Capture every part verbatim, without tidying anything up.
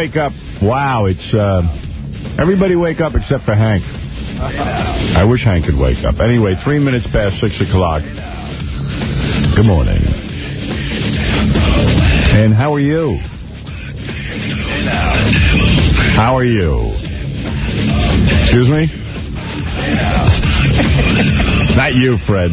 wake up. Wow, it's... Uh, everybody wake up except for Hank. I wish Hank could wake up. Anyway, three minutes past six o'clock. Good morning. And how are you? How are you? Excuse me? Not you, Fred.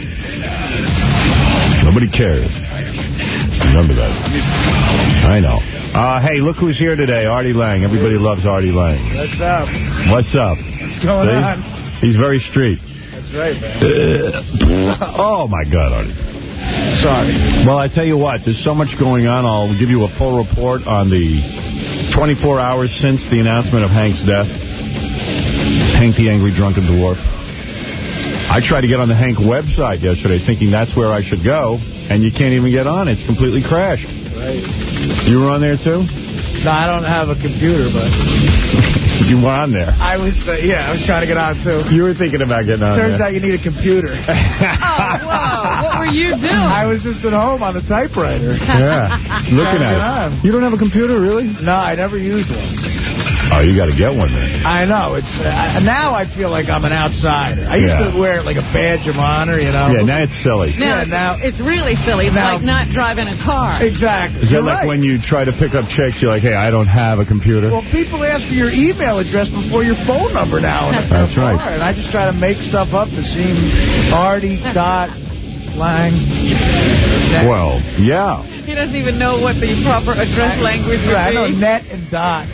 Nobody cares. Remember that. I know. Uh, hey, look who's here today. Artie Lang. Everybody loves Artie Lang. What's up? What's up? What's going See? on? He's very street. That's right, man. Oh, my God, Artie. Sorry. Well, I tell you what, there's so much going on. I'll give you a full report on the twenty-four hours since the announcement of Hank's death. Hank the Angry Drunken Dwarf. I tried to get on the Hank website yesterday thinking that's where I should go, and you can't even get on. It's completely crashed. Right. You were on there, too? No, I don't have a computer, but... You were on there. I was, uh, yeah, I was trying to get on, too. You were thinking about getting on Turns there. out you need a computer. Oh, whoa. What were you doing? I was just at home on the typewriter. Yeah. Looking at it. You don't have a computer, really? No, I never used one. Oh, you got to get one then. I know. It's uh, now I feel like I'm an outsider. I used Yeah. to wear it like a badge of honor, you know. Yeah, now it's silly. Now, Yeah, it's, now- it's really silly. It's now- like not driving a car. Exactly. Is that You're like right. when you try to pick up chicks, you're like, hey, I don't have a computer? Well, people ask for your email address before your phone number now. That's right. And I just try to make stuff up to seem Artie dot Lang. Well, yeah. He doesn't even know what the proper address language would I know be. net and dot.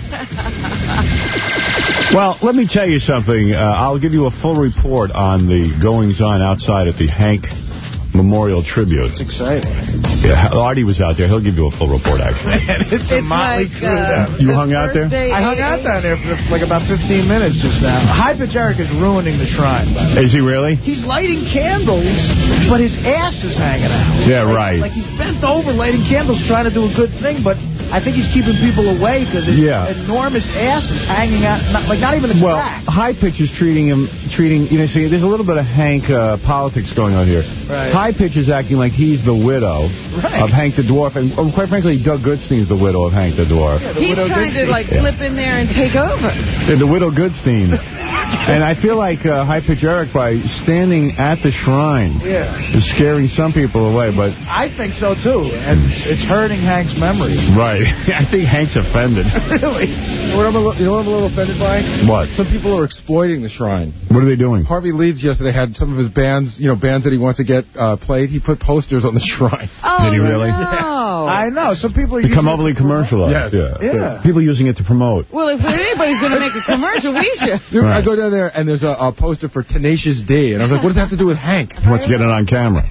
Well, let me tell you something. Uh, I'll give you a full report on the goings-on outside at the Hank Memorial Tribute. It's exciting. Yeah, Artie was out there. He'll give you a full report, actually. Man, it's, a It's motley like, crew uh, down You the hung out first there? day I hung out A A. down there for like about fifteen minutes just now. High Pitch Eric is ruining the shrine, by the way. Is he really? He's lighting candles, but his ass is hanging out. Yeah, like, right. Like he's bent over lighting candles trying to do a good thing, but I think he's keeping people away because his Yeah. enormous ass is hanging out, not, like not even a Well, crack. High Pitch is treating him, treating, you know, see, there's a little bit of Hank uh, politics going on here. Right. High Pitch is acting like he's the widow Right. of Hank the Dwarf, and oh, quite frankly, Doug Goodstein's the widow of Hank the Dwarf. Yeah, the He's widow trying to, Goodstein. like, Yeah. slip in there and take over. Yeah, the widow Goodstein. And I feel like uh, High Pitch Eric, by standing at the shrine, Yeah. is scaring some people away, but... I think so, too. And it's hurting Hank's memory. Right. I think Hank's offended. Really? You know what I'm a little, you know what I'm a little offended by? What? Some people are exploiting the shrine. What are they doing? Harvey Leeds yesterday had some of his bands, you know, bands that he wants to get uh, played. He put posters on the shrine. Oh, Did he really? No. I know. Some people are Become using overly it to promote. commercialized. Yes. Yeah. Yeah. People using it to promote. Well, if anybody's going to make a commercial, we should. You know, Right. I go down there, and there's a, a poster for Tenacious D. And I was like, what does that have to do with Hank? He wants to get it on camera.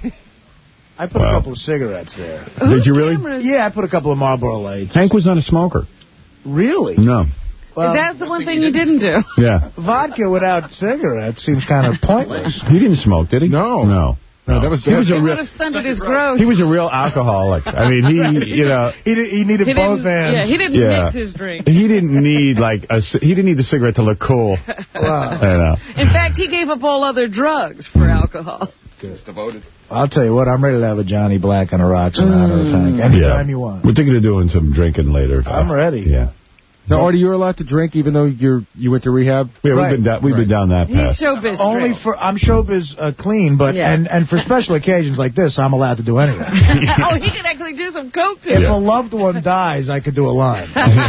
I put Wow. a couple of cigarettes there. Did you really? Cameras? Yeah, I put a couple of Marlboro Lights. Hank was not a smoker. Really? No. Well, That's the one thing you didn't do. Yeah. vodka without cigarettes seems kind of pointless. He didn't smoke, did he? No. No. No, that was He was It a would real. have stunted his growth. He was a real alcoholic. I mean, he, you know, He, did, he needed He both didn't, hands. yeah, he didn't Yeah. mix his drink. he didn't need like a. c- He didn't need the cigarette to look cool. Wow. You know. In fact, he gave up all other drugs for alcohol. Just devoted. I'll tell you what, I'm ready to have a Johnny Black and a rocks in honor of Hank. Anytime Yeah. you want. We're thinking of doing some drinking later. I'm ready. Yeah. Now, Artie, you're allowed to drink even though you're you went to rehab? Yeah, Right. we've been down, we've been Right. down that He's path. showbiz. Only drink. for, I'm showbiz uh, clean, but, Yeah. and, and for special occasions like this, I'm allowed to do anything. Oh, he could actually do some coke too. If Yeah. a loved one dies, I could do a line.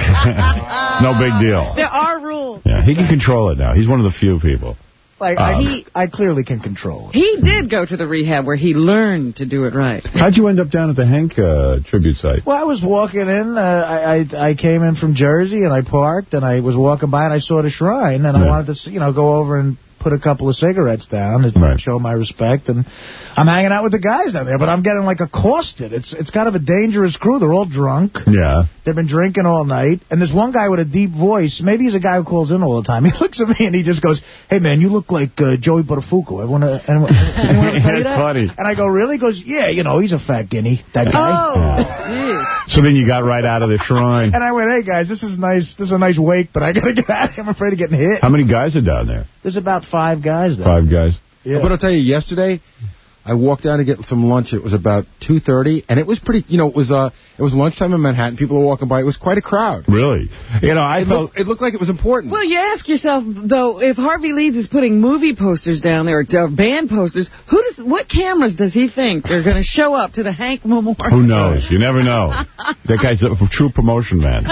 No big deal. There are rules. Yeah, he can control it now. He's one of the few people. Like, Um, I, He- I clearly can control it. He did go to the rehab where he learned to do it right. How'd you end up down at the Hank uh, tribute site? Well, I was walking in. Uh, I, I I came in from Jersey, and I parked, and I was walking by, and I saw the shrine, and I Yeah. wanted to, s- you know, go over and put a couple of cigarettes down to Right. show my respect. And I'm hanging out with the guys down there, but I'm getting, like, accosted. It's it's kind of a dangerous crew. They're all drunk. Yeah. They've been drinking all night. And there's one guy with a deep voice. Maybe he's a guy who calls in all the time. He looks at me, and he just goes, hey, man, you look like uh, Joey Buttafuoco. Everyone, uh, anyone, anyone ever tell you That's that? funny. And I go, really? He goes, yeah, you know, he's a fat guinea, that guy. Oh, jeez. So then you got right out of the shrine. And I went, hey, guys, this is nice. This is a nice wake, but I got to get out of here. I'm afraid of getting hit. How many guys are down there? There's about five guys there. Five guys. Yeah. But I'll tell you, yesterday, I walked down to get some lunch. It was about two thirty, and it was pretty, you know, it was uh, it was lunchtime in Manhattan. People were walking by. It was quite a crowd. Really? You know, I it felt... Looked, it looked like it was important. Well, you ask yourself, though, if Harvey Leeds is putting movie posters down there, or band posters, who does, what cameras does he think are going to show up to the Hank Memorial? Who knows? You never know. That guy's a true promotion man.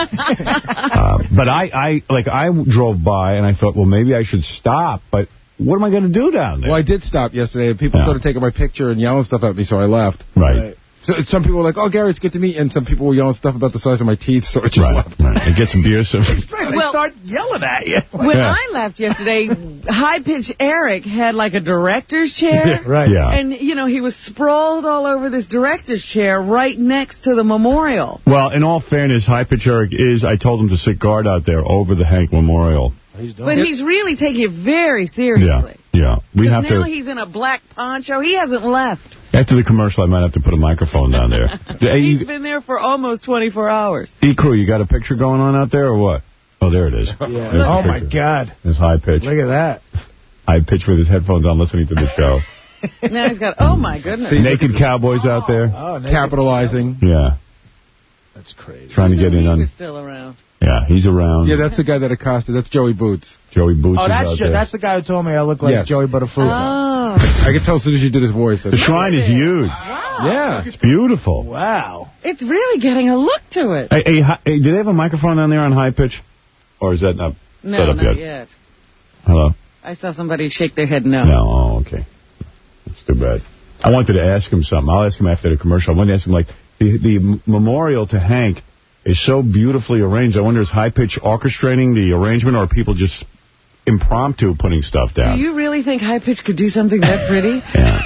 uh, but I, I, like, I drove by, and I thought, well, maybe I should stop, but... What am I going to do down there? Well, I did stop yesterday, and people yeah. started taking my picture and yelling stuff at me, so I left. Right. right. So some people were like, oh, Gary, it's good to meet you, and some people were yelling stuff about the size of my teeth, so I just right. left. Right. And get some beer. Some... Right. They well, start yelling at you. When yeah. I left yesterday, high-pitched Eric had like a director's chair. right. Yeah. And, you know, he was sprawled all over this director's chair right next to the memorial. Well, in all fairness, high-pitched Eric is, I told him to sit guard out there over the Hank Memorial. He's but it. he's really taking it very seriously. Yeah. Yeah, we have now to. Now he's in a black poncho. He hasn't left. After the commercial, I might have to put a microphone down there. He's been there for almost twenty-four hours. E-Crew, you got a picture going on out there or what? Oh, there it is. Yeah. Oh, my God. It's high pitch. Look at that. High pitch with his headphones on listening to the show. Now he's got, oh, my goodness. See, naked cowboys out there. Oh, capitalizing. Yeah. That's crazy. Trying to get in on. He's still around. Yeah, he's around. Yeah, that's the guy that accosted. That's Joey Boots. Joey Boots oh, is that's out jo there. That's the guy who told me I look like yes. Joey Butterfuga. Oh. I could tell as soon as you did his voice. The shrine is huge. Wow. Yeah. It's beautiful. Wow. It's really getting a look to it. Hey, hey, hey, do they have a microphone down there on high pitch? Or is that not no, set up not yet? yet. Hello? I saw somebody shake their head no. No, oh, okay. That's too bad. I wanted to ask him something. I'll ask him after the commercial. I wanted to ask him, like, the, the memorial to Hank is so beautifully arranged. I wonder, is High Pitch orchestrating the arrangement, or are people just impromptu putting stuff down? Do you really think High Pitch could do something that pretty?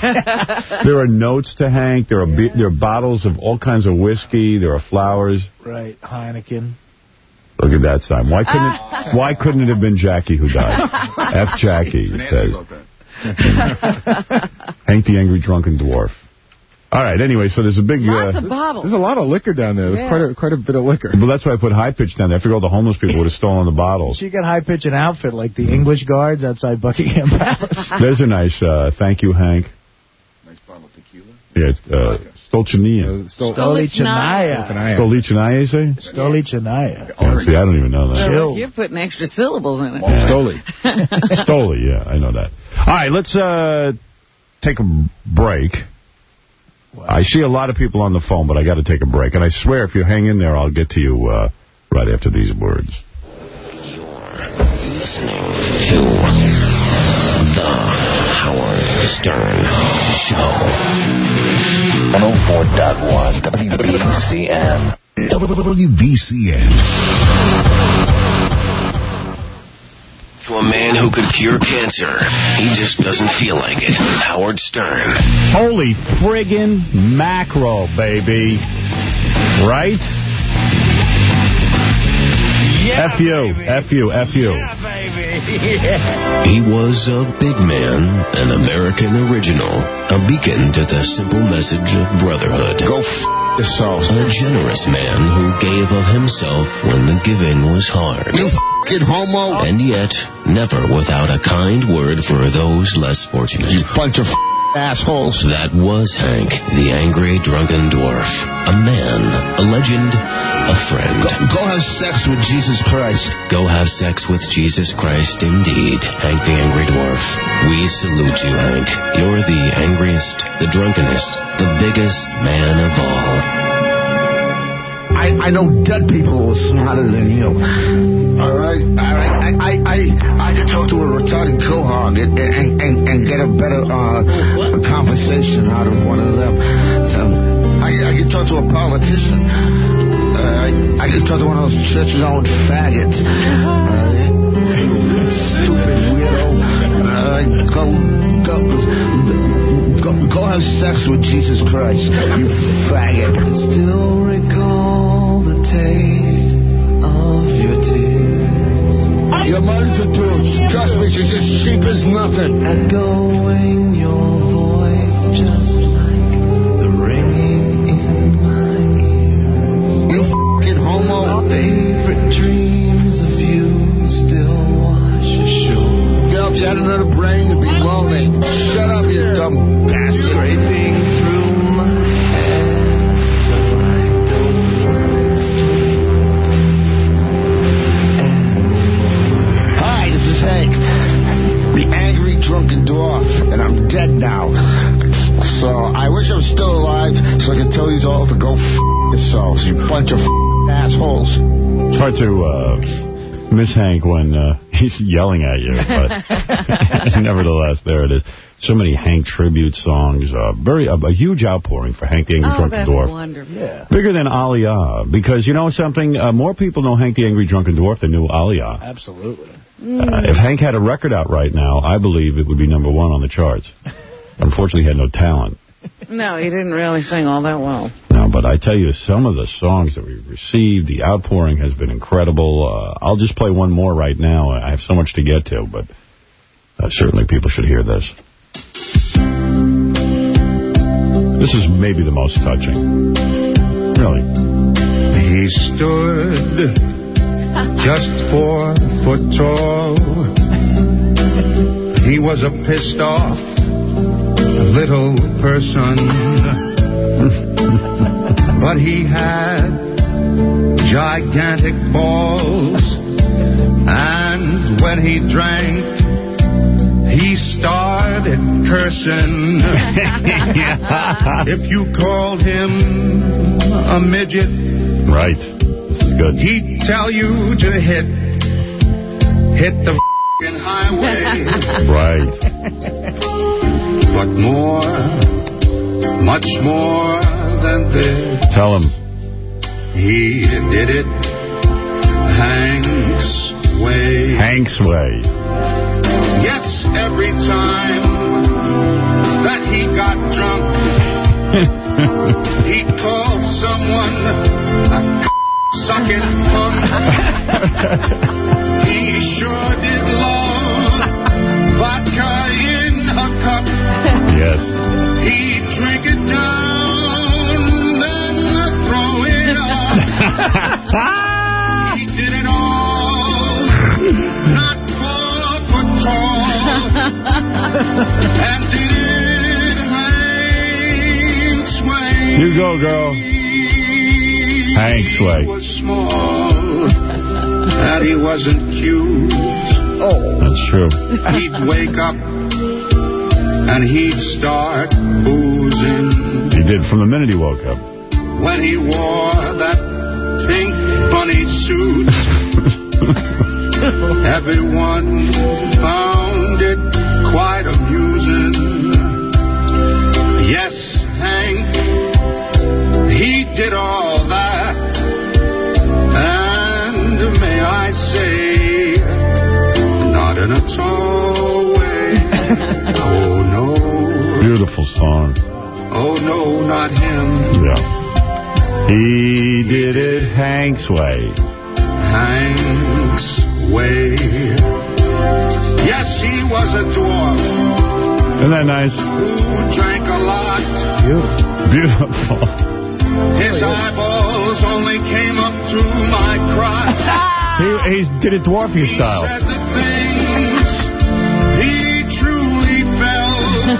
Yeah. There are notes to Hank. There are yeah. there are bottles of all kinds of whiskey. There are flowers. Right, Heineken. Look at that sign. Why couldn't it, why couldn't it have been Jackie who died? F. Jackie, it says. Hank the Angry Drunken Dwarf. All right, anyway, so there's a big... Lots uh, of bottles. There's a lot of liquor down there. There's yeah. quite a quite a bit of liquor. Well, that's why I put High Pitch down there. I figured all the homeless people would have stolen the bottles. So you got High Pitch an outfit like the English guards outside Buckingham Palace. There's a nice uh, thank you, Hank. Nice bottle of tequila. Yeah, it's uh, Stolchania. Stolichnaya. Stolichnaya, you say? Stolichnaya. Yeah, see, I don't even know that. So you're putting extra syllables in it. Yeah. Stoli. Stoli, yeah, I know that. All right, let's uh, take a break. Wow. I see a lot of people on the phone, but I got to take a break. And I swear, if you hang in there, I'll get to you uh, right after these words. You're listening to The Howard Stern Show. one oh four point one W B C M. W B C M. To a man who could cure cancer, he just doesn't feel like it. Howard Stern. Holy friggin' mackerel, baby. Right? Yeah, F you, baby. F you, F you. Yeah, baby. Yeah. He was a big man, an American original, a beacon to the simple message of brotherhood. Go f*** yourself. A generous man who gave of himself when the giving was hard. You f***ing homo. And yet, never without a kind word for those less fortunate. You bunch of f***. assholes. That was Hank, the Angry Drunken Dwarf. A man, a legend, a friend. Go, go have sex with Jesus Christ. Go have sex with Jesus Christ, indeed. Hank the Angry Dwarf. We salute you, Hank. You're the angriest, the drunkenest, the biggest man of all. I, I know dead people who are smarter than you. All right, all right. I I I, I can talk to a retarded cohort and and, and, and get a better uh, a conversation out of one of them. So I I can talk to a politician. Uh, I I can talk to one of those church-owned faggots. Uh, stupid weirdo. Uh, go go. Go, go have sex with Jesus Christ, you faggot. Still recall the taste of your tears. Your mother's a douche. Trust me, she's as cheap as nothing. Echoing your voice just like the ringing in my ears. You f***ing homo. Favorite dreams of you still wash ashore. Girl, if you had another brain, you'd be lonely. Shut up, you dumb bastard. drunken dwarf, and I'm dead now. So I wish I'm still alive so I can tell you all to go f*** yourselves, you bunch of f*** assholes. It's hard to uh, miss Hank when uh, he's yelling at you, but nevertheless, there it is. So many Hank tribute songs. Uh, very uh, a huge outpouring for Hank the Angry oh, Drunken that's Dwarf. Wonderful. Yeah. Bigger than Aliyah, because you know something? Uh, more people know Hank the Angry Drunken Dwarf than knew Aliyah. Absolutely. Mm. Uh, if Hank had a record out right now, I believe it would be number one on the charts. Unfortunately, he had no talent. No, he didn't really sing all that well. No, but I tell you, some of the songs that we received, the outpouring has been incredible. Uh, I'll just play one more right now. I have so much to get to, but uh, certainly people should hear this. This is maybe the most touching. Really. He stood just four foot tall. He was a pissed off little person. But he had gigantic balls. And when he drank, he started cursing. If you called him a midget, right, this is good. He'd tell you to hit, hit the f***ing highway. Right. But more, much more than this. Tell him. He did it Hank's way. Hank's way. Yes, every time that he got drunk, he'd call someone a sucking punk. He sure did love vodka in a cup. Yes. He'd drink it down, then throw it up. He did it all, not four foot tall, and did it Hank's way. You go, girl. Hank's way. He was small, and he wasn't cute. Oh. That's true. He'd wake up, and he'd start boozing. He did from the minute he woke up. When he wore that pink bunny suit, everyone found it quite amusing. Yes, Hank, he did all that, and may I say, not in a tall way. Oh, no. Beautiful song. Oh, no, not him. Yeah. He did it Hank's way. Hank's way. Yes, he was a dwarf. Isn't that nice? Who drank a lot. Beautiful. Beautiful. His eyeballs only came up to my crotch. He, he did it dwarfy style. He said the things he truly felt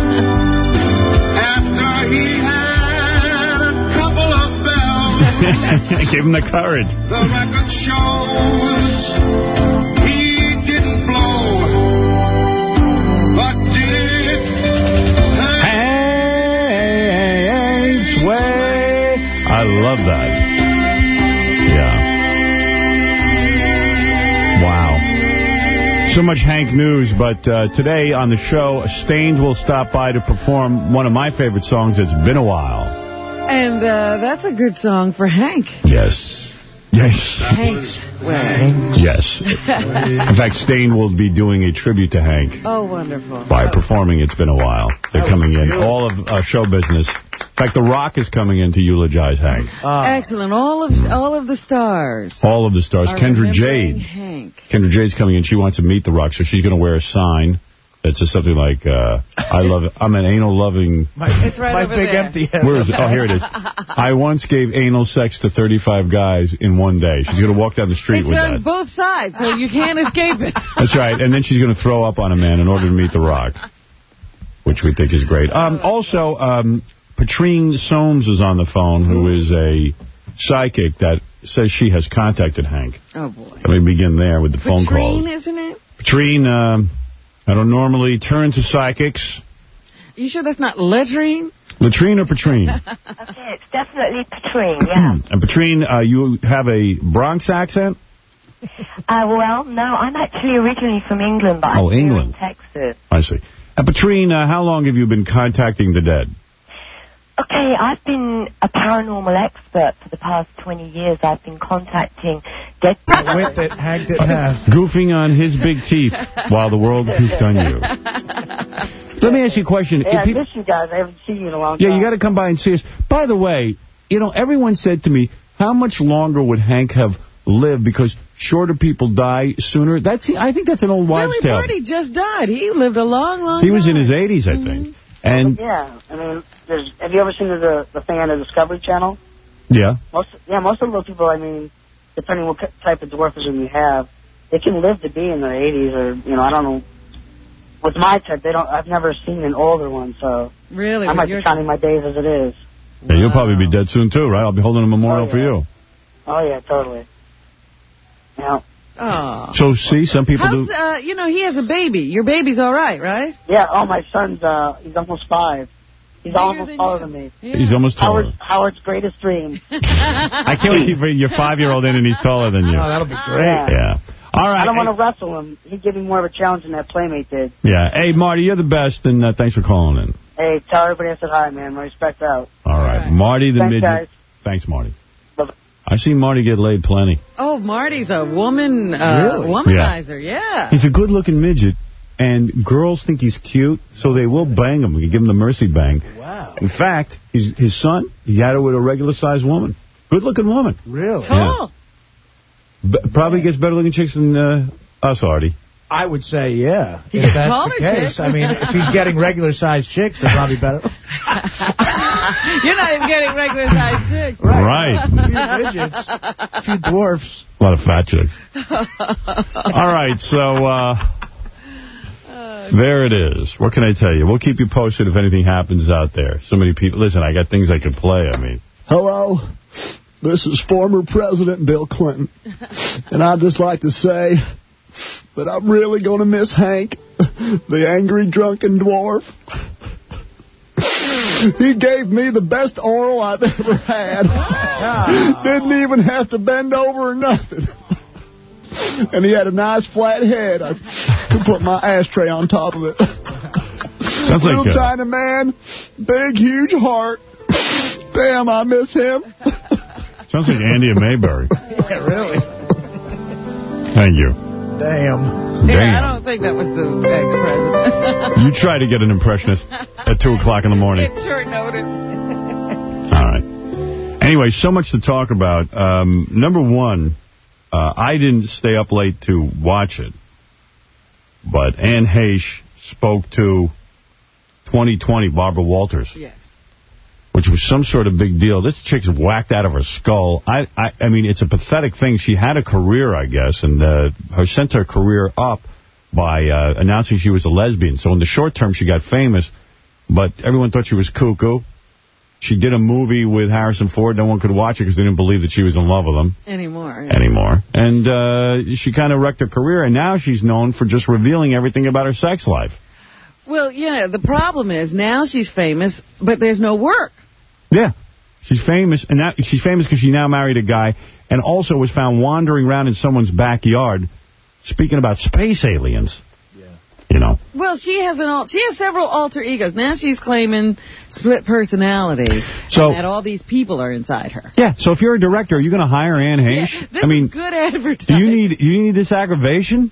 after he had a couple of bells. Give him the courage. The record shows he didn't blow, but did it Hank's way. I love that. Yeah. Wow. So much Hank news, but uh, today on the show, Stained will stop by to perform one of my favorite songs. It's been a while. And uh, that's a good song for Hank. Yes. Yes. Hank's way. Yes. In fact, Stained will be doing a tribute to Hank. Oh, wonderful. By performing It's Been a While. They're coming in. All of uh, show business. In fact, The Rock is coming in to eulogize Hank. Uh, Excellent. All of all of the stars. All of the stars. Kendra Jade. Hank. Kendra Jade's coming in. She wants to meet The Rock, so she's going to wear a sign that says something like, uh, I love it. I'm an anal-loving... It's right my over big there. empty head. Where is it? Oh, here it is. I once gave anal sex to thirty-five guys in one day. She's going to walk down the street it's with on that. both sides, so you can't escape it. That's right. And then she's going to throw up on a man in order to meet The Rock, which we think is great. Um, also, um, Patrine Soames is on the phone, who is a psychic that says she has contacted Hank. Oh, boy. Let me begin there with the phone call. Patrine, isn't it? Patrine, um, I don't normally turn to psychics. You sure that's not latrine? Latrine or Patrine? Okay, it's definitely Patrine, yeah. And Patrine, uh, you have a Bronx accent? Uh, well, no, I'm actually originally from England, but oh, I'm England. here in Texas. I see. And Patrine, uh, how long have you been contacting the dead? Okay, I've been a paranormal expert for the past twenty years. I've been contacting dead people. With it, hacked it in half. Goofing on his big teeth while the world goofed on you. Let me ask you a question. Yeah, if I people, miss you guys. I haven't seen you in a long yeah, time. you got to come by and see us. By the way, you know, everyone said to me, how much longer would Hank have lived because shorter people die sooner? That's I think that's an old wives' Billy tale. Marty just died. He lived a long, long He was time. in his eighties, I think. And yeah, I mean, there's, have you ever seen the the thing on the Discovery Channel? Yeah. Most yeah, most of those people, I mean, depending what type of dwarfism you have, they can live to be in their eighties, or you know, I don't know. With my type, they don't. I've never seen an older one, so really, I might be counting my days as it is. Yeah, you'll probably be dead soon too, right? I'll be holding a memorial Oh, yeah. for you. Oh yeah, totally. Yeah. Oh. So see, some people How's, do. uh, you know, he has a baby. Your baby's all right, right? Yeah. Oh, my son's uh, he's almost five. He's Bigger almost than taller you. than me. Yeah. He's almost taller. Howard's, Howard's greatest dream. I can't wait to keep your five-year-old in and he's taller than you. Oh, that'll be great. Yeah. Yeah. All right. I don't want to wrestle him. He'd give me more of a challenge than that Playmate did. Yeah. Hey, Marty, you're the best, and uh, thanks for calling in. Hey, tell everybody I said hi, man. My respect out. All right. right. Marty the Thanks, midget. guys. Thanks, Marty. Bye-bye. I've seen Marty get laid plenty. Oh, Marty's a woman, uh, Really? womanizer, yeah. He's a good-looking midget, and girls think he's cute, so they will bang him. You give him the mercy bang. Wow. In fact, his, his son, he had it with a regular-sized woman. Good-looking woman. Really? Tall. B probably gets better-looking chicks than uh, us, Artie. I would say, yeah. He If gets that's taller the case. chicks. I mean, if he's getting regular-sized chicks, they're probably better. You're not even getting regular-sized chicks. Right. A few midgets, a few dwarfs. A lot of fat chicks. All right, so uh, there it is. What can I tell you? We'll keep you posted if anything happens out there. So many people. Listen, I got things I could play. I mean. Hello, this is former President Bill Clinton, and I'd just like to say that I'm really going to miss Hank, the angry drunken dwarf. He gave me the best oral I've ever had. Didn't even have to bend over or nothing. And he had a nice flat head. I could put my ashtray on top of it. Sounds Little like uh, tiny man, big, huge heart. Damn, I miss him. sounds like Andy and Mayberry. Yeah, really. Thank you. Damn. Yeah, Damn. I don't think that was the ex-president. You try to get an impressionist at two o'clock in the morning. It's short notice. All right. Anyway, so much to talk about. Um, number one, uh, I didn't stay up late to watch it, but Anne Heche spoke to twenty twenty Barbara Walters. Yes. Which was some sort of big deal. This chick's whacked out of her skull. I, I, I mean, it's a pathetic thing. She had a career, I guess, and uh, her sent her career up by uh, announcing she was a lesbian. So in the short term, she got famous, but everyone thought she was cuckoo. She did a movie with Harrison Ford. No one could watch it because they didn't believe that she was in love with him. Anymore. Yeah. Anymore. And uh, she kind of wrecked her career, and now she's known for just revealing everything about her sex life. Well, yeah, the problem is now she's famous, but there's no work. Yeah. She's famous, and now she's famous because she now married a guy and also was found wandering around in someone's backyard speaking about space aliens. Yeah. You know. Well, she has an al she has several alter egos. Now she's claiming split personality, so, and that all these people are inside her. Yeah, so if you're a director, are you going to hire Anne Heche? Yeah, this I mean, is good advertising. Do you need, you need this aggravation?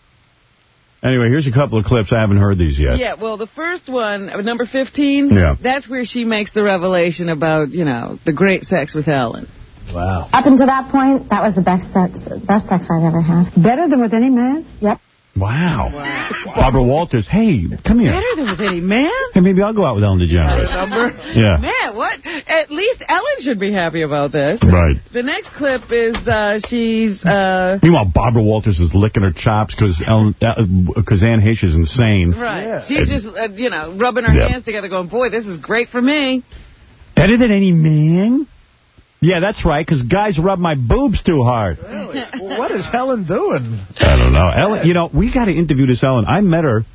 Anyway, here's a couple of clips. I haven't heard these yet. Yeah, well, the first one, uh, number fifteen, yeah. That's where she makes the revelation about, you know, the great sex with Ellen. Wow. Up until that point, that was the best sex, best sex I'd ever had. Better than with any man? Yep. Wow. wow. Barbara Walters, hey, come here. Better than with any man? Hey, maybe I'll go out with Ellen DeGeneres. Yeah. Man, what? At least Ellen should be happy about this. Right. The next clip is uh, she's... Uh, Meanwhile, Barbara Walters is licking her chops because because Anne Heche is insane. Right. Yeah. She's just, uh, you know, rubbing her yep. hands together going, boy, this is great for me. Better than any man? Yeah, that's right, because guys rub my boobs too hard. Really? Well, what is Ellen doing? I don't know. Ellen, you know, we got to interview this Ellen. I met her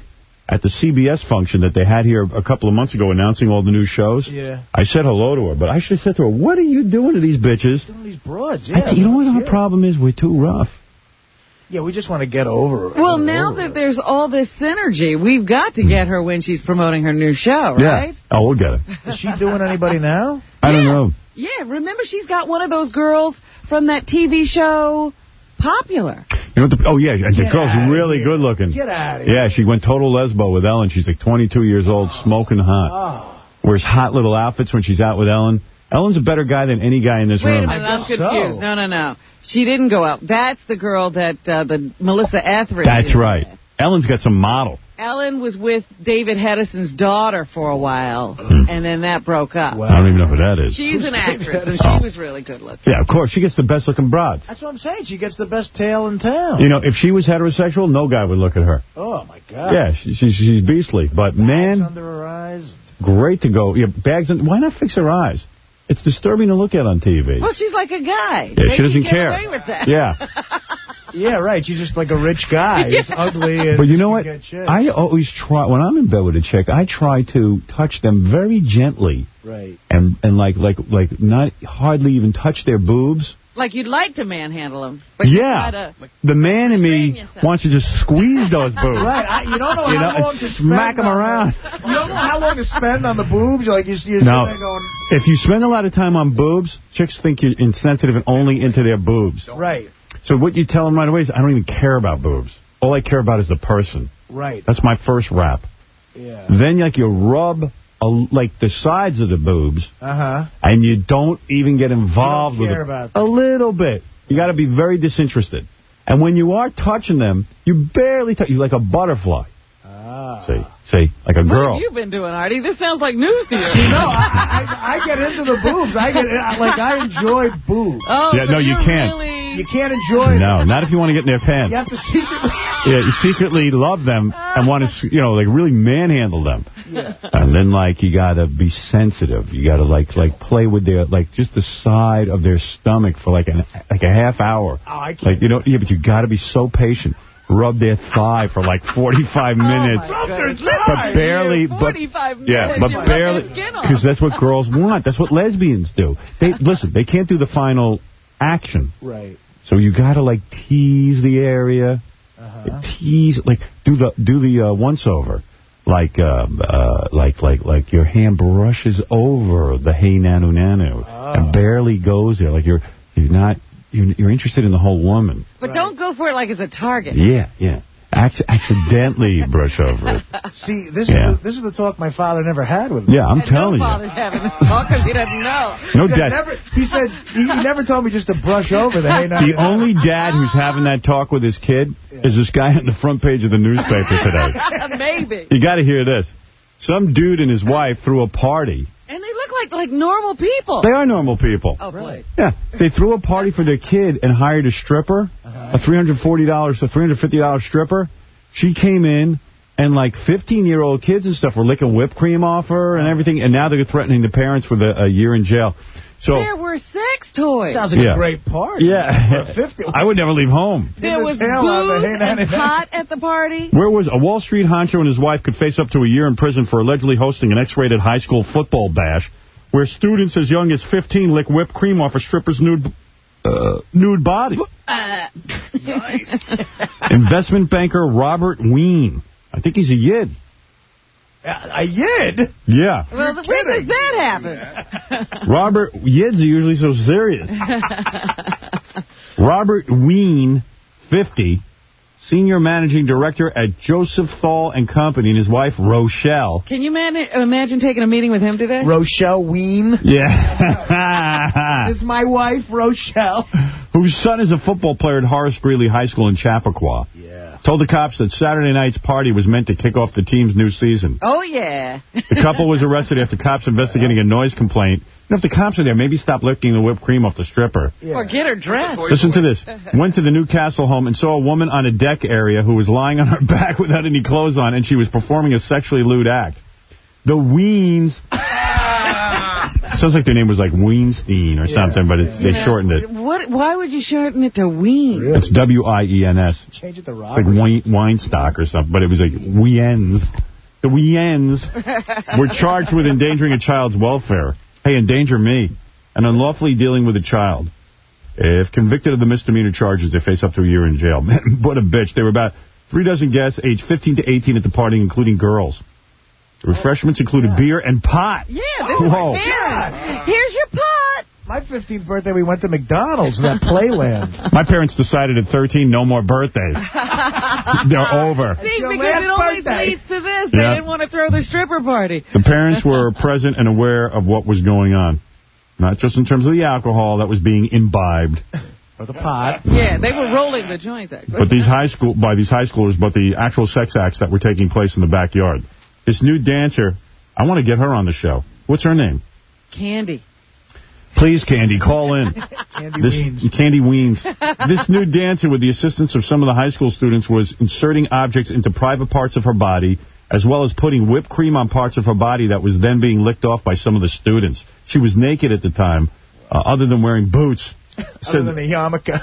at the C B S function that they had here a couple of months ago announcing all the new shows. Yeah. I said hello to her, but I should have said to her, what are you doing to these bitches? Doing these broads, yeah. I, you know what our problem is? We're too rough. Yeah, we just want to get over it. Well, now that there's all this synergy, we've got to get her when she's promoting her new show, right? Yeah. Oh, we'll get it. Is she doing anybody now? I don't know. Yeah, remember she's got one of those girls from that T V show, Popular. You know what the, oh, yeah, and the Get girl's outta really here. good looking. Get out of here. Yeah, she went total lesbo with Ellen. She's like twenty-two years old, smoking hot. Oh. Wears hot little outfits when she's out with Ellen. Ellen's a better guy than any guy in this Wait room. a minute, I'm confused. so. No, no, no. She didn't go out. That's the girl that uh, the Melissa Etheridge That's is right. with. Ellen's got some model. Ellen was with David Hedison's daughter for a while, and then that broke up. I don't even know who that is. She's an actress, and Oh. she was really good looking. Yeah, of course. She gets the best looking broads. That's what I'm saying. She gets the best tail in town. You know, if she was heterosexual, no guy would look at her. Oh, my God. Yeah, she, she, she's beastly. But, Bags man, under her eyes. great to go. Yeah, bags. On, why not fix her eyes? It's disturbing to look at on T V. Well, she's like a guy. Yeah, They she doesn't can get care. away with that. Yeah. Yeah, right. She's just like a rich guy. It's ugly. And But you know she what? can get chicks. I always try, when I'm in bed with a chick, I try to touch them very gently. Right. And and like like like not hardly even touch their boobs. Like you'd like to manhandle him, but you try Yeah. to... The man in restrain me yourself. wants to just squeeze those boobs. Right. I, you don't know You how know, long and to smack spend them on around. The, you don't know how long to spend on the boobs. You're like, you're, you're No. sitting there going... If you spend a lot of time on boobs, chicks think you're insensitive and only into their boobs. Right. So what you tell them right away is, I don't even care about boobs. All I care about is the person. Right. That's my first rap. Yeah. Then like you rub a, like the sides of the boobs, Uh-huh. and you don't even get involved You don't with care it. about A little bit. You got to be very disinterested. And when you are touching them, you barely touch. You're like a butterfly. Ah. See, see, like a What girl. have you been doing, Artie? This sounds like news to you. No, I, I, I get into the boobs. I get like I enjoy boobs. Oh, Yeah, so no, you you're can't. Really... You can't enjoy No, them. not if you want to get in their pants. You have to secretly... Yeah, you secretly love them and want to, you know, like really manhandle them. Yeah. And then, like, you got to be sensitive. You got to, like, like play with their, like, just the side of their stomach for, like, an, like a half hour. Oh, I can't. Like, you know, yeah, but you got to be so patient. Rub their thigh for, like, forty-five minutes. Oh, my goodness. But barely, but forty-five minutes. yeah, but you rub barely, their skin off. because that's what girls want. That's what lesbians do. They listen. They can't do the final action, Right. so you got to like tease the area, Uh-huh. tease like do the do the uh, once over, like uh, uh, like like like your hand brushes over the hey nanu nanu Oh. and barely goes there. Like you're you're not you're, you're interested in the whole woman. But don't go for it like it's a target. Yeah, yeah. Acc accidentally brush over it. See, this Yeah. is the, this is the talk my father never had with me. Yeah, I'm And telling no you. father's having this talk because he doesn't know. No he said, dad. never, he said he, he never told me just to brush over the hey, no, The no. only dad who's having that talk with his kid is this guy on the front page of the newspaper today. Maybe. You got to hear this. Some dude and his wife threw a party. And they look like like normal people. They are normal people. Oh, boy. Yeah. They threw a party for their kid and hired a stripper, Uh-huh. a three hundred forty dollars to three hundred fifty dollars stripper. She came in, and like fifteen-year-old kids and stuff were licking whipped cream off her and everything, and now they're threatening the parents with a, a year in jail. So There were sex toys. Sounds like Yeah. a great party. Yeah. For fifty. I would never leave home. There the was tail on the booze hey, na, na, and na. pot at the party. Where was a Wall Street honcho and his wife could face up to a year in prison for allegedly hosting an X-rated high school football bash where students as young as fifteen lick whipped cream off a stripper's nude uh, nude body. Uh, Investment banker Robert Ween. I think he's a yid. A yid? Yeah. well, when does that happen? Robert, yids are usually so serious. Robert Ween, fifty, senior managing director at Joseph Thal and Company, and his wife, Rochelle. Can you man imagine taking a meeting with him today? Rochelle Ween. Yeah. This is my wife, Rochelle. Whose son is a football player at Horace Greeley High School in Chappaqua. Yeah. Told the cops that Saturday night's party was meant to kick off the team's new season. Oh, yeah. The couple was arrested after cops investigating a noise complaint. You know, if the cops are there, maybe stop licking the whipped cream off the stripper. Yeah. Or get her dressed. Listen to this. Went to the Newcastle home and saw a woman on a deck area who was lying on her back without any clothes on, and she was performing a sexually lewd act. The Weens sounds like their name was like Weinstein or yeah. something, but it's, they know, shortened it. What? Why would you shorten it to Ween? Really? It's W I E N S. Change it to Robert. It's like Wein, Weinstock or something, but it was like Weens. The Weens were charged with endangering a child's welfare. Hey, endanger me. And unlawfully dealing with a child. If convicted of the misdemeanor charges, they face up to a year in jail. Man, what a bitch. There were about three dozen guests, aged fifteen to eighteen at the party, including girls. The refreshments included beer and pot. Yeah, this is my parents. Here's your pot. My fifteenth birthday, we went to McDonald's, that Playland. My parents decided at thirteen, no more birthdays. They're over. See, because it always birthday. leads to this. They yep. didn't want to throw the stripper party. The parents were present and aware of what was going on. Not just in terms of the alcohol that was being imbibed. Or the pot. Yeah, they were rolling the joints, actually. But these high school, by these high schoolers, but the actual sex acts that were taking place in the backyard. This new dancer, I want to get her on the show. What's her name? Candy. Please, Candy, call in. Candy this, Weens. Candy Weens. This new dancer, with the assistance of some of the high school students, was inserting objects into private parts of her body, as well as putting whipped cream on parts of her body that was then being licked off by some of the students. She was naked at the time, uh, other than wearing boots. Other than a yarmulke.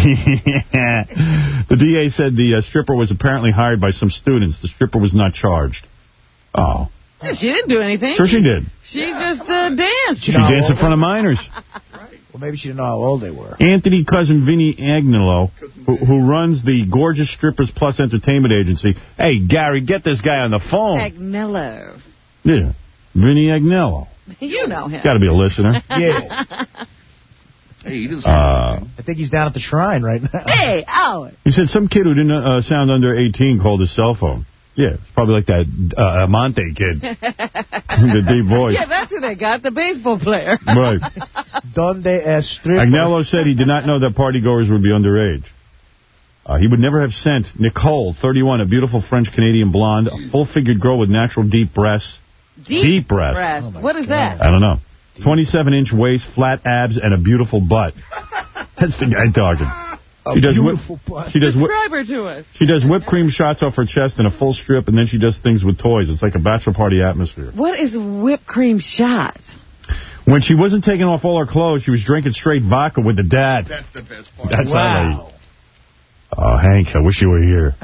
The D A said the uh, stripper was apparently hired by some students. The stripper was not charged. Oh. Yeah, she didn't do anything. Sure she did. She just uh, danced. She danced in front of minors. Right. Well, maybe she didn't know how old they were. Anthony Cousin Vinny Agnello, who, who runs the Gorgeous Strippers Plus Entertainment Agency. Hey, Gary, get this guy on the phone. Agnello. Yeah. Vinny Agnello. You know him. Got to be a listener. Yeah. Hey, he uh, I think he's down at the shrine right now. Hey, Howard. He said some kid who didn't uh, sound under eighteen called his cell phone. Yeah, it's probably like that uh, Amante kid. The deep voice. Yeah, that's who they got, the baseball player. Right. Donde es stripper? Agnello said he did not know that partygoers would be underage. Uh, he would never have sent Nicole, thirty-one, a beautiful French-Canadian blonde, a full-figured girl with natural deep breasts. Deep, deep breasts. breasts. Oh what is God. that? I don't know. twenty-seven inch waist, flat abs, and a beautiful butt. That's the guy talking. A she does beautiful whip, butt. She does Describe her to us. She does whipped cream shots off her chest in a full strip, and then she does things with toys. It's like a bachelor party atmosphere. What is whipped cream shots? When she wasn't taking off all her clothes, she was drinking straight vodka with the dad. That's the best part. That's wow. Oh, Hank, I wish you were here.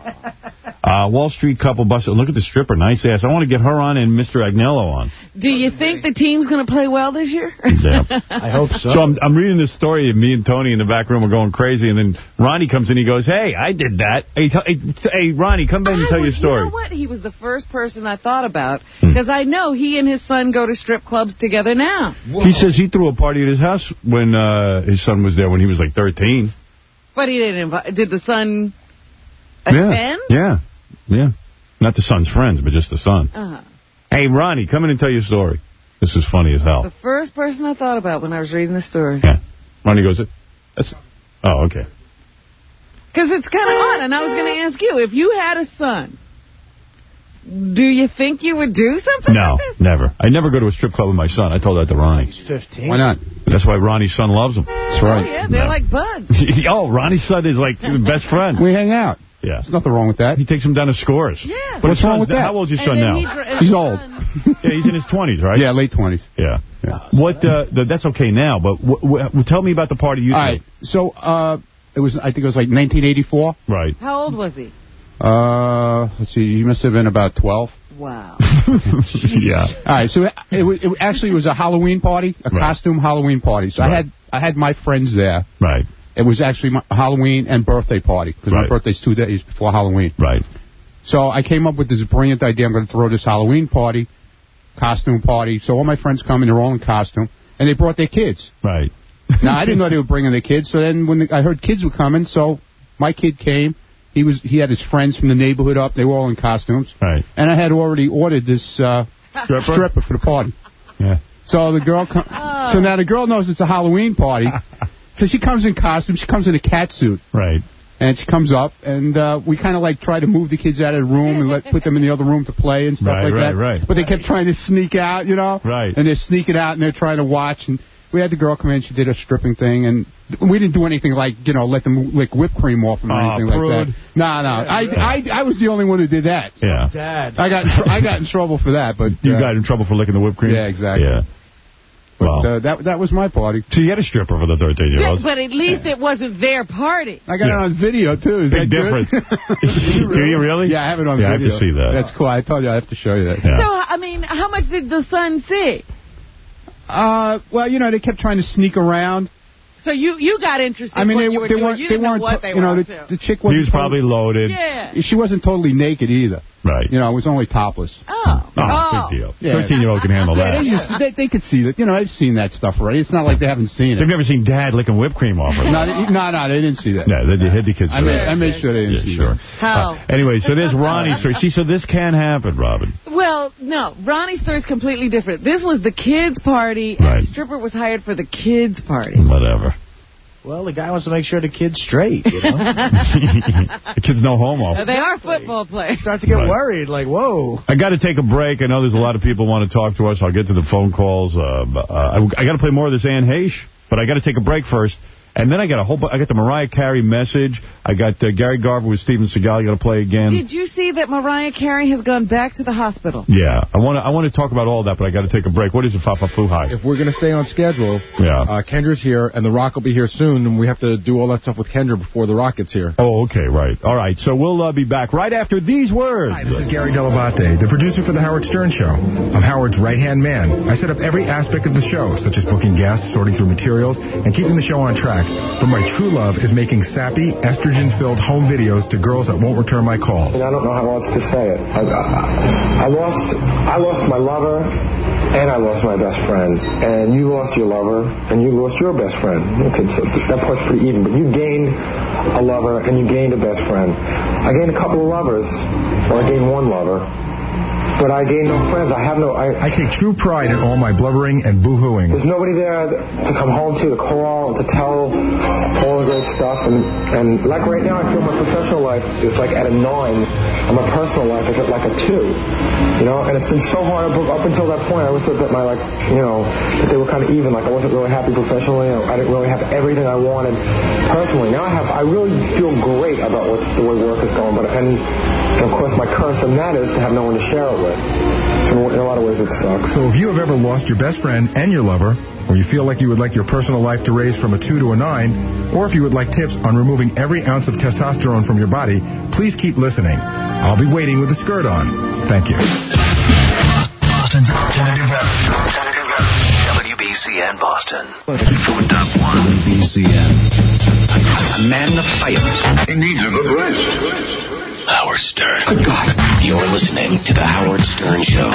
Uh, Wall Street couple busted. Look at the stripper. Nice ass. I want to get her on and Mister Agnello on. Do you think the team's going to play well this year? Yeah. I hope so. So I'm, I'm reading this story, and me and Tony in the back room are going crazy, and then Ronnie comes in. He goes, hey, I did that. Hey, hey, hey Ronnie, come back and tell was, your story. You know what? He was the first person I thought about, because hmm. I know he and his son go to strip clubs together now. Whoa. He says he threw a party at his house when uh, his son was there when he was like thirteen. But he didn't invite. Did the son attend? Yeah, yeah, yeah. Not the son's friends, but just the son. Uh-huh. Hey, Ronnie, come in and tell your story. This is funny as hell. The first person I thought about when I was reading the story. Yeah. Ronnie goes, that's, oh, okay. Because it's kind of odd, and I was going to ask you, if you had a son, do you think you would do something no, like this? No, never. I never go to a strip club with my son. I told that to Ronnie. He's fifteen. Why not? That's why Ronnie's son loves him. That's right. Oh, yeah, they're no. like buds. Oh, Ronnie's son is like his best friend. We hang out. Yeah. There's nothing wrong with that. He takes him down to Scores. Yeah. But what's wrong with that? How old's your son now? He's, he's old. Yeah, he's in his twenties, right? Yeah, late twenties. Yeah. yeah. What? Uh, the, that's okay now, but w w tell me about the party you All threw. right. So, uh, it was, I think it was like nineteen eighty-four. Right. How old was he? Uh, let's see, he must have been about twelve. Wow. Yeah. All right, so it, it, it actually was a Halloween party, a right. costume Halloween party. So right. I had I had my friends there. Right. It was actually my Halloween and birthday party, because right. my birthday's two days before Halloween. Right. So I came up with this brilliant idea. I'm going to throw this Halloween party, costume party. So all my friends come, and they're all in costume, and they brought their kids. Right. Now, I didn't know they were bringing their kids, so then when the, I heard kids were coming, so my kid came. He was he had his friends from the neighborhood up. They were all in costumes. Right. And I had already ordered this uh, stripper? stripper for the party. Yeah. So the girl, com oh. so now the girl knows it's a Halloween party. So she comes in costume. She comes in a cat suit. Right. And she comes up, and uh, we kind of like try to move the kids out of the room and let put them in the other room to play and stuff right, like right, that. Right, But they kept trying to sneak out, you know. Right. And they're sneaking out, and they're trying to watch. And we had the girl come in. She did a stripping thing, and we didn't do anything like, you know, let them lick whipped cream off them or oh, anything prude. like that. No, no. I, I, I was the only one who did that. Yeah. Dad. I got in I got in trouble for that, but you uh, got in trouble for licking the whipped cream. Yeah, exactly. Yeah. But Wow. uh, that that was my party. So you had a stripper for the thirteen-year-olds. But at least it wasn't their party. I got yeah. it on video, too. Is Big that difference. Good? Do you really? Yeah, I have it on yeah, video. I have to see that. That's cool. I told you I have to show you that. Yeah. So, I mean, how much did the son see? Uh, well, you know, they kept trying to sneak around. So you you got interested I mean, when they, you were they doing weren't, you they didn't know weren't, what they you know, were the, the chick wasn't... He was probably totally, loaded. Yeah. She wasn't totally naked either. Right. You know, it was only topless. Oh. Oh, oh. big deal. Yeah. thirteen-year-old can handle yeah, that. They, used to, they, they could see that. You know, they've seen that stuff already. It's not like they haven't seen it. They've never seen Dad licking whipped cream off her. no, they, no, no, they didn't see that. Yeah, they, they hid the kids. I made, I made sure they didn't yeah, see sure. that. How? Uh, anyway, so there's Ronnie's story. See, so this can happen, Robin. Well, no. Ronnie's story is completely different. This was the kids' party, right. and the stripper was hired for the kids' party. Whatever. Well, the guy wants to make sure the kid's straight, you know? The kid's no homo. Uh, they are football players. Start to get right. worried, like, whoa. I got to take a break. I know there's a lot of people want to talk to us. I'll get to the phone calls. Uh, uh, I, I got to play more of this Anne Heche, but I got to take a break first. And then I got a whole. I got the Mariah Carey message. I got uh, Gary Garver with Steven Seagal. You got to play again. Did you see that Mariah Carey has gone back to the hospital? Yeah, I want to. I want to talk about all that, but I got to take a break. What is it, Fafa Fuhai? If we're going to stay on schedule, yeah. uh, Kendra's here, and The Rock will be here soon, and we have to do all that stuff with Kendra before The Rock gets here. Oh, okay, right. All right, so we'll uh, be back right after these words. Hi, this is Gary Dell'Abate, the producer for The Howard Stern Show. I'm Howard's right-hand man. I set up every aspect of the show, such as booking guests, sorting through materials, and keeping the show on track. But my true love is making sappy, estrogen-filled home videos to girls that won't return my calls. And I don't know how else to say it. I, I, I lost, I lost my lover, and I lost my best friend. And you lost your lover, and you lost your best friend. Okay, so that part's pretty even. But you gained a lover, and you gained a best friend. I gained a couple of lovers, or I gained one lover. But I gained no friends. I have no... I, I take true pride in all my blubbering and boo-hooing. There's nobody there to come home to, to call, to tell all the great stuff. And, and like right now, I feel my professional life is like at a nine, and my personal life is at like a two. You know, and it's been so hard. Up until that point, I always thought that my, like, you know, that they were kind of even. Like, I wasn't really happy professionally. I didn't really have everything I wanted personally. Now I have... I really feel great about what's the way work is going. But and, and of course, my curse on that is to have no one to share it with. So in a lot of ways, it sucks. So if you have ever lost your best friend and your lover, or you feel like you would like your personal life to raise from a two to a nine, or if you would like tips on removing every ounce of testosterone from your body, please keep listening. I'll be waiting with the skirt on. Thank you. Boston's alternative rock. W B C N Boston. Top one. W B C N. A man of fire. He needs a good rest. Howard Stern. Good God. You're listening to The Howard Stern Show.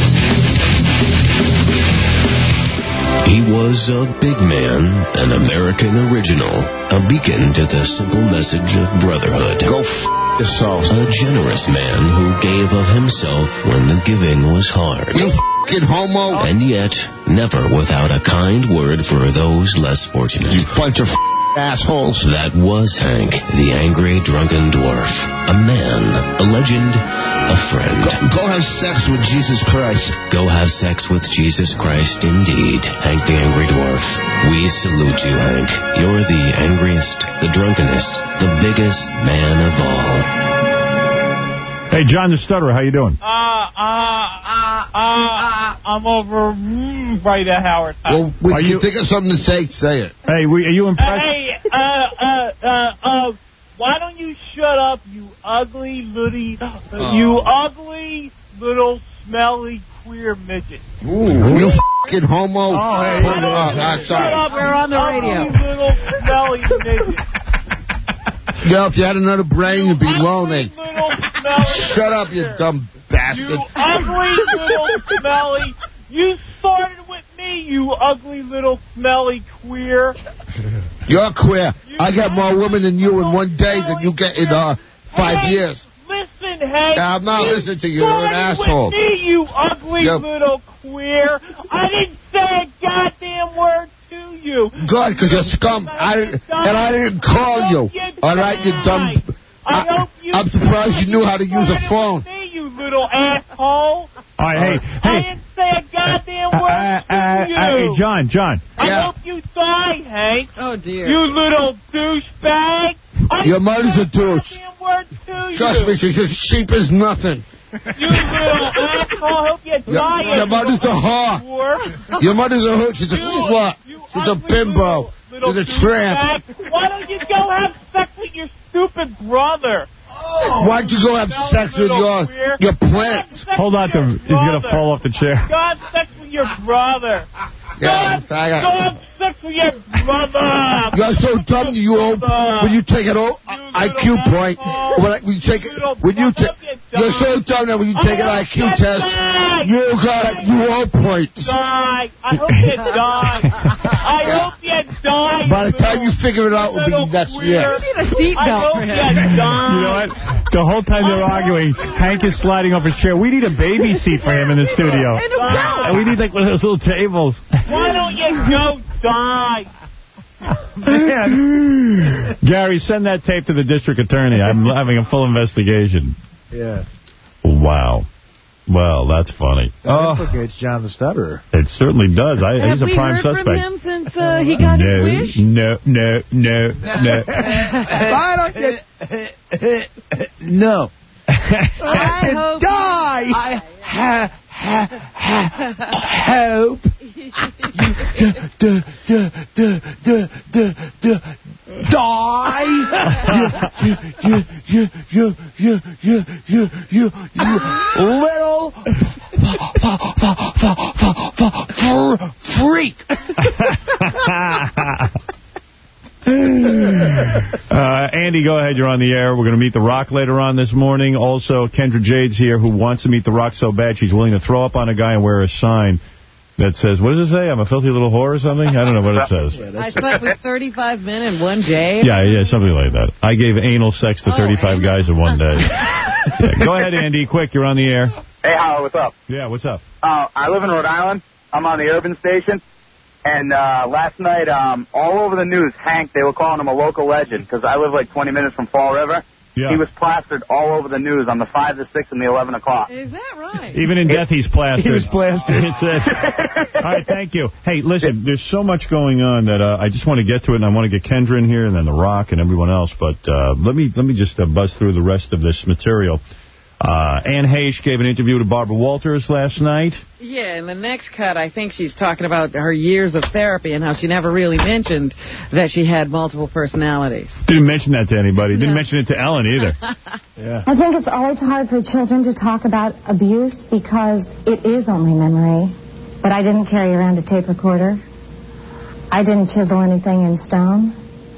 He was a big man, an American original, a beacon to the simple message of brotherhood. Go f*** yourself. A generous man who gave of himself when the giving was hard. You f***ing homo. And yet, never without a kind word for those less fortunate. You bunch of f***. Assholes. That was Hank, the angry drunken dwarf. A man, a legend, a friend. Go, go have sex with Jesus Christ. Go have sex with Jesus Christ, indeed. Hank the angry dwarf. We salute you, Hank. You're the angriest, the drunkenest, the biggest man of all. Hey, John the Stutterer, how you doing? Uh, uh, uh, uh, I'm over mm, right at Howard. Well, if you, you think of something to say, say it. Hey, we, are you impressed? Hey, uh, uh, uh, uh, why don't you shut up, you ugly little, uh, you ugly little smelly queer midget. Ooh, you f***ing homo. Oh, hey, Put, uh, uh, shut up, we're on the radio. Ugly little smelly midget. Yeah, if you had another brain, you'd be lonely. Shut up, you dumb bastard. You ugly little smelly. You started with me, you ugly little smelly queer. You're queer. You I get more women than you in one day than you get in uh, five hey, years. Listen, hey. Now, I'm not you listening to you. You're an asshole. With me, you ugly You're... little queer. I didn't say a goddamn word to you. Good, because you're scum. I didn't, and I didn't call you. All right, you dumb... I, I hope you... I'm surprised you knew how to use a phone. Me, you little asshole. All right, hey, I hey. didn't say a goddamn word uh, to uh, you. Uh, hey, John, John. I Yeah. hope you die, Hank. Oh, dear. You little douchebag. Your mother's a douche. Word to Trust you. me, she's as cheap as nothing. You little asshole. Hope you die. Your, your mother's a whore. Dwarf. Your mother's a hook. She's a slut. She's a bimbo. She's a tramp. Why don't you go have sex with your stupid brother? Oh, Why'd you go have sex with your your prince? Hold on to him. He's going to fall off the chair. Go have sex with your brother. Yeah, go, have, go have sex with your brother. You're so dumb. You old, when you take an old I Q point, when you take it, when you take, you're so dumb that when you take an I Q test, you got you old points. Die. I hope you die. I hope you die. By the time you figure it out, it'll be next year. You need a seatbelt for him. You know what? The whole time they're arguing, Hank is sliding off his chair. We need a baby seat for him in the studio. And we need like one of those little tables. Why don't you go die? Gary, send that tape to the district attorney. I'm having a full investigation. Yeah. Wow. Well, that's funny. That oh. implicates John the Stutterer. It certainly does. I, Have he's a we prime heard suspect. from him since uh, he got no, his wish? No, no, no, no. I don't get... no. I hope die. I ha, ha, ha, hope. D, d, d, d, d, d, die. You, you, you, you, you, you, you, you, you little freak. uh, Andy, go ahead. You're on the air. We're going to meet The Rock later on this morning. Also, Kendra Jade's here, who wants to meet The Rock so bad she's willing to throw up on a guy and wear a sign that says, what does it say? I'm a filthy little whore or something? I don't know what it says. Yeah, I slept with thirty-five men in one day. Yeah, yeah, something like that. I gave anal sex to oh, thirty-five anal. guys in one day. Yeah, go ahead, Andy. Quick, you're on the air. Hey, Howard, what's up? Yeah, what's up? Uh, I live in Rhode Island. I'm on the Urban Station. And uh, last night, um, all over the news, Hank, they were calling him a local legend because I live like twenty minutes from Fall River. Yeah. He was plastered all over the news on the five, the six, and the eleven o'clock. Is that right? Even in death, he's plastered. He was plastered. All right, thank you. Hey, listen, there's so much going on that uh, I just want to get to it, and I want to get Kendra in here and then The Rock and everyone else. But uh, let me let me just uh, buzz through the rest of this material. Uh, Anne Heche gave an interview to Barbara Walters last night. Yeah, in the next cut, I think she's talking about her years of therapy and how she never really mentioned that she had multiple personalities. Didn't mention that to anybody. Didn't no. mention it to Ellen either. Yeah. I think it's always hard for children to talk about abuse because it is only memory. But I didn't carry around a tape recorder. I didn't chisel anything in stone.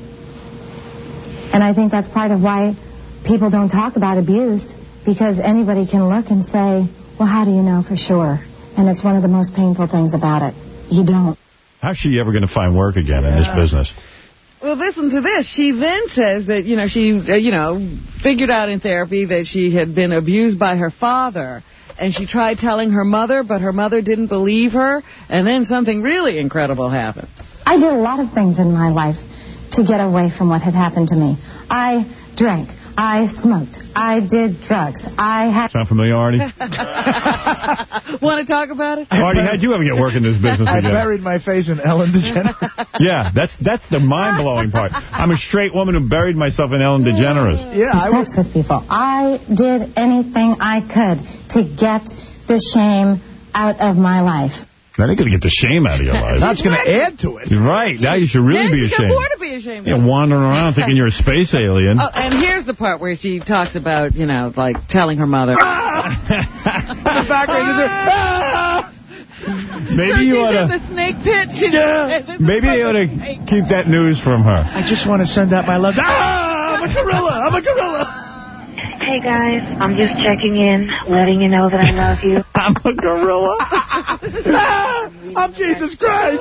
And I think that's part of why people don't talk about abuse. Because anybody can look and say, well, how do you know for sure? And it's one of the most painful things about it. You don't. How's she ever going to find work again yeah. in this business? Well, listen to this. She then says that, you know, she, uh, you know, figured out in therapy that she had been abused by her father. And she tried telling her mother, but her mother didn't believe her. And then something really incredible happened. I did a lot of things in my life to get away from what had happened to me. I drank. I smoked. I did drugs. I had... Sound familiar, Artie? Want to talk about it? Artie, how'd you ever get work in this business I again? buried my face in Ellen DeGeneres. Yeah, that's that's the mind-blowing part. I'm a straight woman who buried myself in Ellen DeGeneres. Yeah, I sex with people. I did anything I could to get the shame out of my life. That ain't going to get the shame out of your life. That's going to add to it. Right. Now you should really then be she ashamed. can afford to be ashamed. You're wandering around thinking you're a space alien. Oh, and here's the part where she talks about, you know, like telling her mother. The background is ah! Maybe so you she's ought to. in the snake pit. She's yeah. Maybe you ought to keep that news from her. I just want to send out my love. Ah! I'm a gorilla. I'm a gorilla. Hey, guys, I'm just checking in, letting you know that I love you. I'm a gorilla. ah, I'm Jesus Christ.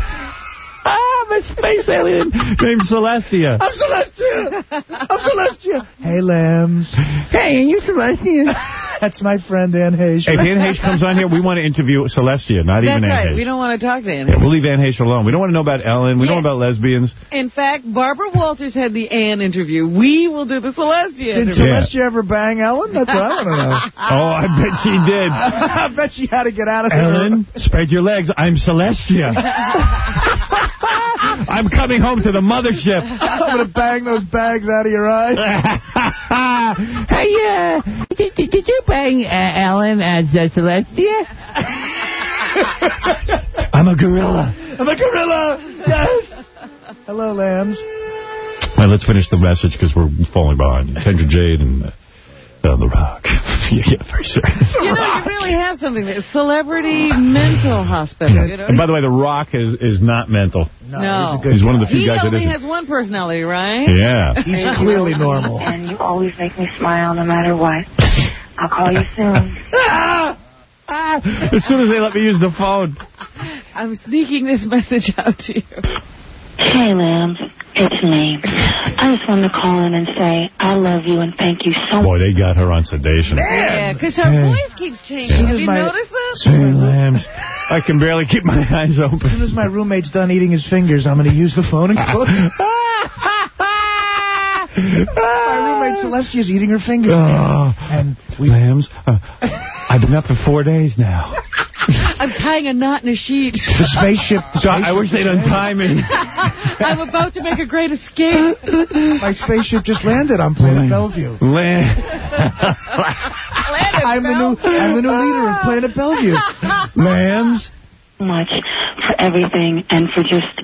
Ah, I'm a space alien named Celestia. I'm Celestia. I'm Celestia. Hey, lambs. Hey, are you Celestia? That's my friend, Anne Heche. Hey, if Anne Heche comes on here, we want to interview Celestia, not That's even Anne right. Heche. We don't want to talk to Anne Heche. Yeah, we'll leave Anne Heche alone. We don't want to know about Ellen. We yeah. don't know about lesbians. In fact, Barbara Walters had the Anne interview. We will do the Celestia Did interview. Celestia yeah. ever bang Ellen? That's what I want to know. Oh, I bet she did. I bet she had to get out of there. Ellen, spread your legs. I'm Celestia. I'm coming home to the mothership. I'm going to bang those bags out of your eyes. Hey, uh, did, did, did you bang uh, Ellen as uh, Celestia? I'm a gorilla. I'm a gorilla. Yes. Hello, lambs. All right, let's finish the message because we're falling behind. Kendra Jade and uh, uh, The Rock. yeah, yeah, very serious. You know, you really have something. There. Celebrity mental hospital. Yeah. You know? And by the way, The Rock is is not mental. No. no. He's, he's one of the few he guys that isn't. He only has one personality, right? Yeah. He's clearly normal. And you always make me smile no matter what. I'll call you soon. As soon as they let me use the phone. I'm sneaking this message out to you. Hey, lambs. It's me. I just wanted to call in and say I love you and thank you so much. Boy, they got her on sedation. Yeah, because her hey. voice keeps changing. Have you my, noticed that? Hey, lambs. I can barely keep my eyes open. As soon as my roommate's done eating his fingers, I'm going to use the phone and call My roommate Celestia's eating her fingers. Oh, and we lambs, uh, I've been up for four days now. I'm tying a knot in a sheet. The spaceship. The so spaceship I wish they'd untie me. I'm about to make a great escape. My spaceship just landed on Planet Bellevue. Land. I'm the new I'm the new leader of Planet Bellevue. Lambs. Much for everything and for just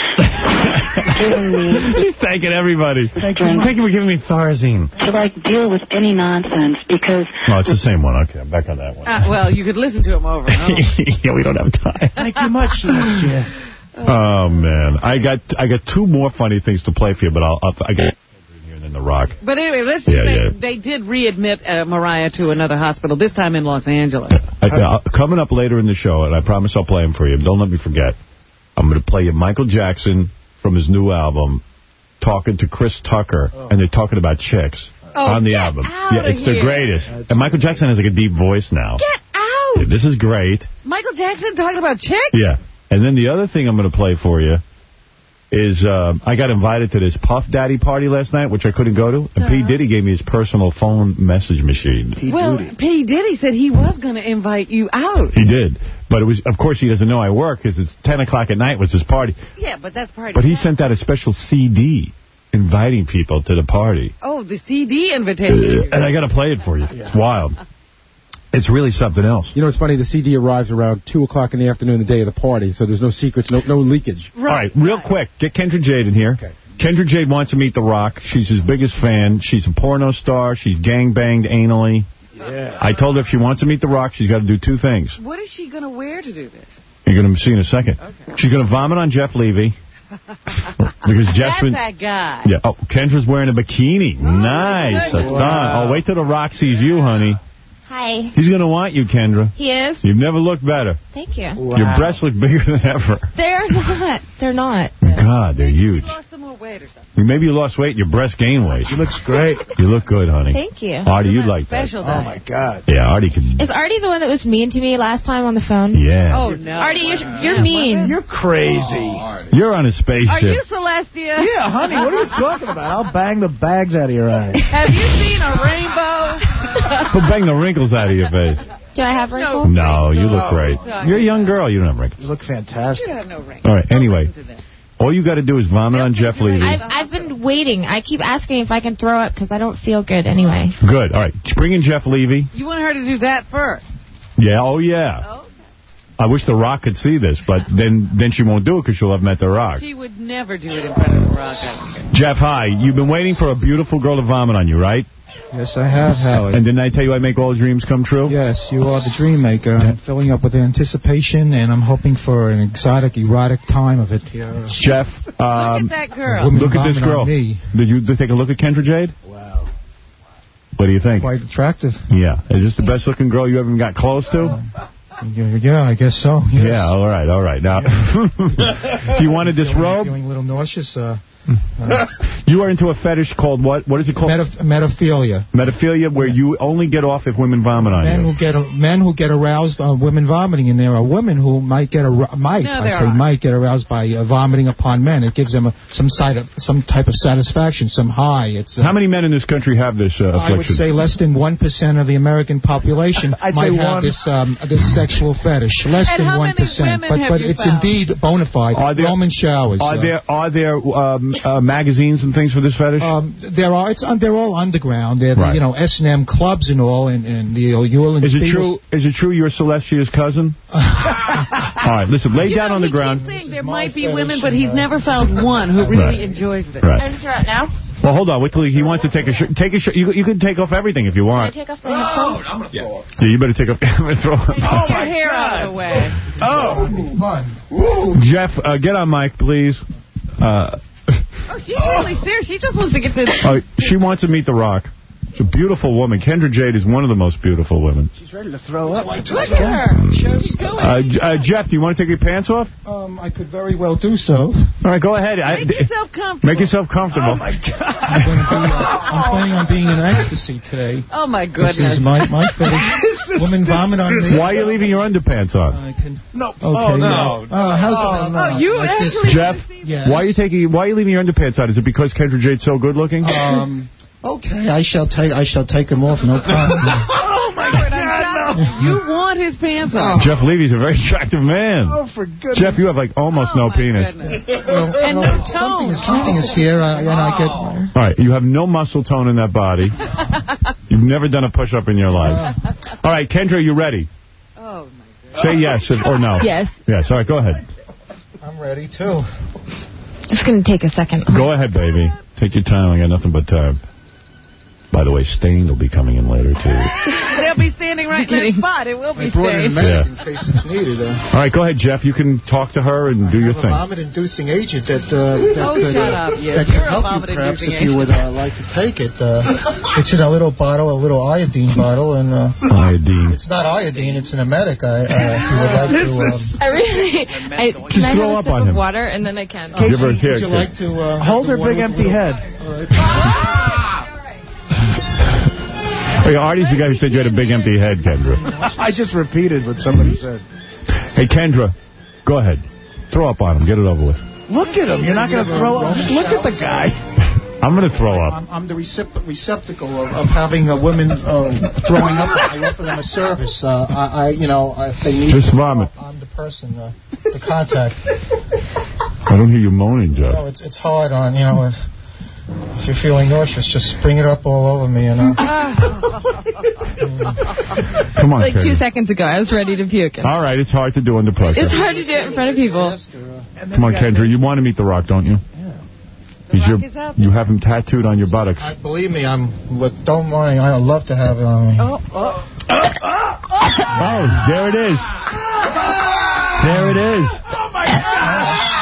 giving me. She's thanking everybody. Thank you. Thank you for giving me Thorazine. To like deal with any nonsense because. Oh, it's the same one. Okay, I'm back on that one. Uh, well, you could listen to him over and over. Yeah, we don't have time. Thank you much, Celestia. Oh man, I got I got two more funny things to play for you, but I'll, I'll I got here and then The Rock. But anyway, let's just yeah, say yeah. they did readmit uh, Mariah to another hospital, this time in Los Angeles. I, uh, coming up later in the show, and I promise I'll play him for you. Don't let me forget. I'm going to play you Michael Jackson from his new album, talking to Chris Tucker, oh. and they're talking about chicks oh, on the get album. Out yeah, it's of the here. greatest. That's and Michael Jackson has like a deep voice now. Get out! Yeah, this is great. Michael Jackson talking about chicks? Yeah. And then the other thing I'm going to play for you is uh, I got invited to this Puff Daddy party last night, which I couldn't go to. And uh-huh. P. Diddy gave me his personal phone message machine. P. Well, Diddy. P. Diddy said he was going to invite you out. He did. But it was, of course, he doesn't know I work because it's ten o'clock at night was his party. Yeah, but that's party. But he sent out a special C D inviting people to the party. Oh, the C D invitation. And I got to play it for you. Yeah. It's wild. It's really something else. You know, it's funny. The C D arrives around two o'clock in the afternoon, the day of the party, so there's no secrets, no no leakage. Right. All right, real quick, get Kendra Jade in here. Okay. Kendra Jade wants to meet The Rock. She's his biggest fan. She's a porno star. She's gangbanged anally. Yeah. I told her if she wants to meet The Rock, she's got to do two things. What is she going to wear to do this? You're going to see in a second. Okay. She's going to vomit on Jeff Levy. Because Jeff's been, that guy. Yeah. Oh, Kendra's wearing a bikini. Oh, nice. That's wow. Oh, wait till The Rock sees you, honey. Hi. He's going to want you, Kendra. He is? You've never looked better. Thank you. Wow. Your breasts look bigger than ever. They're not. They're not. God, they're huge. You lost some more weight or something. Maybe you lost weight and your breast gained weight. She looks great. You look good, honey. Thank you. Artie, you'd like that. Special oh, my God. Yeah, Artie can... Is Artie the one that was mean to me last time on the phone? Yeah. Oh, no. Artie, you're, you're mean. You're crazy. Oh, you're on a spaceship. Are you Celestia? Yeah, honey, what are you talking about? I'll bang the bags out of your eyes. Have you seen a rainbow? We'll bang the wrinkles out of your face. Do I have wrinkles? No, you look great. You're a young girl. You don't have wrinkles. You look fantastic. You have no wrinkles. All right, anyway. All you got to do is vomit on Jeff Levy. I've, I've been waiting. I keep asking if I can throw up because I don't feel good anyway. Good. All right. Bring in Jeff Levy. You want her to do that first? Yeah. Oh, yeah. Oh, okay. I wish The Rock could see this, but then then she won't do it because she'll have met The Rock. She would never do it in front of The Rock. I think. Jeff, hi. You've been waiting for a beautiful girl to vomit on you, right? Yes, I have, Howard. And didn't I tell you I make all dreams come true? Yes, you are the dream maker. I'm filling up with anticipation, and I'm hoping for an exotic, erotic time of it here. Jeff, um, look at that girl. Look at this girl. Did you take a look at Kendra Jade? Wow. What do you think? Quite attractive. Yeah. Is this the best-looking girl you ever got close to? Uh, yeah, yeah, I guess so. Yes. Yeah, all right, all right. Now, yeah. Do you want to disrobe? Feeling a little nauseous. Uh, Uh, you are into a fetish called what? What is it called? Metaph metaphilia. Metaphilia, where you only get off if women vomit on men you. Who get a, men who get aroused on women vomiting, and there are women who might get a, might no, I say are. might get aroused by uh, vomiting upon men. It gives them a, some side of some type of satisfaction, some high. It's uh, how many men in this country have this uh, affliction? I would say less than one percent of the American population I'd might say have one. this um, this sexual fetish. Less and than how one many percent, women but have but you it's found? indeed bona fide. Are there, Roman showers. Are uh, there are there uh, um, uh, magazines and things for this fetish? Um, there are. It's they're all underground. They're Right. the, you know S and M clubs and all, and and the Yule and Is it Spiegel. true? Is it true you're Celestia's cousin? All right, listen. Lay You down know, on the he ground. keeps saying there might be women, but he's never found one who really Right. enjoys it. Right. Can I just throw it now? Well, hold on. Wait till he, he wants to take a shirt. Take a shirt. You, you can take off everything if you Can I want. take off my headphones? I'm gonna throw yeah, you better take off. I'm gonna throw Get it. your hair out of the way. Oh, Jeff, uh, get on mic, please. Uh, Oh, she's really serious. She just wants to get to... uh, she wants to meet The Rock. She's a beautiful woman. Kendra Jade is one of the most beautiful women. She's ready to throw up. Look at her. She's going. Uh, uh, Jeff, do you want to take your pants off? Um, I could very well do so. All right, go ahead. I, Make yourself comfortable. Make yourself comfortable. Oh, my God. I'm, going to be, uh, I'm planning on being in ecstasy today. Oh, my This goodness. is my my fetish. Woman vomit on me. Why are you leaving your underpants on? I can. No. Okay. Oh, no. Yeah. Uh, how's Oh, about no. uh, You like this? actually... Jeff, Yes. why are you taking? Why are you leaving your underpants on? Is it because Kendra Jade's so good looking? Um. Okay, I shall take I shall take them off. No problem. Oh, my God. I'm shocked. You want his pants off. Jeff Levy's a very attractive man. Oh, for goodness. Jeff, you have like almost Oh, no my penis. goodness. Well, And well, no something tone. is something is here, uh, and I get. All right, you have no muscle tone in that body. You've never done a push-up in your life. All right, Kendra, you ready? Oh, my God. Say yes or no. Yes. Yes. All right, go ahead. I'm ready too. It's going to take a second. Go ahead, baby. Take your time. I got nothing but time. By the way, Stained will be coming in later, too. They'll be standing right in that spot. It will be I brought in a staying. medic Yeah. in case it's needed. Uh, All right, go ahead, Jeff. You can talk to her and do your I have thing. a vomit-inducing agent that uh, that Oh, could, shut uh, up, you. that You're could a help you perhaps vomit-inducing if you would uh, like to take it. Uh, it's in a little bottle, a little iodine bottle, and uh, Iodine. it's not iodine, it's an emetic. I, uh, if you would like to. Um, I really... I, Just can I throw have a up sip on him. of water, and then I can... Give her a Casey, kick. would you like to uh, Hold have her the water big with a empty little- head. All right. Hey, Artie's the guy who said you had a big empty head, Kendra. I just repeated what somebody said. Hey, Kendra, go ahead. Throw up on him. Get it over with. Look at him. You're not going to throw up. Just look at the guy. I'm going to throw up. I'm, I'm the recep- receptacle of, of having a women uh, throwing up. I offer them a service. Uh, I, I, you know, if they need Just vomit. I'm the person, uh, the contact. I don't hear you moaning, You Jeff. know, it's it's hard on, you know, if, if you're feeling nauseous, just bring it up all over me, you know. Come on, Like Kendra. two seconds ago, I was ready to puke. All right, it's hard to do under pressure. It's hard to do it in front of people. Come on, Kendra. You want to meet The Rock, don't you? Yeah. Rock is up. You have him tattooed on your buttocks. I, believe me, I'm. But don't mind. I love to have it on me. Oh, oh. Oh, there it is. There it is. Oh, my God.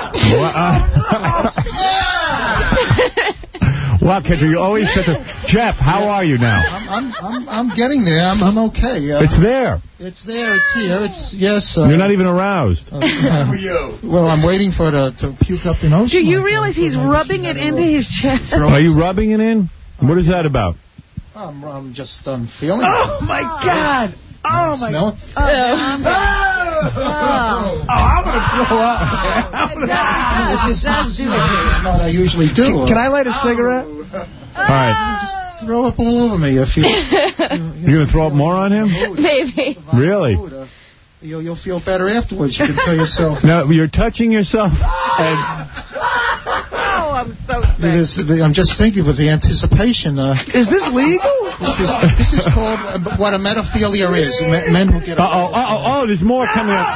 Wow, Kendra, you always such a... Jeff, how are you now? I'm I'm I'm, I'm getting there. I'm I'm okay. Uh, It's there. It's there. It's here. It's yes. Uh, You're not even aroused. Uh, well, I'm waiting for it uh, to puke up in ocean. Do you realize he's rubbing it into his chest? Are you rubbing it in? What is that about? I'm, I'm just um, feeling Oh, it. my God. Oh, my Smell it? Oh, I'm, oh. Oh, I'm going to throw up. It does. It does do that. This is what I usually do. Can I light a cigarette? All right. Just throw up all over me if you... You're going to throw up more on him? Maybe. Really? Uh, You'll, you'll feel better afterwards. You can tell yourself. Now, you're touching yourself. And Oh, I'm so sick. It is, I'm just thinking with the anticipation. Uh, Is this legal? This is this is called uh, what a metaphilia is. Men, men who get. Uh-oh, uh-oh, oh, there's more coming up.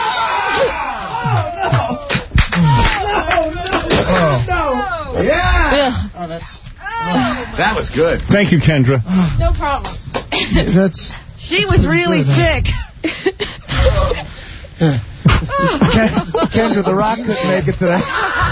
Oh. Yeah. Oh, that's. That was good. Thank you, Kendra. No problem. That's. She was really sick. Kendra, The Rock couldn't make it today.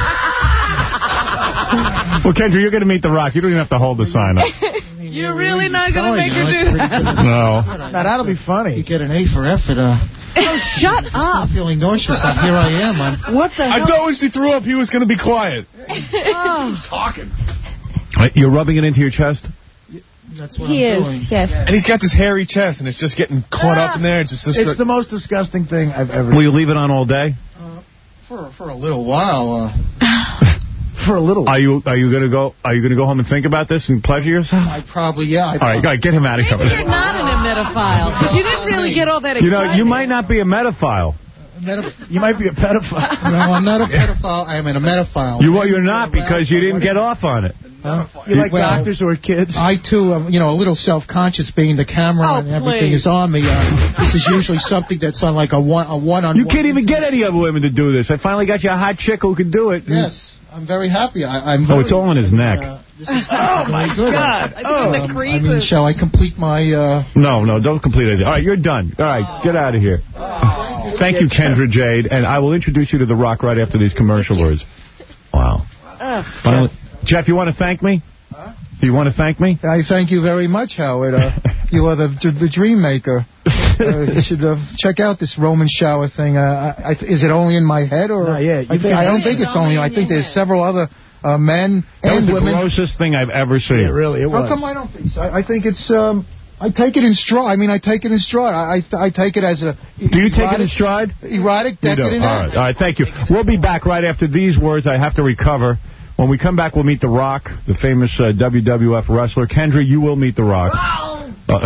Well, Kendra, you're going to meet The Rock. You don't even have to hold the sign up. You're really not going to make her do that. No. Now, that'll be funny. You get an A for effort. Uh, Oh, shut up. I'm feeling nauseous. Uh, here I am. I'm, What the I hell? thought when she threw up, he was going to be quiet. Oh. Talking. You're rubbing it into your chest? that's what He I'm is, doing. yes. And he's got this hairy chest, and it's just getting caught up in there. It's just, just It's like, the most disgusting thing I've ever Will you leave it on all day? Uh, for for a little while. Uh, For a little. Are you are you going to go Are you going to go home and think about this and pleasure yourself? I probably yeah. I All right, all right, get him out of here. Maybe you're not an emetophile, because you didn't really get all that You excited. know, you might not be a metaphile. You might be a pedophile. No, I'm not a pedophile. I'm a metaphile. You, well, you're not because you didn't get off on it. Huh? You like well, doctors who are kids? I, too, am, you know, a little self-conscious being the camera Oh, and everything please. is on me. Uh, this is usually something that's on like a one a one-on-one. You can't even get any other women to do this. I finally got you a hot chick who can do it. Yes, I'm very happy. I, I'm Oh, very, it's all in his neck. Uh, this is Oh, my good. God. Oh, the um, I creases. mean, shall I complete my... Uh... No, no, don't complete it. All right, you're done. All right, get out of here. Oh, Thank you, Kendra Jade, and I will introduce you to The Rock right after these commercial words. Wow. Finally. Jeff, you want to thank me? Huh? Do you want to thank me? I thank you very much, Howard. Uh, you are the the dream maker. Uh, you should uh, check out this Roman shower thing. Uh, I, I, is it only in my head, or? No, yeah, I, think, I don't think it's only. I think there's several other uh, men That was and the women. grossest thing I've ever seen. Yeah, really, it How was. come I don't think so? I, I think it's. Um, I take it in stride. I mean, I take it in stride. I I, I take it as a. Do you take erotic, it in stride? Erotic, You do. decadent All act. right. All right, thank you. We'll be back right after these words. I have to recover. When we come back, we'll meet The Rock, the famous uh, W W F wrestler. Kendra, you will meet The Rock. Uh, Oh,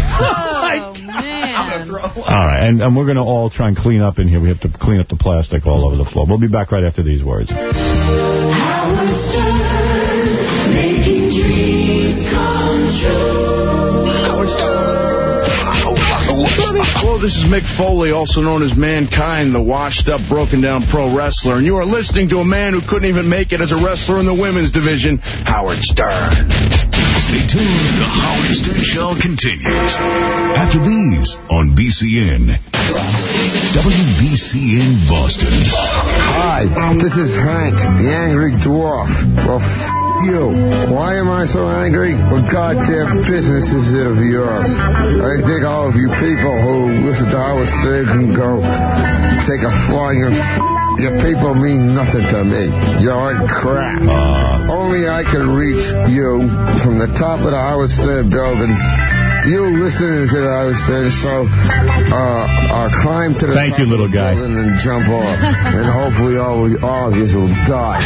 man. all right, and, and we're going to all try and clean up in here. We have to clean up the plastic all over the floor. We'll be back right after these words. Howard Stern, making dreams come true. Howard Stern. Hello, this is Mick Foley, also known as Mankind, the washed-up, broken-down pro wrestler, and you are listening to a man who couldn't even make it as a wrestler in the women's division, Howard Stern. Stay tuned. The Howard Stern Show continues after these on B C N. W B C N Boston. Hi, this is Hank, the Angry Dwarf. Well, f*** you. Why am I so angry? What goddamn business is it of yours? I think all of you people who listen to Howard Stern can go take a flying and f***. Your people mean nothing to me. You're crap. Uh, Only I can reach you from the top of the Howard Stern building. You listening to the Howard Stern show, uh, uh, climb to the Thank top you, little of the guy. building and jump off. And hopefully all, all of you will die.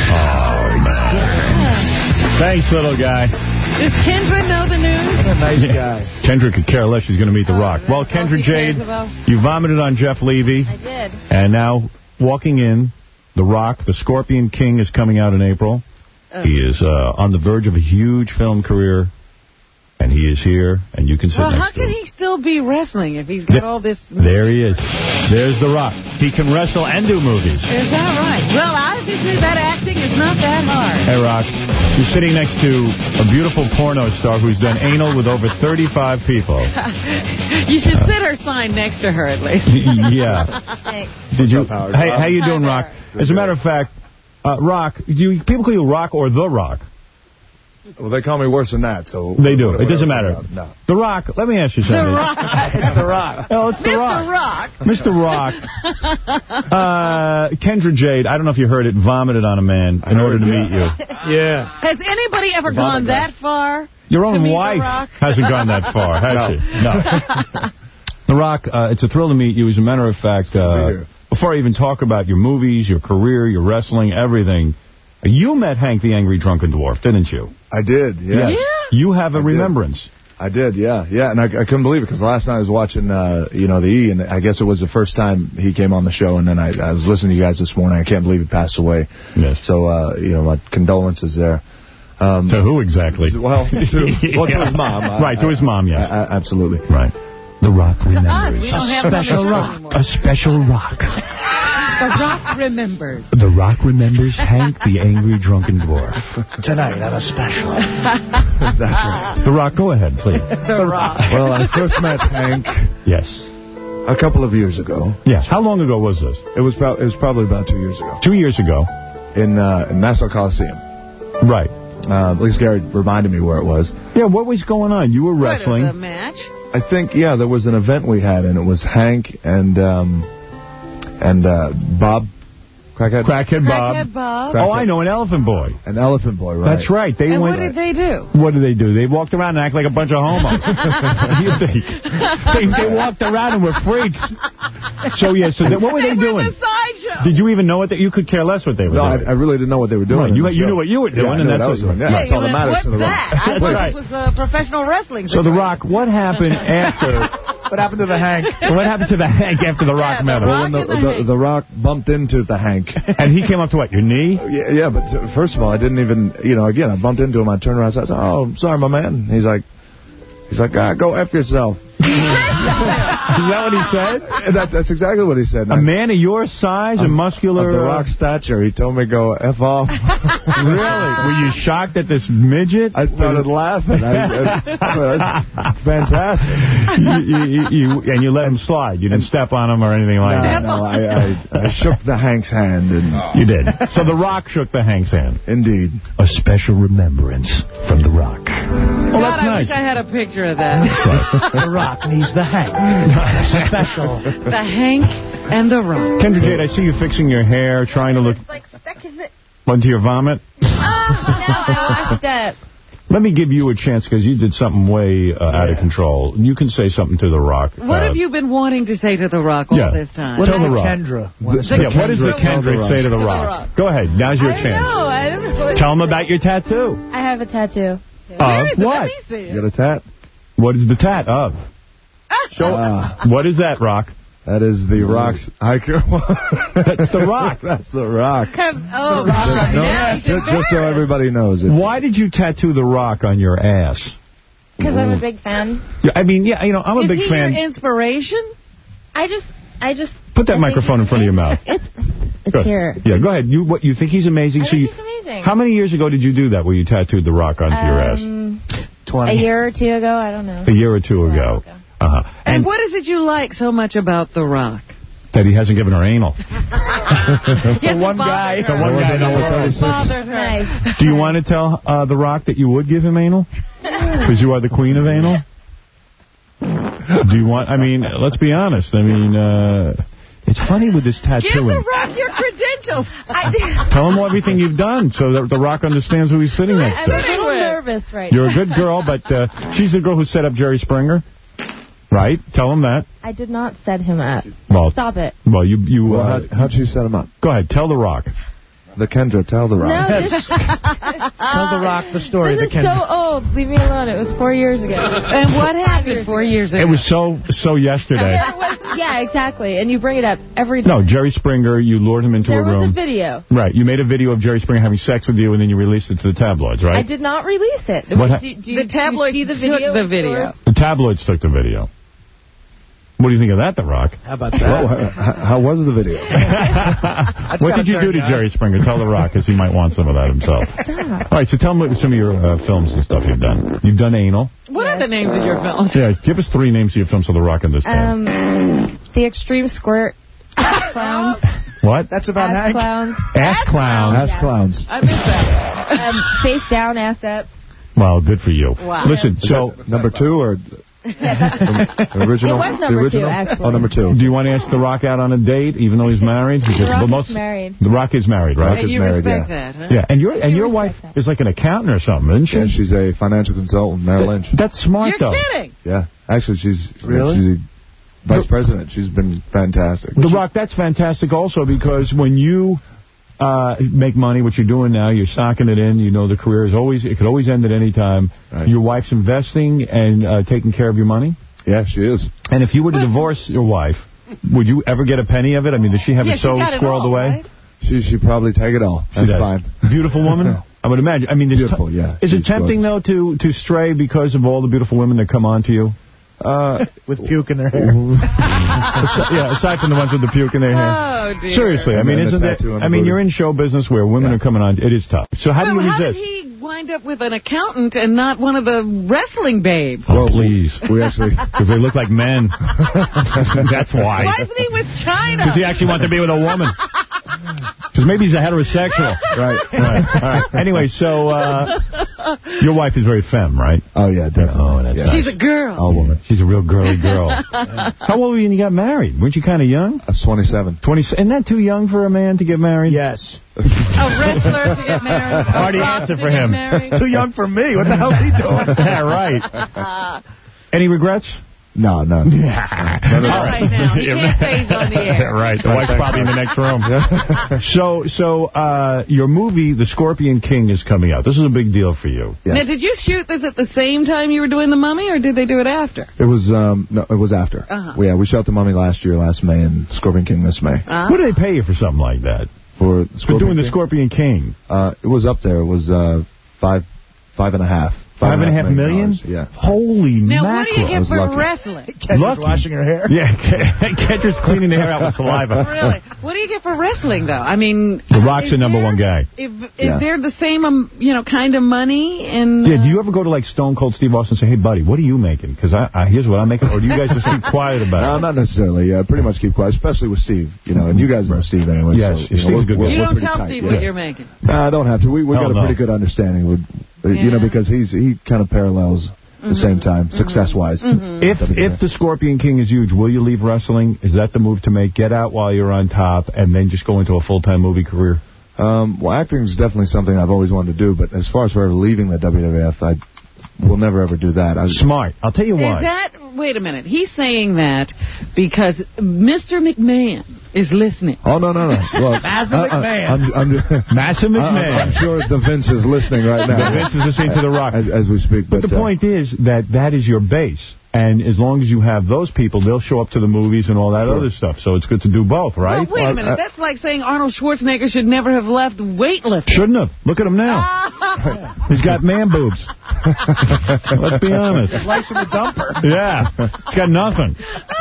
Thanks, little guy. Does Kendra know the news? What a nice guy. Kendra could care less. She's going to meet The Rock. Well, Kendra All she cares Jade, about. you vomited on Jeff Levy. I did. And now, walking in, The Rock, the Scorpion King, is coming out in April. Oh. He is uh, on the verge of a huge film career. And he is here, and you can sit Well, how next to can him. he still be wrestling if he's got Th- all this... There he is. There's The Rock. He can wrestle and do movies. Is that right? Well, obviously that acting is not that hard. Hey, Rock, you're sitting next to a beautiful porno star who's done anal with over thirty-five people. You should sit her sign next to her at least. Yeah. Thanks. Did you? What's up, Howard? Hey, how you doing, Rock? As a matter of fact, uh, Rock, do you, people call you Rock or The Rock? Well, they call me worse than that, so... They do. whatever- It doesn't whatever- matter. No. The Rock, let me ask you The something. Rock. It's The Rock. Oh, it's The Mister Rock. Rock. Mister Rock. Uh, Kendra Jade, I don't know if you heard it, vomited on a man in order to meet you. Yeah. Has anybody ever gone that far? Your To own meet The wife Rock? hasn't gone that far, has No. she? No. The Rock, uh, it's a thrill to meet you. As a matter of fact, uh, before I even talk about your movies, your career, your wrestling, everything, you met Hank the Angry Drunken Dwarf, didn't you? I did, yeah. Yeah? You have a I did. remembrance. I did, yeah, yeah, and I, I couldn't believe it because last night I was watching, uh, you know, the E, and I guess it was the first time he came on the show, and then I, I was listening to you guys this morning. I can't believe he passed away. Yes. So, uh, you know, my condolences there. Um, To who exactly? Well, to, well, to Yeah. his mom. I- Right, to his mom, yes. I, I, absolutely. Right. The Rock remembers. us, we don't have special that rock. anymore. A special rock. The Rock remembers. The Rock remembers Hank the Angry Drunken Dwarf. Tonight on a special. That's right. The Rock, go ahead, please. The Rock. Well, I first met Hank Yes. a couple of years ago. Yes. How long ago was this? It was, pro- it was probably about two years ago Two years ago. in, uh, in Nassau Coliseum. Right. Uh, at least Gary reminded me where it was. Yeah, what was going on? You were wrestling. What, it was a match? I think, yeah, there was an event we had, and it was Hank and um, and uh, Bob, Crackhead, Crackhead Bob. Crackhead Bob. Oh, I know, an Elephant Boy. an Elephant Boy, right? That's right. They And went. what did they do? What did they do? They walked around and act like a bunch of homos. What do you think? They, they walked around and were freaks. So, yeah, so they, what were they, They were doing? the sideshow. Did you even know what they... You could care less what they were No, I, doing. I really didn't know what they were doing. Right, in you- the you show. knew what you were doing, Yeah, I and knew what that's I was what- doing. Yeah, Yeah, that's all you that went, matters what's to the that? Rock. I thought Right. this was uh, professional wrestling. So, The Rock, what happened after What happened to the Hank? What happened to the Hank after the Rock Yeah, met the him? Well, when the, the, the Rock bumped into the Hank. And he came up to what, your knee? Yeah, yeah, but uh, first of all, I didn't even, you know, again, I bumped into him. I turned around and I said, oh, sorry, my man. He's like, he's like, ah, go F yourself. Is that what he said? That, that's exactly what he said. A man of your size and muscular... Of the Rock stature. He told me to go F off. Really? Were you shocked at this midget? I started laughing. I, I, that's fantastic. You, you, you, and you let him slide. You didn't step on him or anything like no, that? No, I, I, I shook the Hank's hand. And oh. You did. So the Rock shook the Hank's hand. Indeed. A special remembrance from the Rock. Well, God, that's I nice. wish I had a picture of that. The Rock needs the Hank. Special. The Hank and the Rock. Kendra Jade, I see you fixing your hair, trying to look... Like stuck in it. Went to your vomit? Oh, no, I washed up. Let me give you a chance, because you did something way uh, yeah. out of control. You can say something to The Rock. What uh, have you been wanting to say to The Rock all yeah. this time? What Tell does The Rock. Kendra? The, yeah, what does the Kendra say to The Rock? The Rock? Go ahead. Now's your I chance. Know, I don't know. Tell him about your tattoo. I have a tattoo. Of what? You got a tat? What is the tat of? Show. Uh, what is that, Rock? That is the Rock's... That's the Rock. That's the Rock. Oh, just, no, yes. just, just so everybody knows. It's Why did you tattoo the Rock on your ass? Because I'm a big fan. Yeah, I mean, yeah, you know, I'm a is big he fan. Your inspiration? I just, I just. Put that I microphone in front of your mouth. It's, it's Good. here. Yeah, go ahead. You what? You think he's amazing? I so think you, he's amazing. How many years ago did you do that, where you tattooed the Rock onto um, your ass? Twenty. A year or two ago, I don't know. A year or two ago. ago. Uh-huh. And, and what is it you like so much about The Rock? That he hasn't given her anal. Yes, the one guy. The one guy number Bothered her. Nice. Do you want to tell uh, The Rock that you would give him anal? Because you are the queen of anal? Do you want, I mean, let's be honest. I mean, uh, it's funny with this tattooing. Give The Rock your credentials. I, Tell him everything you've done so that The Rock understands who he's sitting next I'm to. a little nervous right You're now. a good girl, but uh, she's the girl who set up Jerry Springer. Right? Tell him that. I did not set him up. Well, Stop it. Well, you... you well, uh, how, how'd you set him up? Go ahead. Tell The Rock. The Kendra, tell The Rock. No, this, Tell The Rock the story. This the is Kendra. so old. Leave me alone. It was four years ago. And what happened four years ago? It was so so yesterday. There was, yeah, exactly. And you bring it up every time. No, Jerry Springer, you lured him into there a room. There was a video. Right. You made a video of Jerry Springer having sex with you, and then you released it to the tabloids, right? I did not release it. What do, do, you, the tabloids do you see the took video? the video. The tabloids took the video. What do you think of that, The Rock? How about that? Well, how, how was the video? What did you do to Jerry Springer? Tell The Rock, because he might want some of that himself. Stop. All right, so tell him what some of your uh, films and stuff you've done. You've done anal. What are the names of your films? Yeah, give us three names of your films so The Rock understands. Um, The Extreme Squirt. Ass Clowns. What? That's about Ass Hank. Clowns. Ass Clowns. Ass Yeah. Clowns. I missed that. Um, face Down, Ass Up. Well, good for you. Wow. Listen, Is so... number two or... the original? It was number the original? two, actually. Oh, number two. Do you want to ask The Rock out on a date, even though he's married? The Rock the is most, married. The Rock is married, right? And you married, respect yeah. that, huh? Yeah, and your and You your wife respect that. is like an accountant or something, isn't she? Yeah, she's a financial consultant, Merrill Lynch. That's smart, You're though. kidding. Yeah, actually, she's Really? she's a vice president. She's been fantastic. The Rock, that's fantastic also, because when you uh, make money, what you're doing now, you're socking it in, you know the career is always, it could always end at any time. Right. Your wife's investing and uh, taking care of your money. Yeah, she is. And if you were to divorce your wife, would you ever get a penny of it? I mean, does she have Yeah, it she's so got it squirreled all, away? right? She she probably take it all. That's She does. fine. Beautiful woman? I would imagine. I mean, it's Beautiful, yeah. Is it She's tempting, gorgeous. though, to, to stray because of all the beautiful women that come on to you? Uh, With puke in their hair. Asi- yeah, aside from the ones with the puke in their hair. Oh, dear. Seriously, I And mean, then the isn't it? tattoo on the I mean, booty. you're in show business where women Yeah. are coming on. It is tough. So how do Well, you how resist? did he wind up with an accountant and not one of the wrestling babes? Oh, please. we actually... Because they look like men. That's why. Why isn't he with China? Because he actually wanted to be with a woman. Because maybe he's a heterosexual. Right. Right. All right. Anyway, so uh, your wife is very femme, right? Oh, yeah, definitely. Oh, that's yeah. nice. She's a girl. All woman. She's a real girly girl. How old were you when you got married? Weren't you kind of young? I was twenty-seven. twenty. Isn't that too young for a man to get married? Yes. A wrestler to get married. A Already rock answered to for get him. married. Too young for me. What the hell's he doing? Yeah, right. Any regrets? No, no. no. All right, now. He can't say he's on the air. Right. The wife's probably in the next room. so, so uh, your movie, The Scorpion King, is coming out. This is a big deal for you. Yeah. Now, did you shoot this at the same time you were doing The Mummy, or did they do it after? It was um, no, it was after. Uh-huh. Well, yeah, we shot The Mummy last year, last May, and Scorpion King this May. Uh-huh. What do they pay you for something like that? For, for doing The Scorpion King? Uh, it was up there. It was uh, five, five and a half. Five, five and a half million? million? Yeah. Holy now, mackerel. Now, what do you get for lucky. wrestling? Catcher's washing her hair. Yeah, Catcher's cleaning the hair out with saliva. Really? What do you get for wrestling, though? I mean... The Rock's the number there, one guy. If, is yeah. there the same, um, you know, kind of money? In, uh... Yeah, do you ever go to, like, Stone Cold Steve Austin and say, hey, buddy, what are you making? Because I, I, here's what I'm making. Or do you guys just keep quiet about no, it? No, not necessarily. Yeah, pretty much keep quiet, especially with Steve. You know, and you guys know Steve anyway. Yes, so, you Steve's know, a good guy. You don't tell tight, Steve yeah. what you're making. No, I don't have to. We we got a no. pretty good understanding with, yeah. you know, because he's he kind of parallels Mm-hmm. the same time, success-wise. Mm-hmm. If if the Scorpion King is huge, will you leave wrestling? Is that the move to make? Get out while you're on top and then just go into a full-time movie career? Um, well, acting is definitely something I've always wanted to do, but as far as forever leaving the W W F, I will never ever do that. I, Smart. I'll tell you why. Is that... Wait a minute. He's saying that because Mister McMahon is listening. Oh, no, no, no. Well, Massive uh, McMahon. I'm, I'm, Massive McMahon. I'm sure the Vince is listening right now. The Vince is listening to The Rock. As, as we speak. But, but the uh, point is that that is your base. And as long as you have those people, they'll show up to the movies and all that sure. other stuff. So it's good to do both, right? Well, wait a minute. Uh, That's like saying Arnold Schwarzenegger should never have left weightlifting. Shouldn't have. Look at him now. He's got man boobs. Let's be honest. His life's in the dumper. Yeah. He's got nothing.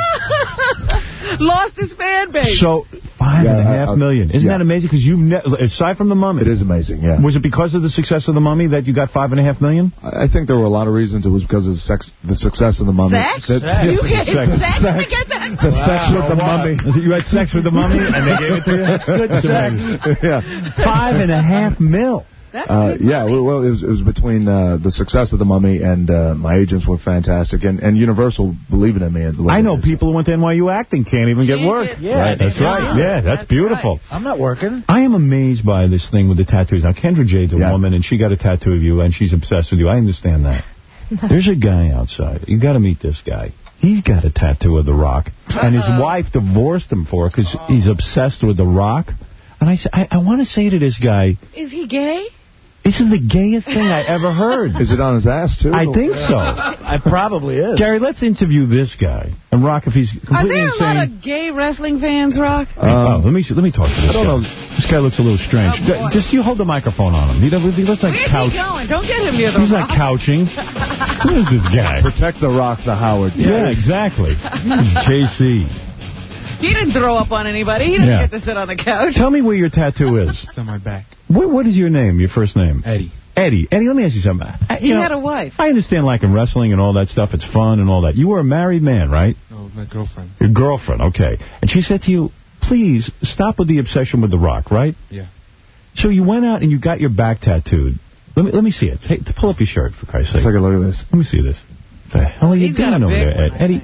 Lost his fan base. So five yeah, and a half I, I, million. Isn't yeah. that amazing? Because you, ne aside from The Mummy. It is amazing, yeah. Was it because of the success of The Mummy that you got five and a half million? I, I think there were a lot of reasons. It was because of the, sex, the success of The Mummy. Sex? That, sex. You yes, get sex. sex, sex. to get that? The wow. sex with The Mummy. You had sex with The Mummy and they gave it to you? That's good sex. Yeah. Five and a half mil. That's uh, good yeah, money. well, it was, it was between uh, the success of The Mummy and uh, my agents were fantastic, and, and Universal believing in me. The way I know people who went to N Y U acting can't even get work. Yeah, right. That's right. Yeah, that's, that's beautiful. Right. I'm not working. I am amazed by this thing with the tattoos. Now, Kendra Jade's a yeah. woman, and she got a tattoo of you, and she's obsessed with you. I understand that. There's a guy outside. You got to meet this guy. He's got a tattoo of The Rock, uh-oh. and his wife divorced him for it because oh. he's obsessed with The Rock. And I, I, I want to say to this guy... Is he gay? This is the gayest thing I ever heard. Is it on his ass, too? I think so. I probably is. Gary, let's interview this guy. And Rock, if he's completely Are there a insane... lot of gay wrestling fans, Rock? Um, oh, let me let me talk to this I don't guy. know. This guy looks a little strange. Oh, Just you hold the microphone on him. He, he looks like Where's couch. he going? Don't get him near the He's Rock. like couching. Who is this guy? Protect The Rock, the Howard. Yeah, yeah exactly. J C. He didn't throw up on anybody. He didn't yeah. get to sit on the couch. Tell me where your tattoo is. It's on my back. What, what is your name, your first name? Eddie. Eddie. Eddie, let me ask you something. I, he you know, had a wife. I understand liking wrestling and all that stuff. It's fun and all that. You were a married man, right? No, my girlfriend. Your girlfriend, okay. And she said to you, please, stop with the obsession with The Rock, right? Yeah. So you went out and you got your back tattooed. Let me let me see it. Hey, pull up your shirt, for Christ's sake. Let's take a look at this. Let me see this. What the hell are you He's doing over there, Ed? Eddie?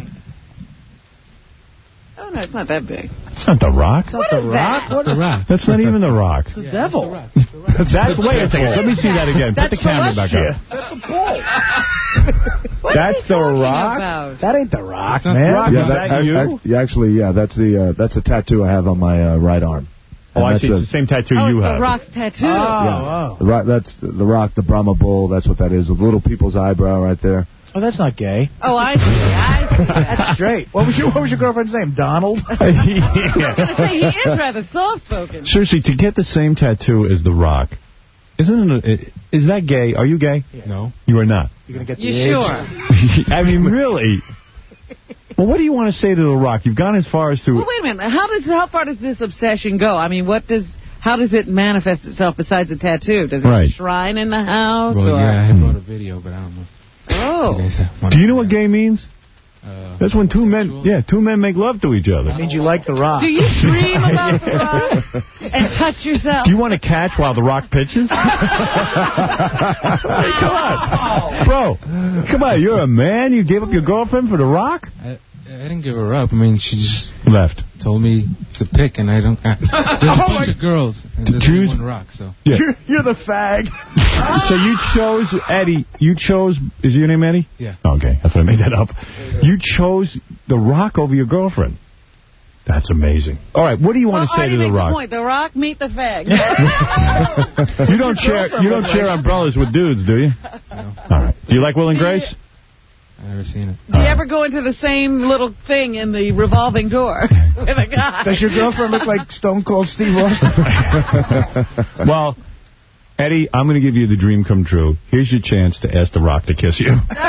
Oh, no, it's not that big. It's not The Rock. It's not The Rock. What The Rock. That's not even The Rock. It's the yeah, devil. That's The Rock. That's That's, wait a second. Let me see that again. Put That's the camera back Celestia. up. That's a bull. What That's is he The talking Rock? about? That ain't The Rock, That's man. Rock. Yeah, Is that, that I, you? I, yeah, actually, yeah, that's the uh, that's a tattoo I have on my uh, right arm. Oh, And I that's see. It's a- the same tattoo Oh, you it's have. The Rock's tattoo. Oh, Yeah. oh. The rock, that's the, the Rock, the Brahma Bull. That's what that is. The little people's eyebrow right there. Oh, that's not gay. Oh, I see. I see. That's straight. What was your What was your girlfriend's name? Donald. I was going to say, he is rather soft-spoken. Seriously, to get the same tattoo as The Rock, isn't it? A, is that gay? Are you gay? Yeah. No. You are not. You're gonna get the You AIDS. sure? I mean, really. Well, what do you want to say to The Rock? You've gone as far as to... Well, wait a minute. How does how far does this obsession go? I mean, what does how does it manifest itself besides a tattoo? Does it Right. have a shrine in the house? Well, or? yeah, I brought a video, but I don't know. Oh. You guys have- Do you know what gay means? Uh, That's when two men, yeah, two men make love to each other. It means you like The Rock. Do you dream about The Rock and touch yourself? Do you want to catch while The Rock pitches? Hey, come on. Bro, come on, you're a man? You gave up your girlfriend for The Rock? I, I didn't give her up. I mean, she just left. Told me to pick, and I don't. I, there's a bunch of girls, and there's only one rock. So Yeah. You're, you're the fag. So you chose, Eddie, you chose, is your name Eddie? Yeah. Okay, I thought I made that up. You chose The Rock over your girlfriend. That's amazing. All right, what do you want well, to say Artie to The makes Rock? A point. The Rock, meet the fag. You don't share you don't share umbrellas with dudes, do you? No. All right. Do you like Will and Grace? I've never seen it. Do you ever go into the same little thing in the revolving door with a guy? Does your girlfriend look like Stone Cold Steve Austin? Well, Eddie, I'm going to give you the dream come true. Here's your chance to ask The Rock to kiss you.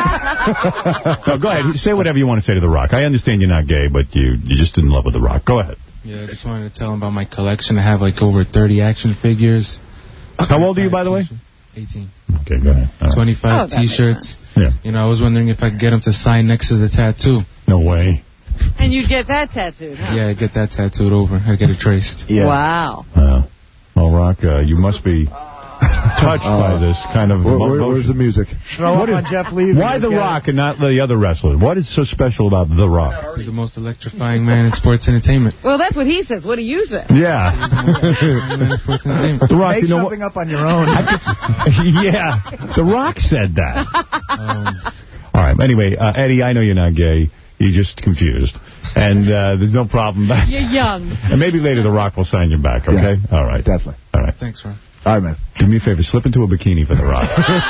No, go ahead. Say whatever you want to say to The Rock. I understand you're not gay, but you, you're just in love with The Rock. Go ahead. Yeah, I just wanted to tell him about my collection. I have like over thirty action figures. How old are you, by the way? eighteen. Okay, go ahead. All right. twenty-five Oh, that makes T-shirts. Yeah. You know, I was wondering if I could get him to sign next to the tattoo. No way. And you'd get that tattooed, huh? Yeah, get that tattooed over. I get it traced. Yeah. Wow. Uh, well, Rock, uh, you must be touched by this kind of Where, where, emotion. where's the music? Throw What up is- on Jeff Levy. Why The Okay. Rock and not the other wrestlers? What is so special about The Rock? He's the most electrifying man in sports entertainment. Well, that's what he says. What do you say? Yeah. Man in sports entertainment. The Rock, Make you know something up on your own. what? Yeah. The Rock said that. Um, All right. Anyway, uh, Eddie, I know you're not gay. You're just confused. And uh, there's no problem. You're young. And maybe later The Rock will sign you back, okay? Yeah, all right. definitely. All right. Thanks, Ron. All right, man. Do me a favor. Slip into a bikini for The Rock.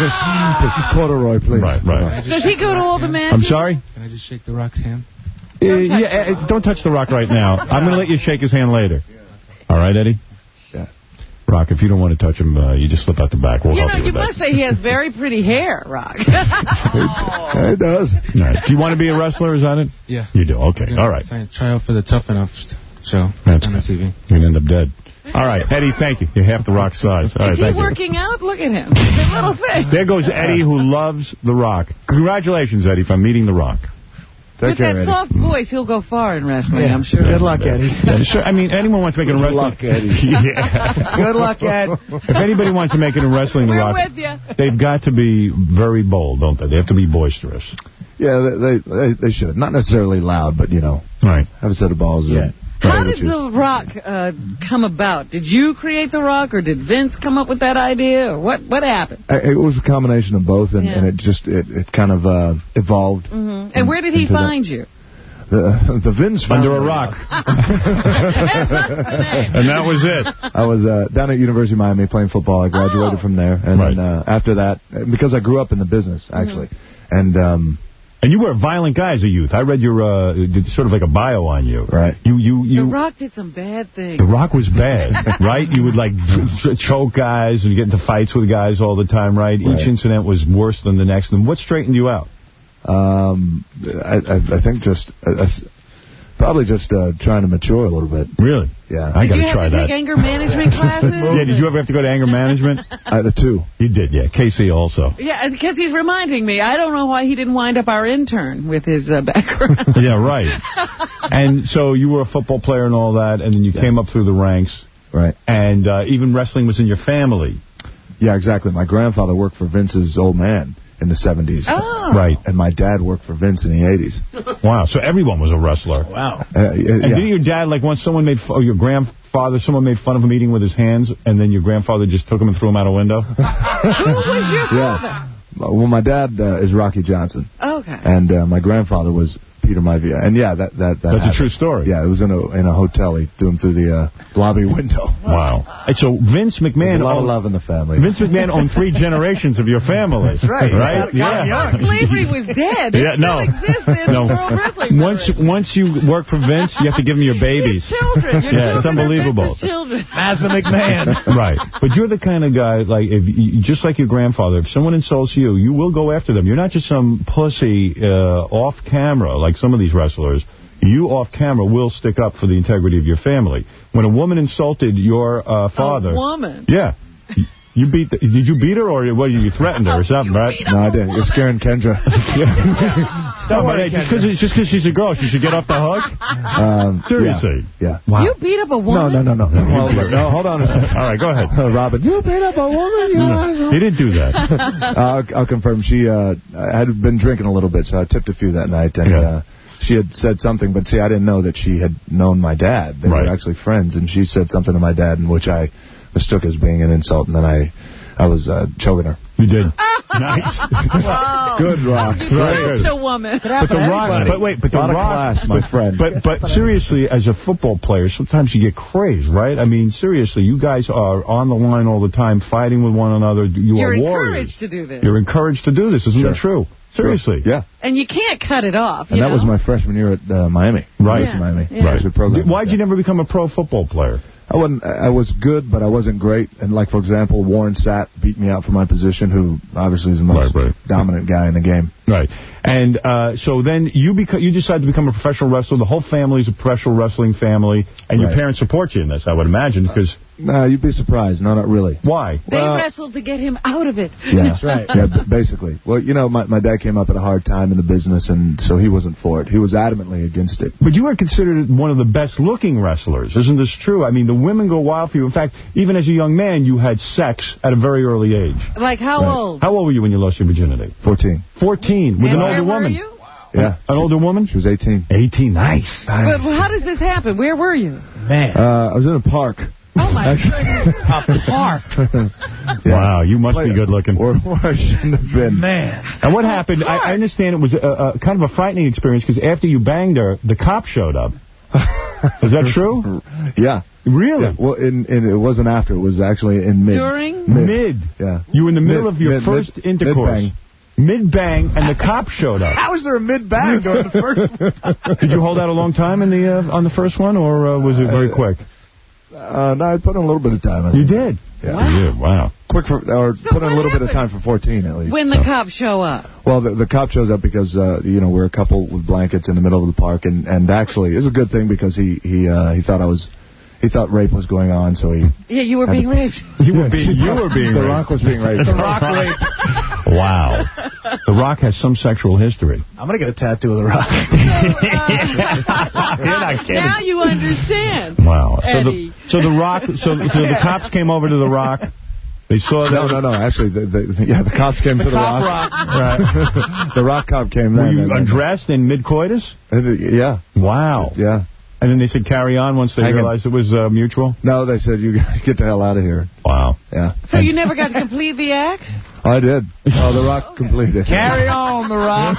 Corduroy, please. Right, right. Does he go to all the I'm matches? sorry? Can I just shake the Rock's hand? Uh, yeah, uh, don't touch The Rock right now. I'm going to let you shake his hand later. All right, Eddie? Yeah. Rock, if you don't want to touch him, uh, you just slip out the back. We'll You help know, you you with must say he has very pretty hair, Rock. Yeah, it does. that. All right. Do you want to be a wrestler? Is that it? Yeah. You do? Okay. Yeah, All right. Sign, try out for the Tough Enough show That's on the good. T V. You're going to end up dead. All right, Eddie, thank you. You're half The Rock's size. All right, Is he thank you. working out? Look at him. It's a little thing. There goes Eddie, who loves The Rock. Congratulations, Eddie, for meeting The Rock. With that soft voice, he'll go far in wrestling, I'm sure. Good luck, Eddie. Yeah, sure. I mean, anyone wants to make it in Good wrestling. luck, Eddie. Yeah. Good luck, Ed. If anybody wants to make it in wrestling, The We're Rock, with you. they've got to be very bold, don't they? They have to be boisterous. Yeah, they, they they should. Not necessarily loud, but, you know, Right. have a set of balls. Yeah. How did The Rock uh, come about? Did you create The Rock, or did Vince come up with that idea? Or what What happened? It was a combination of both, and, Yeah. and it just it, it kind of uh, evolved. Mm-hmm. And where did he into that. find you? The the Vince Under found a me. rock. And that was it. I was uh, down at University of Miami playing football. I graduated Oh. from there, and Right. then uh, after that, because I grew up in the business actually, Mm-hmm. and um, And you were a violent guy as a youth. I read your uh, sort of like a bio on you. Right. You you The you. Rock did some bad things. The Rock was bad, right? You would like ch- choke guys and you get into fights with guys all the time, right? Right. Each incident was worse than the next. And what straightened you out? um, I, I, I think just uh, uh, probably just uh, trying to mature a little bit. Really? Yeah. I Did got you to have try to that. take anger management classes? Yeah, did you ever have to go to anger management? I, the two. You did, yeah. Casey also. Yeah, because he's reminding me. I don't know why he didn't wind up our intern with his uh, background. Yeah, right. And so you were a football player and all that, and then you Yeah. came up through the ranks. Right. And uh, even wrestling was in your family. Yeah, exactly. My grandfather worked for Vince's old man in the seventies. Oh. Right. And my dad worked for Vince in the eighties. Wow, so everyone was a wrestler. Wow. Uh, And yeah. didn't your dad, like, once someone made, or your grandfather, someone made fun of him eating with his hands, and then your grandfather just took him and threw him out a window? Who was your father? Yeah. Well, my dad uh, is Rocky Johnson, Okay. and uh, my grandfather was Peter Maivia. And yeah, that that, that That's happened. a true story. Yeah, it was in a in a hotel. He threw him through the uh, lobby window. Wow. And so Vince There's McMahon a lot of owned, love in the family. Vince McMahon owned three generations of your family. That's right. Right? Yeah. Yeah. Slavery was dead. It Yeah, no. still exists in No. the World Wrestling Once Federation. once you work for Vince, you have to give him your babies. His children. Your Yeah, it's children are unbelievable. Vince's children. Master McMahon. Right. But you're the kind of guy, like, if you, just like your grandfather, if someone insults you, you will go after them. You're not just some pussy uh, off camera, like some of these wrestlers. You off camera will stick up for the integrity of your family. When a woman insulted your uh, father... A woman? Yeah. You beat the, did you beat her, or what, you threatened her or something, right? No, I didn't. You're scaring Kendra. No, but hey, just because just because she's a girl, she should get off the hook? Um, Seriously. Yeah. Wow. You beat up a No, woman? no, no, no. No, no, no, hold on a second. All right, go ahead. Uh, Robin, you beat up a woman? You No, he didn't do that. uh, I'll, I'll confirm. She uh, had been drinking a little bit, so I tipped a few that night, and Yeah. uh, she had said something, but see, I didn't know that she had known my dad. They right. were actually friends, and she said something to my dad, in which I mistook as being an insult, and then I, I was uh, choking her. You did. Nice. Wow. Good, Rock. Right. Such a woman. But the Rock, but wait, but the Rock, class, my friend. But but seriously, as a football player, sometimes you get crazed, right? I mean, seriously, you guys are on the line all the time, fighting with one another. You You're are warriors. You're encouraged to do this. You're encouraged to do this, isn't sure. that true? Seriously. Sure. Yeah. And you can't cut it off. And you that know? was my freshman year at uh, Miami. Right. Yeah. Miami. Yeah. Right. Why'd you never become a pro football player? I wasn't. I was good, but I wasn't great. And like, for example, Warren Sapp beat me out for my position, who obviously is the most right, right. dominant guy in the game. Right. And uh, so then you beca- you decide to become a professional wrestler. The whole family's a professional wrestling family, and right. your parents support you in this, I would imagine, because... No, you'd be surprised. No, not really. Why? They well, wrestled to get him out of it. Yeah, that's right. Yeah, basically. Well, you know, my, my dad came up at a hard time in the business, and so he wasn't for it. He was adamantly against it. But you are considered one of the best-looking wrestlers. Isn't this true? I mean, the women go wild for you. In fact, even as a young man, you had sex at a very early age. Like how right. old? How old were you when you lost your virginity? Fourteen. Fourteen. With and an where older were woman. You? Yeah. An older woman? She was eighteen. eighteen. Nice. nice. But how does this happen? Where were you? Man. Uh, I was in a park. Oh, my goodness. A park. Yeah. Wow, you must be good looking. Or, or I shouldn't have been. Man. And what happened, I, I understand it was a, a kind of a frightening experience, because after you banged her, the cop showed up. Is that true? Yeah. Really? Yeah. Well, in, in, it wasn't after. It was actually in mid. During? Mid. mid. Yeah. You were in the middle mid, of your mid, first mid, intercourse. Mid-bang. Mid-bang, and the cop showed up. How was there a mid-bang during the first? Did you hold out a long time in the uh, on the first one, or uh, was it very uh, quick? Uh, no, I put in a little bit of time. I You think. did? Yeah. Wow. You did. Wow. Quick for, or So put in a little happens? bit of time for fourteen, at least. When the so. cops show up. Well, the, the cop shows up because, uh, you know, we're a couple with blankets in the middle of the park, and, and actually, it was a good thing because he he uh, he thought I was... He thought rape was going on, so he... Yeah, you were being raped. You were being, you were being The raped. Rock was being raped. The Rock raped. Wow. The Rock has some sexual history. I'm going to get a tattoo of The Rock. You're not kidding. Now you understand. Wow. So Eddie. the, so the Rock, so, so the cops came over to The Rock. They saw that. No, no, no. Actually, the, the, yeah, the cops came The to The cop Rock. rock. Right. The Rock cop came Were then. you and, undressed in mid-coitus? Yeah. Wow. Yeah. And then they said carry on once they Hang realized it was uh, mutual? No, they said, you guys get the hell out of here. Wow. Yeah. So you never got to complete the act? I did. Oh, The Rock completed. Carry on, The Rock.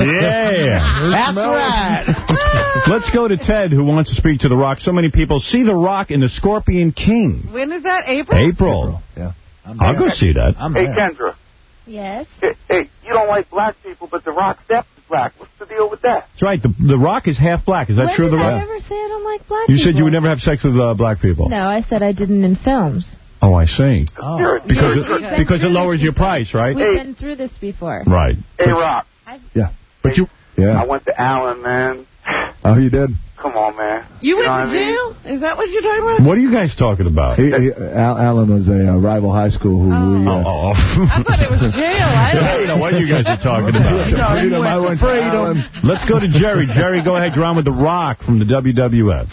Yeah. That's right. Let's go to Ted, who wants to speak to The Rock. So many people see The Rock in The Scorpion King. When is that? April? April. April. Yeah. I'll go see that. I'm Hey, there. Kendra. Yes. Hey, hey, you don't like black people, but The Rock's definitely black. What's the deal with that? That's right. The, the Rock is half black. Is that when true, did The I Rock? ever say I don't like black You people? said you would never have sex with uh, black people. No, I said I didn't in films. Oh, I see. Oh. Because We've it, been because it through lowers this your before. price, right? We've Hey. been through this before. Right. Hey, Rock. Yeah. But you... Yeah. I went to Allen, man. Oh, you did? Come on, man. You went know to what I mean? jail? Is that what you're talking about? What are you guys talking about? He, he, Al, Allen was a uh, rival high school who Oh. we... Uh, Oh. I thought it was jail. I I don't know what you guys are talking about. No, freedom. I went to Allen. Let's go to Jerry. Jerry, go ahead. You're on with The Rock from the W W F.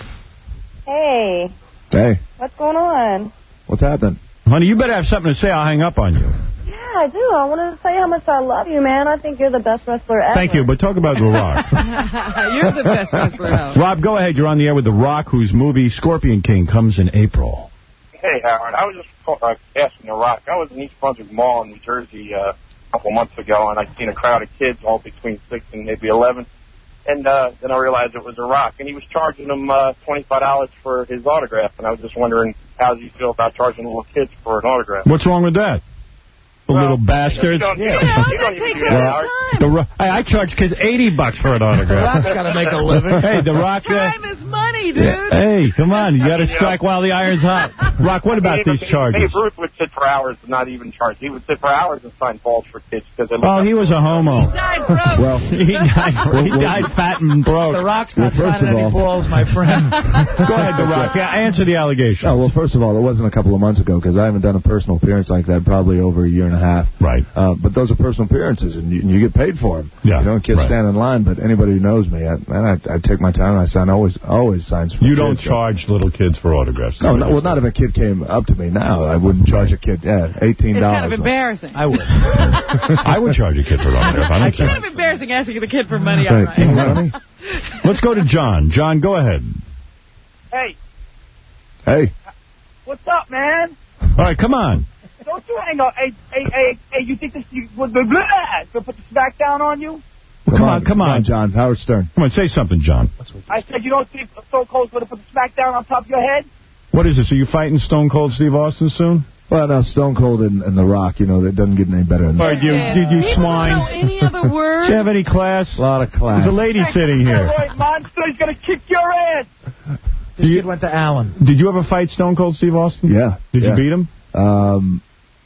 Hey, Hey, what's going on? what's happening? Honey, you better have something to say. I'll hang up on you. Yeah, I do. I wanted to say how much I love you, man. I think you're the best wrestler ever. Thank you, but talk about The Rock. You're the best wrestler ever. Rob, go ahead. You're on the air with The Rock, whose movie Scorpion King comes in April. Hey, Howard. I was just uh, asking The Rock. I was in East Brunswick Mall in New Jersey uh, a couple months ago, and I seen a crowd of kids, all between six and maybe eleven. And uh, then I realized it was The Rock, and he was charging them uh, twenty-five dollars for his autograph. And I was just wondering, how do you feel about charging little kids for an autograph? What's wrong with that? The Well, little bastards. You don't, you Yeah, don't, you don't that even takes do up that, the Howard. time. The Ro- hey, I charge kids eighty bucks for an autograph. Rock's got to make a living. Hey, The Rock. Uh, Time is money, dude. hey, come on. You got to strike while the iron's hot. Rock, what about Even- these charges? Babe Ruth would sit for hours and not even charge. He would sit for hours and sign balls for kids because they looked Oh, up he was a homo. Died broke. Well, He died, he died fat and broke. The Rock's not Well, first signing of any all- balls, my friend. Go ahead, The Rock. Yeah, answer the allegation. Oh, well, first of all, it wasn't a couple of months ago because I haven't done a personal appearance like that probably over a year and a half. Right. Uh, but those are personal appearances, and you, and you get paid for them. Yeah, You know, kids right. stand in line, but anybody who knows me, I, man, I, I take my time and I sign always always signs for You don't kids. charge little kids for autographs. No, no, well, not if a kid came up to me now. I wouldn't charge a kid, yeah, eighteen It's dollars. kind of embarrassing. I would. I would charge a kid for an autograph. I don't It's care. kind of embarrassing asking the kid for money Hey, outright. can you money? Let's go to John. John, go ahead. Hey. Hey. What's up, man? All right, come on. Don't you hang up. Hey, hey, hey, hey, you think this, you, blah, blah, blah, gonna put the smack down on you? Well, come on, come on. John. Howard Stern. Come on, say something, John. I said you don't think Stone Cold's going to put the smack down on top of your head? What is this? Are you fighting Stone Cold Steve Austin soon? Well, no, Stone Cold and, and The Rock, you know, that doesn't get any better than that. All right, you, did you swine? Know any other word? Do you have any class? A lot of class. There's a lady sitting here. Steroid monster, he's going to kick your ass. This kid went to Allen. Did you ever fight Stone Cold Steve Austin? Yeah. Did yeah. you beat him? Um,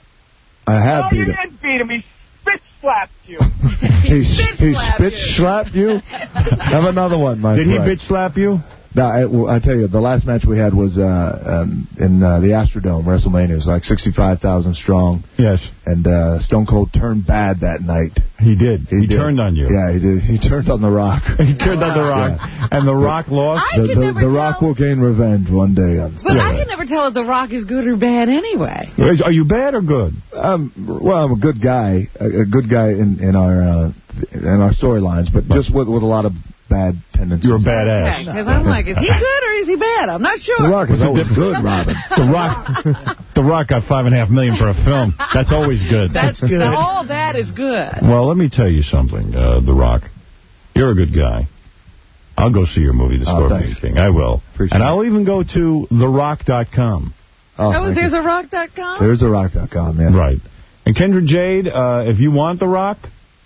I have no, beat you him. didn't beat him. He spit slapped you. he spit he slapped spit you. slapped you? Have another one, my Did friend. he bitch slap you? No, I, well, I tell you, the last match we had was uh, um, in uh, the Astrodome, WrestleMania. It was like sixty-five thousand strong. Yes. And uh, Stone Cold turned bad that night. He did. He, He did. turned on you. Yeah, he did. He turned on The Rock. He turned on The Rock. Yeah. And The Rock lost? I The, can the, never the tell. Rock will gain revenge one day. On But I can never tell if The Rock is good or bad anyway. Are you bad or good? Um, well, I'm a good guy, a, a good guy in, in our uh, in our storylines, but just with with a lot of bad tendencies. You're a badass. Because I'm like, is he good or is he bad? I'm not sure. The Rock is always good, Robin. The Rock, The Rock got five and a half million for a film. That's always good. That's good. All that is good. Well, let me tell you something, uh, The Rock. You're a good guy. I'll go see your movie, The Oh, Scorpion thanks. King. I will. Appreciate and it. I'll even go to the rock dot com. Oh, Oh, thank there's you. a rock dot com? There's a rock dot com, yeah. Right. And Kendra Jade, uh, if you want The Rock,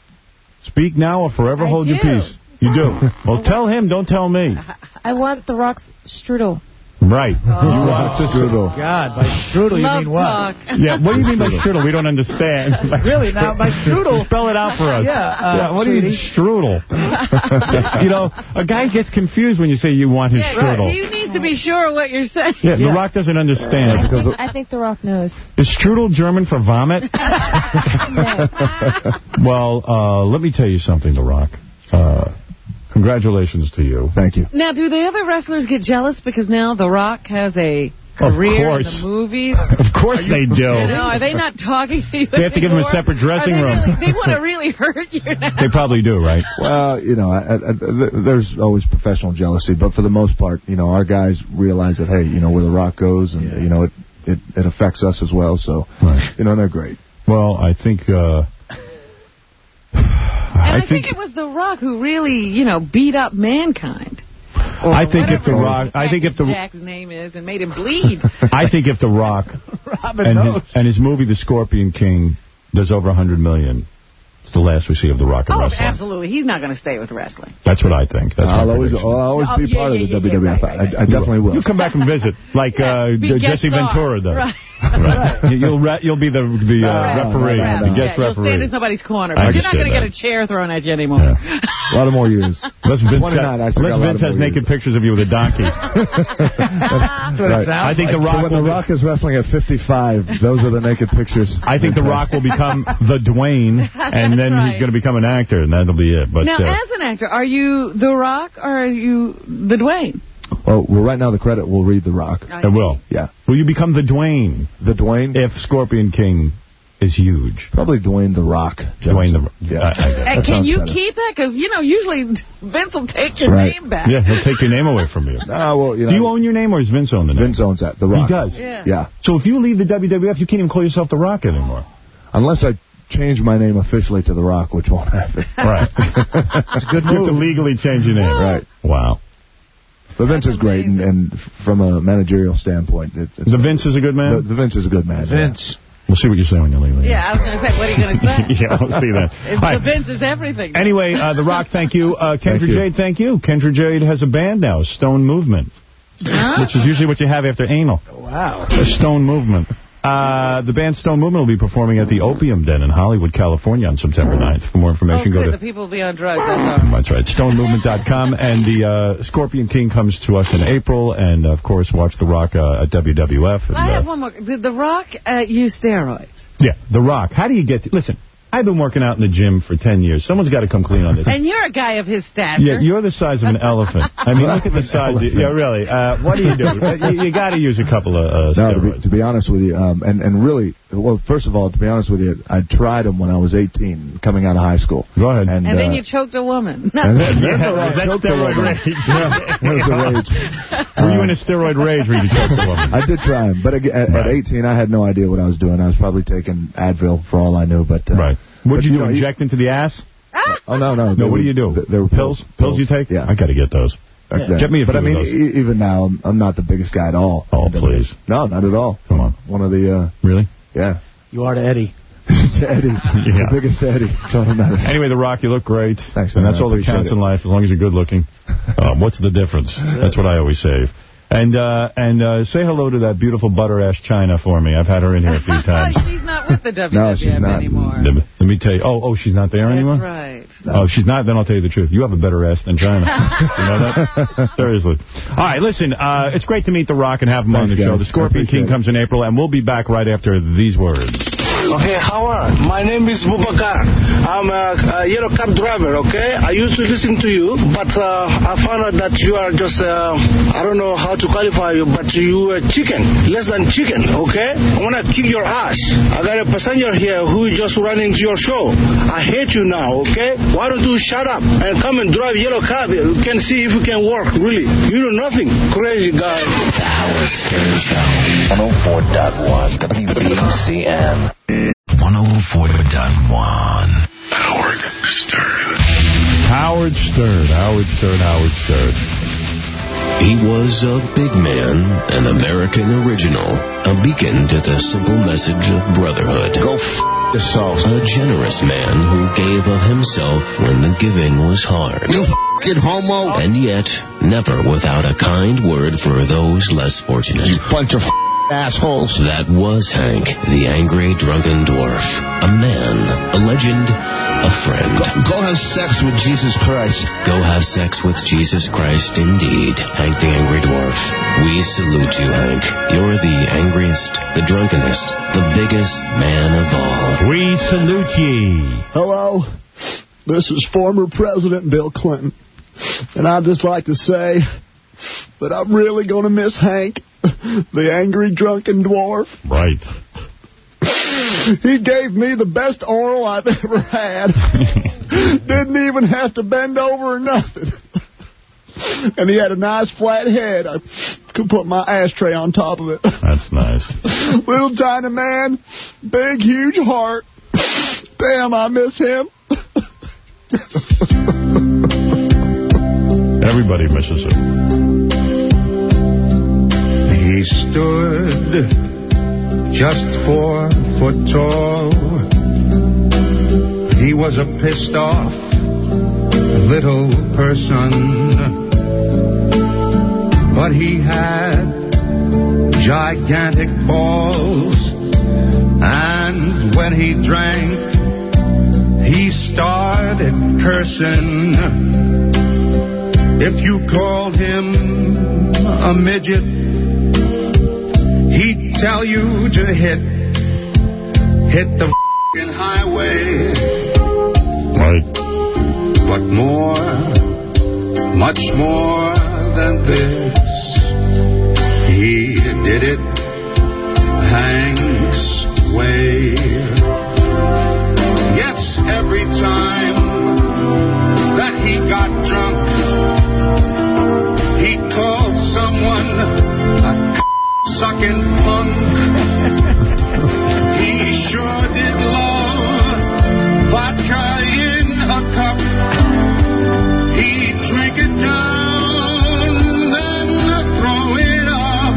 speak now or forever I hold your do. peace. You do. Well, tell him, don't tell me. I want The Rock's strudel. Right. Oh. You want to Strudel. God, by strudel, you Love mean what? talk. Yeah, what do you mean by strudel? We don't understand. Really? Now, by strudel... Spell it out for us. Yeah, uh, yeah what do you mean, strudel? You know, a guy gets confused when you say you want his Yeah, strudel. he needs to be sure what you're saying. Yeah, The Rock doesn't understand. I because think, I think The Rock knows. Is strudel German for vomit? Well, uh, let me tell you something, The Rock. Uh, congratulations to you. Thank you. Now, do the other wrestlers get jealous because now The Rock has a Of career in course. the movies? Of course they do. You know, are they not talking to you They have to give him a anymore? separate dressing Are they room. Really, they want to really hurt you now. They probably do, right? Well, you know, I, I, th- there's always professional jealousy, but for the most part, you know, our guys realize that, hey, you know, where The Rock goes, and, yeah. you know, it, it, it affects us as well, so, right. you know, they're great. Well, I think... Uh, And I, I think, think it was The Rock who really, you know, beat up Mankind. Or I think if The whatever Rock... I think if the Jack's name is and made him bleed. I think if The Rock Robin and knows. his, and his movie The Scorpion King does over one hundred million, it's the last we see of The Rock in Oh, wrestling. absolutely. He's not going to stay with wrestling. That's what I think. That's I'll my always, prediction. I'll always Oh, be yeah, part yeah, of the yeah, W W F. right, right, right. I, I definitely will. You come back and visit, like uh, Be guest Jesse star. Ventura does. Right. Right. You'll re you'll be the the uh, Right. referee, Yeah, the yeah, guest you'll stand referee. in somebody's corner, I but you're just not going to said get a chair thrown at you anymore. Yeah. A lot of more years. Unless Vince, twenty-nine, I got, still got unless a lot Vince of has more naked years. pictures of you with a donkey. That's what Right. it sounds I think like. The Rock So when will The be- Rock is wrestling at fifty-five, those are the naked pictures. I think The Rock will become the Dwayne, and then right. he's going to become an actor, and that'll be it. But Now, uh, as an actor, are you The Rock or are you the Dwayne? Well, well, right now the credit will read The Rock. I it will. Yeah. Will you become the Dwayne The Dwayne? if Scorpion King is huge? Probably Dwayne The Rock. Dwayne the Yeah. I- I- Hey, That can sounds you better. keep that? Because, you know, usually Vince will take your Right. name back. Yeah, he'll take your name away from you. Ah, well, you know, Do you own your name, or does Vince own the name? Vince owns that. The Rock. He does? Yeah. Yeah. So if you leave the W W F, you can't even call yourself The Rock anymore. Unless I change my name officially to The Rock, which won't happen. Right. It's a good You have to move. legally change your name. Right. Wow. But Vince is great, and, and from a managerial standpoint, it, it's The Vince is a good the, man? the Vince is a good man. Vince. We'll see what you say when you leave. Yeah, I was going to say, what are you going to say? Yeah, we'll see that. If All right. the Vince is everything. Anyway, uh, The Rock, thank you. Uh, Kendra Thank you. Jade, thank you. Kendra Jade has a band now, Stone Movement, Huh? which is usually what you have after anal. Wow. The Stone Movement. Uh, the band Stone Movement will be performing at the Opium Den in Hollywood, California on September ninth. For more Oh, information, go good. to... The people will be on drugs. That's all. That's right. Stone Movement dot com. And the uh, Scorpion King comes to us in April. And, of course, watch The Rock uh, at W W F. And, I have uh, one more. Did The Rock uh, use steroids? yeah, The Rock. How do you get... To, listen, I've been working out in the gym for ten years. Someone's got to come clean on this. And you're a guy of his stature. Yeah, you're the size of an elephant. I mean, look at the size. Of, yeah, really. Uh, what do you do? You, you got to use a couple of uh, No, steroids. to be, to be honest with you, um, and, and really, well, first of all, to be honest with you, I tried them when I was eighteen, coming out of high school. Go ahead. And, And then uh, you choked a woman. And then, yeah, yeah, that's choked a steroid woman. rage. Yeah, that was a rage. Were you in a steroid rage when you choked a woman? I did try them, but at, at Right. eighteen, I had no idea what I was doing. I was probably taking Advil for all I knew. But uh, Right. What but, did you, you do, know, inject into the ass? Oh, no, no. No, what do you do? They, they were pills. Pills? Pills you take? Yeah. I got to get those. Like Yeah. that. Get me a But few I mean, of those. e- even now, I'm, I'm not the biggest guy at all. Oh, please. No, not at all. Come on. One of the... Uh, Really? Yeah. You are to Eddie. To Eddie. Yeah. The biggest Eddie. That's all that matters. Anyway, The Rock, you look great. Thanks, And man. that's I all that appreciate counts it. in life, as long as you're good looking. Um, what's the difference? That's what I always say. And uh, and uh, say hello to that beautiful butter-ass China for me. I've had her in here a few times. She's not with the W W F No, she's not. anymore. Let me, let me tell you. Oh, oh, she's not there That's anymore? right. Oh, if she's not, then I'll tell you the truth. You have a better ass than China. You know that? Seriously. All right, listen, uh, it's great to meet The Rock and have him on Thanks, the show. guys. The Scorpion King it. comes in April, and we'll be back right after these words. Okay, Howard, my name is Bubakar. I'm a, a yellow cab driver, okay? I used to listen to you, but uh, I found out that you are just, uh, I don't know how to qualify you, but you are chicken, less than chicken, okay? I want to kick your ass. I got a passenger here who is just running to your show. I hate you now, okay? Why don't you shut up and come and drive yellow cab? We can see if you can work, really. You know nothing, crazy guy. The Howard Stern Show. one oh four point one W B C M. one oh four point one. Howard Stern. Howard Stern, Howard Stern, Howard Stern. He was a big man, an American original, a beacon to the simple message of brotherhood. Go f*** yourself. A generous man who gave of himself when the giving was hard. You f***ing homo. And yet, never without a kind word for those less fortunate. You bunch of f***. Assholes. That was Hank, the angry drunken dwarf. A man, a legend, a friend. Go, go have sex with Jesus Christ. Go have sex with Jesus Christ, indeed, Hank the angry dwarf. We salute you, Hank. You're the angriest, the drunkenest, the biggest man of all. We salute ye. Hello, this is former President Bill Clinton, and I'd just like to say that I'm really going to miss Hank, the angry drunken dwarf. Right. He gave me the best oral I've ever had. Didn't even have to bend over or nothing. And he had a nice flat head. I could put my ashtray on top of it. That's nice. Little tiny man, big, huge heart. Damn, I miss him. Everybody misses him. He stood just four foot tall. He was a pissed off little person, but he had gigantic balls, and when he drank, he started cursing. If you called him a midget, he'd tell you to hit, hit the f***ing highway. Right. But more, much more than this, he did it Hank's way. Yes, every time that he got drunk, he called someone a sucking punk. He sure did love vodka in a cup. He'd drink it down, then throw it up.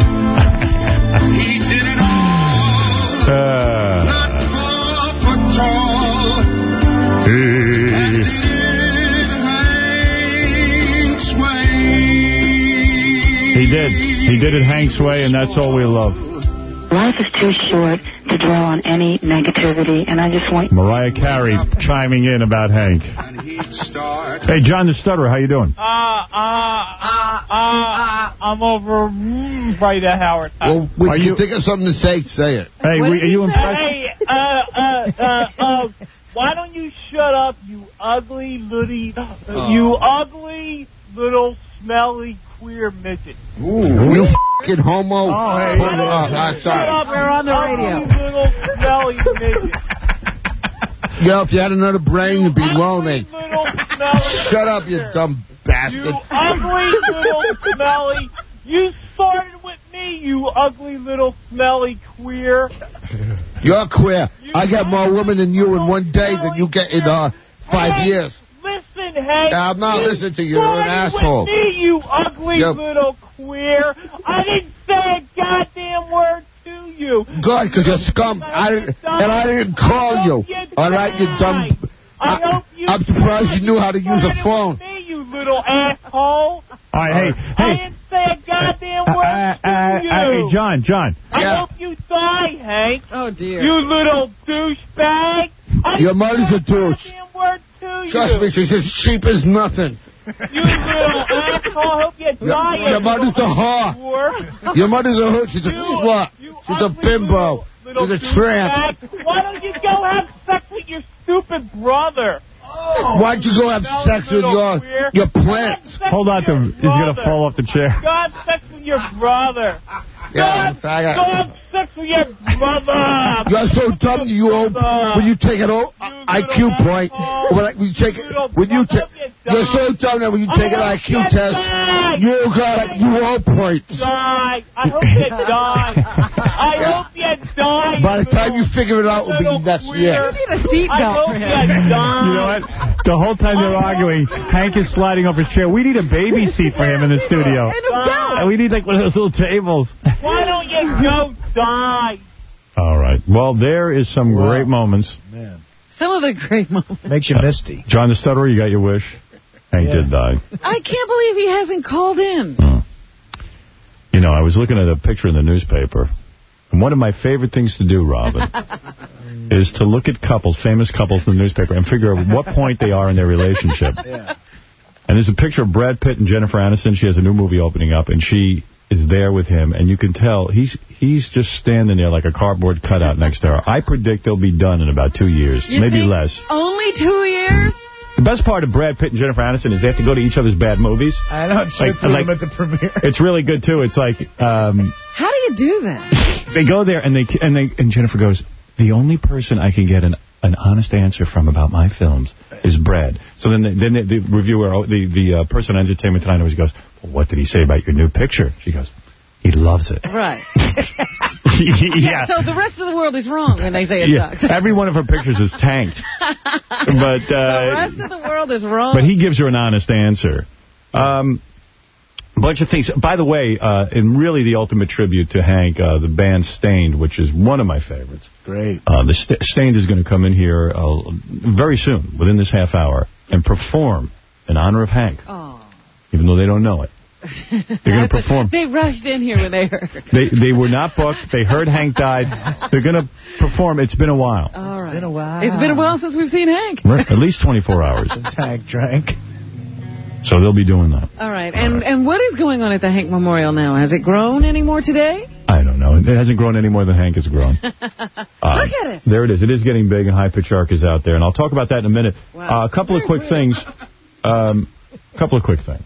He did it all, Uh, not four foot tall. And he did Hank's way. he did. He did it Hank's way, and that's all we love. Life is too short to dwell on any negativity, and I just want... Mariah Carey chiming in about Hank. Hey, John the Stutterer, how you doing? Uh, uh, uh, uh, I'm over mm, right at Howard. Well, when you think of something to say, say it. Hey, we, are you impressed? Hey, uh, uh, uh, uh, why don't you shut up, you ugly little, Oh. you ugly little smelly queer midget. Ooh, you f***ing homo. Oh, hey, Put hey, it up. hey, I'm shut sorry. up, you're on the radio. Ugly little smelly midget. Yo, if you had another brain, you'd be lonely. Little smelly Shut up, you dumb bastard. You ugly little smelly. You started with me, you ugly little smelly queer. You're queer. I get more women than you in one day than you get in uh, five Hey, years. Listen, Hank. I'm not you listening to you. You're an started asshole. With me, you ugly Yep. little queer. I didn't say a goddamn word to you. Good, because you're scum. I didn't, and I didn't call you. All right, you dumb... I hope you I'm surprised you knew how to use a phone. me, you little asshole. All right, hey, I hey. didn't say a goddamn Uh, word uh, to uh, you. uh, hey, John, John. I Yeah. hope you die, Hank. Oh, dear. You little douchebag. I Your didn't mother's say a douche. goddamn word to Trust you. me, she's as cheap as nothing. You little asshole. I hope you die. Your, your mother's a whore. whore. Your mother's a hoot. She's a slut. She's a bimbo. Little She's a tramp. douchebag. Why don't you go have sex with your stupid brother? Why'd you go have sex with your your plants? Hold on to him. He's going to fall off the chair. Go have sex with your brother. Yeah, go, I have, got- go have sex with your brother. You're so dumb. You old, when you take an old I Q point, when, I, when you take it, when you take, you're so dumb that when you take an I Q test, you got you all points. Die. I hope you die. I hope you die. By the time you figure it out, it'll be next year. You need a seatbelt I hope for you him. die. You know what? The whole time they're arguing, Hank is sliding off his chair. We need a baby seat for him in the studio. And we need like one of those little tables. Why don't you go die? All right. Well, there is some Wow. great moments. Man. Some of the great moments. Makes you misty. John the Stutterer, you got your wish. Hank Yeah. did die. I can't believe he hasn't called in. You know, I was looking at a picture in the newspaper, and one of my favorite things to do, Robin, is to look at couples, famous couples in the newspaper, and figure out what point they are in their relationship. Yeah. And there's a picture of Brad Pitt and Jennifer Aniston. She has a new movie opening up, and she is there with him, and you can tell he's he's just standing there like a cardboard cutout next to her. I predict they'll be done in about two years, You maybe think less. Only two years? The best part of Brad Pitt and Jennifer Aniston is they have to go to each other's bad movies. I know. It's Like- like, like- them at the premiere. It's really good, too. It's like... Um, How do you do that? They go there, and they and they and Jennifer goes, the only person I can get an an honest answer from about my films is Brad. So then the, then the, the reviewer, the the uh, person on Entertainment Tonight always goes, well, what did he say about your new picture? She goes, he loves it. Right. yeah. Yeah, so the rest of the world is wrong when they say it Yeah. sucks. Every one of her pictures is tanked. But the uh, rest of the world is wrong. but he gives her an honest answer. Um, a bunch of things. By the way, uh, and really the ultimate tribute to Hank, uh, the band Stained, which is one of my favorites. Great. Uh, the St Stained is going to come in here uh, very soon, within this half hour, and perform in honor of Hank, Oh. even though they don't know it. They're going to perform. They rushed in here when they heard. They they were not booked. They heard Hank died. They're going to perform. It's been a while. All right. It's been a while. It's been a while since we've seen Hank. Right, at least twenty-four hours. Hank drank. So they'll be doing that. All right. And and what is going on at the Hank Memorial now? Has it grown any more today? I don't know. It hasn't grown any more than Hank has grown. Uh, Look at it. There it is. It is getting big, and High Pitch Arc is out there. And I'll talk about that in a minute. Wow. Uh, a couple of quick things. Um, a couple of quick things.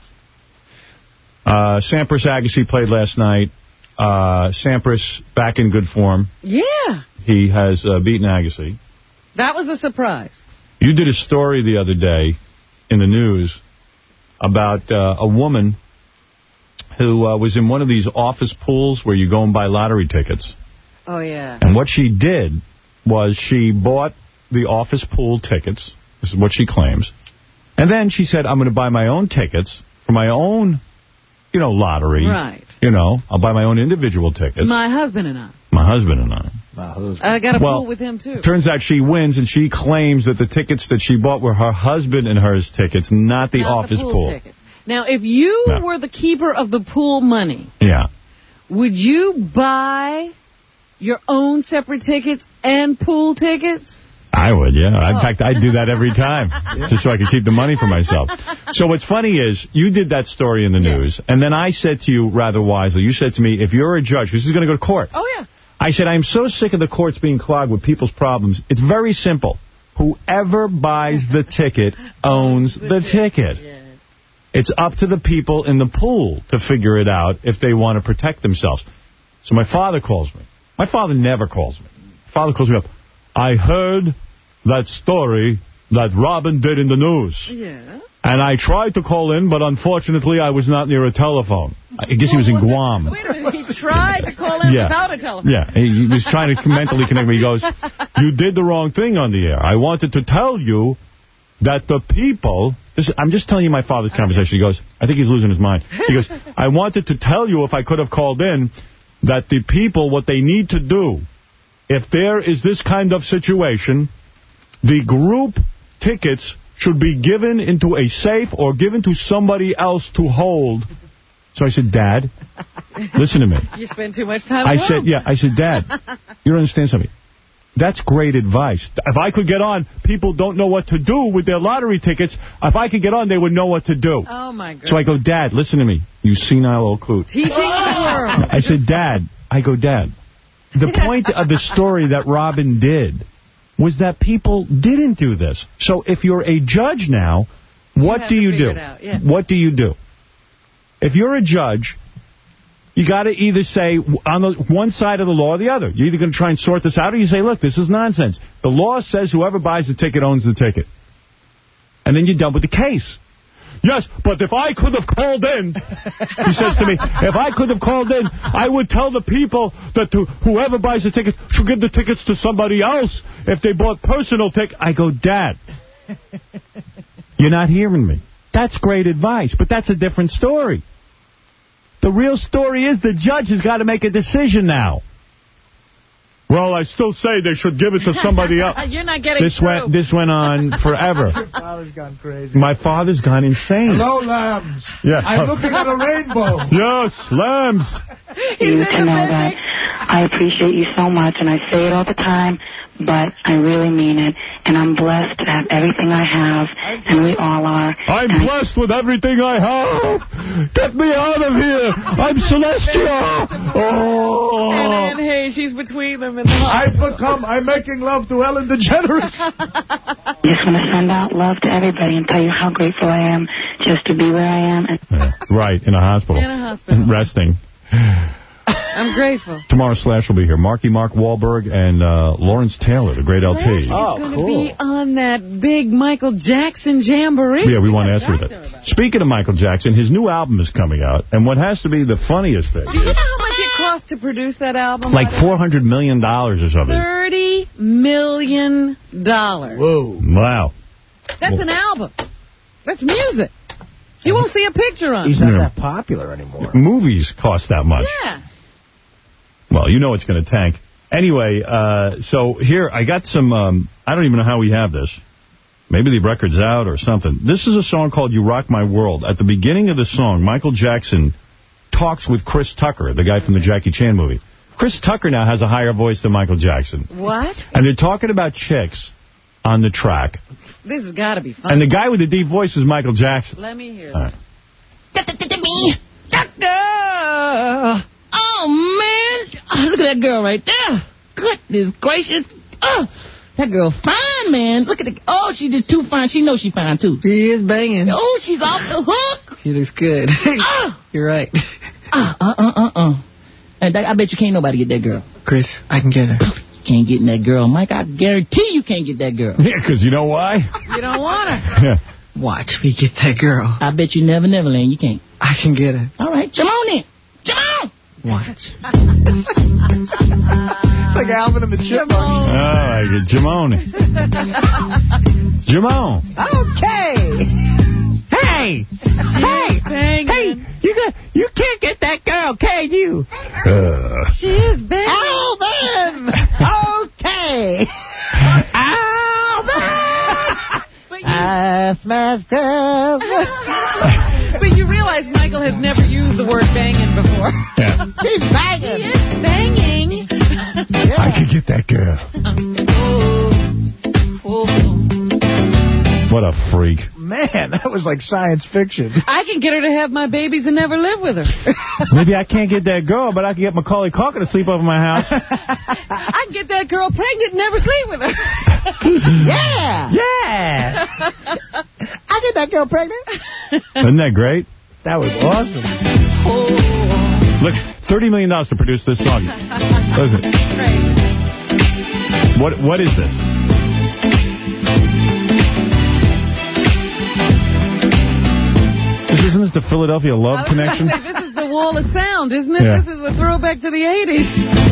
Uh, Sampras Agassi played last night. Uh, Sampras back in good form. Yeah. He has uh, beaten Agassi. That was a surprise. You did a story the other day in the news about uh, a woman who uh, was in one of these office pools where you go and buy lottery tickets. Oh, yeah. And what she did was she bought the office pool tickets. This is what she claims. And then she said, I'm going to buy my own tickets for my own, you know, lottery. Right. You know, I'll buy my own individual tickets. My husband and I. My husband and I. I got a Well, pool with him, too. Turns out she wins, and she claims that the tickets that she bought were her husband and hers tickets, not the Not office the pool, pool. tickets. Now, if you No. were the keeper of the pool money, Yeah. would you buy your own separate tickets and pool tickets? I would, yeah. Oh. In fact, I'd do that every time, just so I could keep the money for myself. So what's funny is, you did that story in the news, and then I said to you rather wisely, you said to me, if you're a judge, this is going to go to court. Oh, yeah. I said, I am so sick of the courts being clogged with people's problems. It's very simple. whoever buys the ticket owns the ticket. It's up to the people in the pool to figure it out if they want to protect themselves. So my father calls me. My father never calls me. My father calls me up. I heard that story that Robin did in the news. Yeah. And I tried to call in, but unfortunately I was not near a telephone. I guess he was in Guam. Wait a minute, he tried to call in Yeah. without a telephone. Yeah, he was trying to mentally connect me. He goes, you did the wrong thing on the air. I wanted to tell you that the people... This, I'm just telling you my father's conversation. He goes, I think he's losing his mind. He goes, I wanted to tell you, if I could have called in, that the people, what they need to do, if there is this kind of situation, the group tickets should be given into a safe or given to somebody else to hold. So I said, Dad, listen to me. You spend too much time I at said, home. yeah, I said, Dad, you don't understand something. That's great advice. If I could get on, people don't know what to do with their lottery tickets. If I could get on, they would know what to do. Oh, my God. So I go, Dad, listen to me, you senile old coot. Teaching the world. I said, Dad, I go, Dad, the point of the story that Robin did was that people didn't do this. So if you're a judge now, what have do to you figure do? it out, yeah. What do you do? If you're a judge, you got to either say on the one side of the law or the other. You're either going to try and sort this out, or you say, look, this is nonsense. The law says whoever buys the ticket owns the ticket. And then you're done with the case. Yes, but if I could have called in, he says to me, if I could have called in, I would tell the people that to, whoever buys the ticket should give the tickets to somebody else if they bought personal tickets. I go, Dad, you're not hearing me. That's great advice, but that's a different story. The real story is the judge has got to make a decision now. Well, I still say they should give it to somebody else. You're not getting this through. went This went on forever. Your father's gone crazy. My father's gone insane. Hello, lambs. Yeah. I'm looking at a rainbow. Yes, lambs. You to know that I appreciate you so much, and I say it all the time, but I really mean it. And I'm blessed to have everything I have, and we all are. I'm and blessed with everything I have. Get me out of here. I'm celestial. Oh. And then, hey, she's between them in the hall. I've become, I'm making love to Ellen DeGeneres. I just want to send out love to everybody and tell you how grateful I am just to be where I am. And Yeah, right, in a hospital. In a hospital. Resting. I'm grateful. Tomorrow, Slash will be here. Marky Mark Wahlberg and uh, Lawrence Taylor, the great L T. Slash is going to be on that big Michael Jackson jamboree. Yeah, we want to ask her that. Speaking of Michael Jackson, his new album is coming out, and what has to be the funniest thing... Do you know how much it cost to produce that album? Like four hundred million dollars or something. thirty million dollars. Whoa. Wow. That's an album. That's music. You won't see a picture on it. He's not Yeah. that popular anymore. Movies cost that much. Yeah. Well, you know it's going to tank. Anyway, uh, so here, I got some, um, I don't even know how we have this. Maybe the record's out or something. This is a song called You Rock My World. At the beginning of the song, Michael Jackson talks with Chris Tucker, the guy from the Jackie Chan movie. Chris Tucker now has a higher voice than Michael Jackson. What? And they're talking about chicks on the track. This has got to be fun. And the guy with the deep voice is Michael Jackson. Let me hear All right. Doctor! Oh, man. Oh, look at that girl right there. Goodness gracious. Oh, that girl fine, man. Look at the... Oh, she just too fine. She knows she fine, too. She is banging. Oh, she's off the hook. She looks good. Oh. You're right. Uh, uh, uh, uh, uh. And I bet you can't nobody get that girl. Chris, I can get her. You can't get in that girl. Mike, I guarantee you can't get that girl. Yeah, because you know why? You don't want her. Yeah. Watch me get that girl. I bet you never, never, Land. You can't. I can get her. All right, come on in. Come on. Watch. It's like Alvin and the Chipmunks. Oh, I get Jamone. Jamone. Okay. Hey. Hey. Banging. Hey. You got, you can't get that girl, can you? Uh. She is banging. Alvin. Okay. Alvin. I smash girls. But you realize Michael has never used the word banging before. Yeah. He's banging. He is banging. Yeah. I could get that girl. Oh. Oh. What a freak. Man, that was like science fiction. I can get her to have my babies and never live with her. Maybe I can't get that girl, but I can get Macaulay Culkin to sleep over my house. I can get that girl pregnant and never sleep with her. Yeah. Yeah. I get that girl pregnant. Isn't that great? That was awesome. Look, thirty million dollars to produce this song. Listen. What What is this? This isn't this the Philadelphia Love Connection? Say, this is the Wall of Sound, isn't it? Yeah. This is a throwback to the eighties.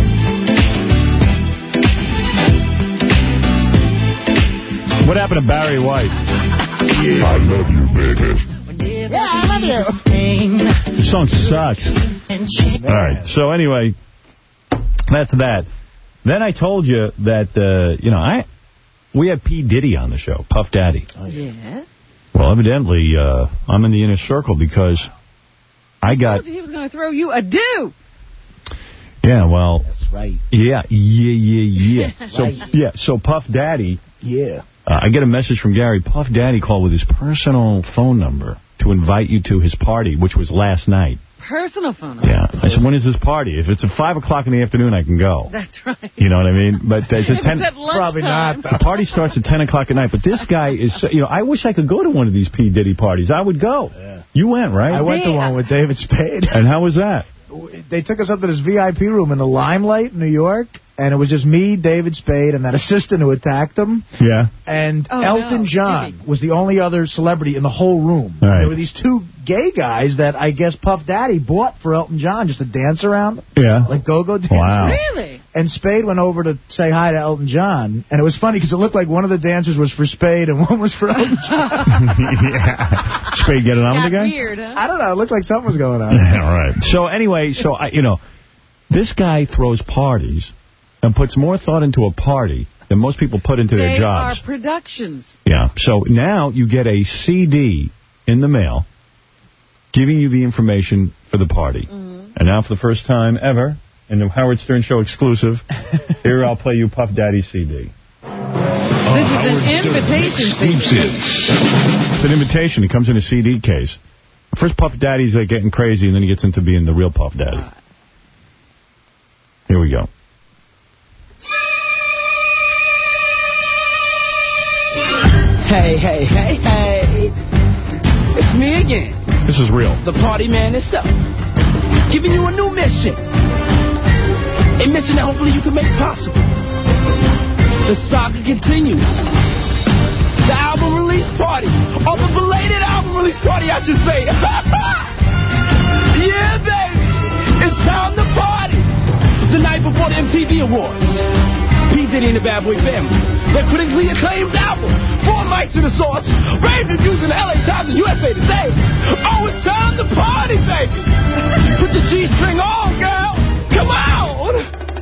What happened to Barry White? Yeah. I love you, baby. Yeah, I love you. This song sucks. All right. So anyway, that's that. Then I told you that, uh, you know, I we had P. Diddy on the show, Puff Daddy. Oh, yeah. Well, evidently, uh, I'm in the inner circle because I got... I told you he was going to throw you a do. Yeah, well... That's right. Yeah, yeah, yeah, yeah. So, right. yeah, so Puff Daddy... Yeah. Uh, I get a message from Gary. Puff Daddy called with his personal phone number to invite you to his party, which was last night. Personal phone number. Yeah. I said, when is this party? If it's at five o'clock in the afternoon, I can go. That's right. You know what I mean? But it's at ten. It's at Probably not. The party starts at ten o'clock at night. But this guy is, so, you know, I wish I could go to one of these P. Diddy parties. I would go. Yeah. You went, right? I went to one with David Spade. And how was that? They took us up to this V I P room in the Limelight in New York, and it was just me, David Spade, and that assistant who attacked him. Yeah. And Oh, Elton no. John Jimmy. was the only other celebrity in the whole room. Right. There were these two gay guys that I guess Puff Daddy bought for Elton John just to dance around. Yeah. Like go-go dance. Wow. Really? And Spade went over to say hi to Elton John, and it was funny because it looked like one of the dancers was for Spade and one was for Elton John. Yeah. Spade getting on Got with the guy? weird, huh? I don't know. It looked like something was going on. Yeah, all right. So anyway, so I, you know, this guy throws parties and puts more thought into a party than most people put into their They jobs. are productions. Yeah. So now you get a C D in the mail giving you the information for the party. Mm-hmm. And now for the first time ever, in the Howard Stern Show exclusive, here I'll play you Puff Daddy's C D. This is an invitation Exclusive. It's an invitation. It comes in a C D case. First Puff Daddy's like getting crazy, and then he gets into being the real Puff Daddy. Here we go. Hey, hey, hey, hey. It's me again. This is real. The party man itself. Giving you a new mission. A mission that hopefully you can make possible. The saga continues. The album release party. Or the belated album release party, I should say. Yeah, baby. It's time to party. The night before the M T V Awards. P. Diddy and the Bad Boy Family. Their critically acclaimed album. Four mics in the sauce. Rave reviews in the L A Times and U S A Today. Oh, it's time to party, baby. Put your G-string on, girl. Come on.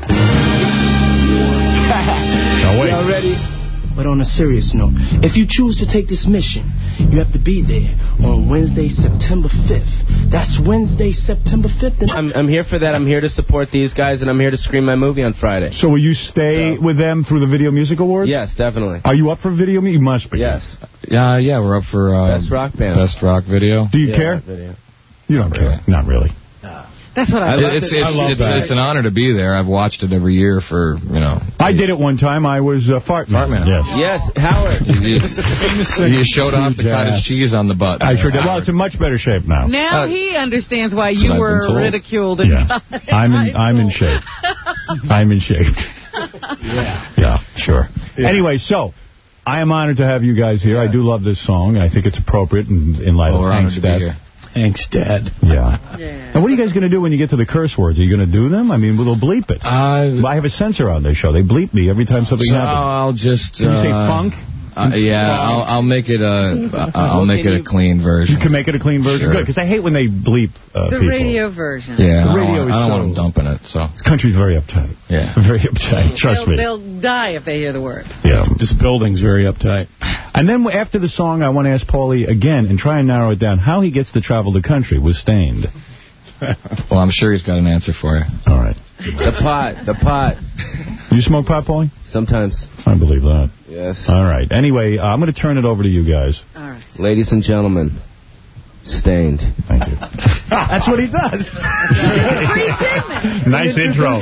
Now wait. Y'all ready? But on a serious note, if you choose to take this mission, you have to be there on Wednesday, September fifth. That's Wednesday, September fifth. And I'm, I'm here for that. I'm here to support these guys, and I'm here to screen my movie on Friday. So will you stay so. with them through the Video Music Awards? Yes, definitely. Are you up for Video Music? You must be. Yes. Yeah, yeah, we're up for uh, Best Rock Band. Best Rock Video. Do you yeah, care? Video. You don't care. Not really. No. That's what I, I love. It's, it's, I love it's, that. it's an honor to be there. I've watched it every year for, you know. I did it one time. I was uh, Fart Man. Fart Man. Yes. Yes, Howard. you, you, you showed off the cottage cheese on the butt. I sure did. Well, it's in much better shape now. Now uh, he understands why you were ridiculed. And yeah. I'm in, I'm in shape. I'm in shape. Yeah. Yeah, sure. Yeah. Anyway, so I am honored to have you guys here. Yeah. I do love this song. I think it's appropriate in, in light well, of Hank's death. Thanks, Dad. Yeah. yeah. And what are you guys going to do when you get to the curse words? Are you going to do them? I mean, they'll bleep it. Uh, I have a censor on their show. They bleep me every time something so happens. I'll just... Can you uh, say funk? Uh, yeah, I'll, I'll make it a I'll make it a clean version. You can make it a clean version? Sure. Good, because I hate when they bleep uh, the people. radio version. Yeah, the radio I don't, is I don't so, want them dumping it. So this country's very uptight. Yeah. Very uptight, trust they'll, me. They'll die if they hear the word. Yeah. This building's very uptight. And then after the song, I want to ask Paulie again and try and narrow it down how he gets to travel the country with Stained. Well, I'm sure he's got an answer for you. All right. The pot. The pot. You smoke pot, Paulie? Sometimes. I believe that. Yes. All right. Anyway, uh, I'm going to turn it over to you guys. All right. Ladies and gentlemen, Stained. Thank you. That's what he does. Nice intro.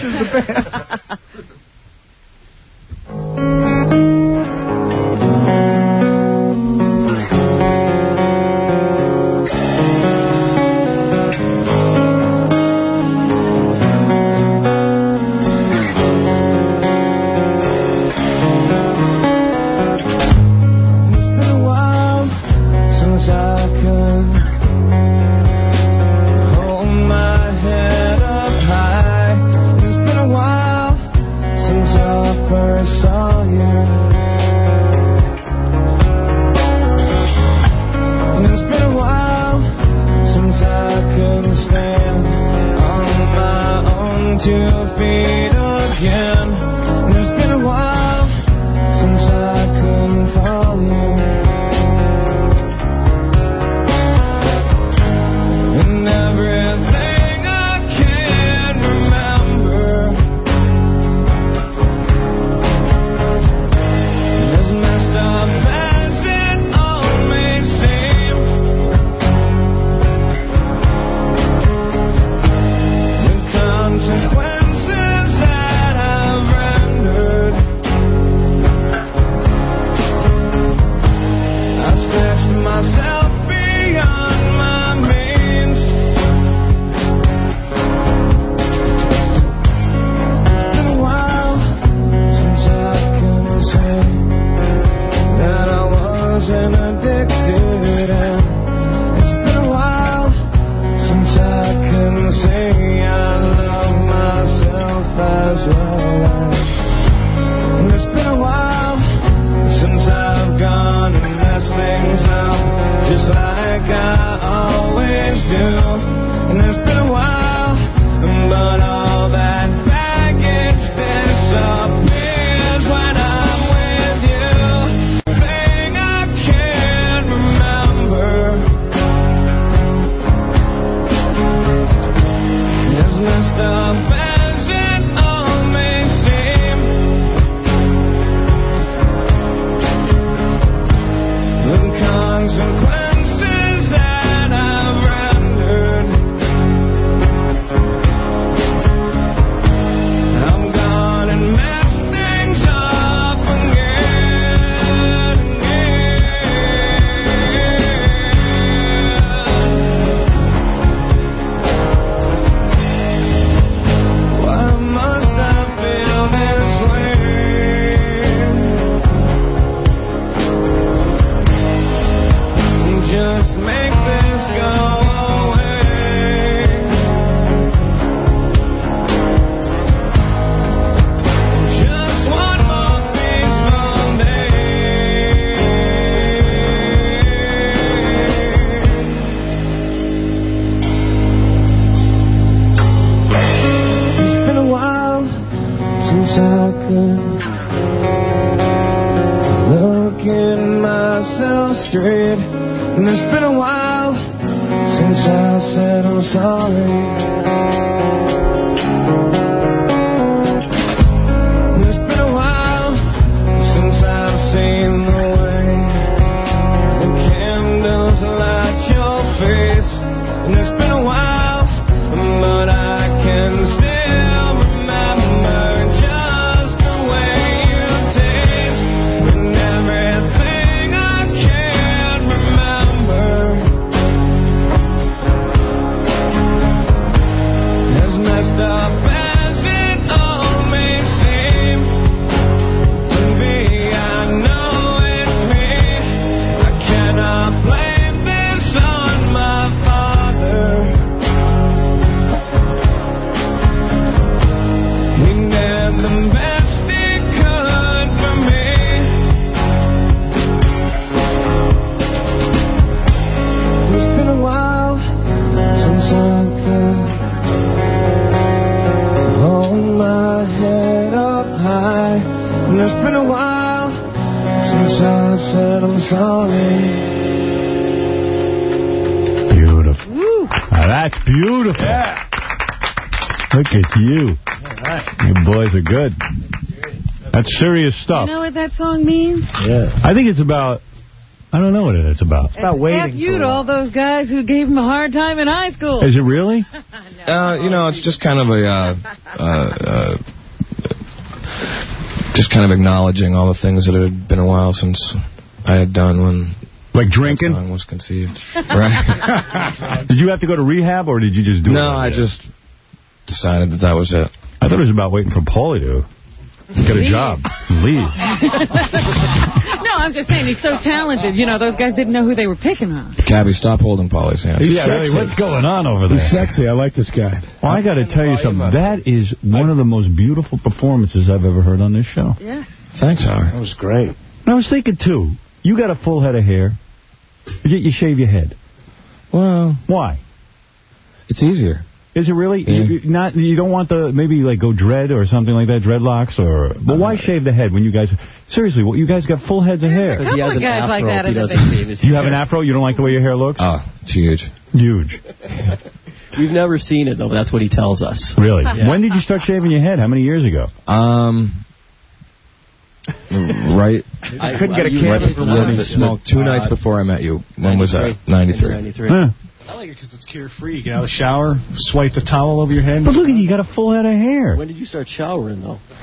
That's serious stuff. You know what that song means? Yeah. I think it's about I don't know what it's about. It's about waiting. F you to all those guys who gave him a hard time in high school. Is it really? uh, you know, it's just kind of a, uh, uh, uh, just kind of acknowledging all the things that it had been a while since I had done when... Like drinking? That song was conceived. Right. Did you have to go to rehab, or did you just do no, it? No, I just decided that that was it. I thought it was about waiting for Paulie to get a job and leave. No, I'm just saying, he's so talented. You know, those guys didn't know who they were picking on. Cabby, stop holding Paulie's hand. He's yeah, really, what's going on over there? He's sexy. I like this guy. Well, I got to tell you something. That is one of the most beautiful performances I've ever heard on this show. Yes. Thanks, Howard. That was great. I was thinking, too, you got a full head of hair. You, you shave your head. Well. Why? It's easier. Is it really? Yeah. You, not, you don't want the, maybe like go dread or something like that, dreadlocks or, but why shave the head when you guys, seriously, well, you guys got full heads of hair. There's a couple of guys like that. You have an afro? You don't like the way your hair looks? Oh, it's huge. Huge. We've never seen it, though, but that's what he tells us. Really? Yeah. When did you start shaving your head? How many years ago? Um... Right. I couldn't get a canvas for one. Smoked two nights before I met you. When was that? ninety-three. ninety-three. Huh. I like it because it's carefree. You get out of the shower, swipe the towel over your head. But look at you, you got a full head of hair. When did you start showering, though? If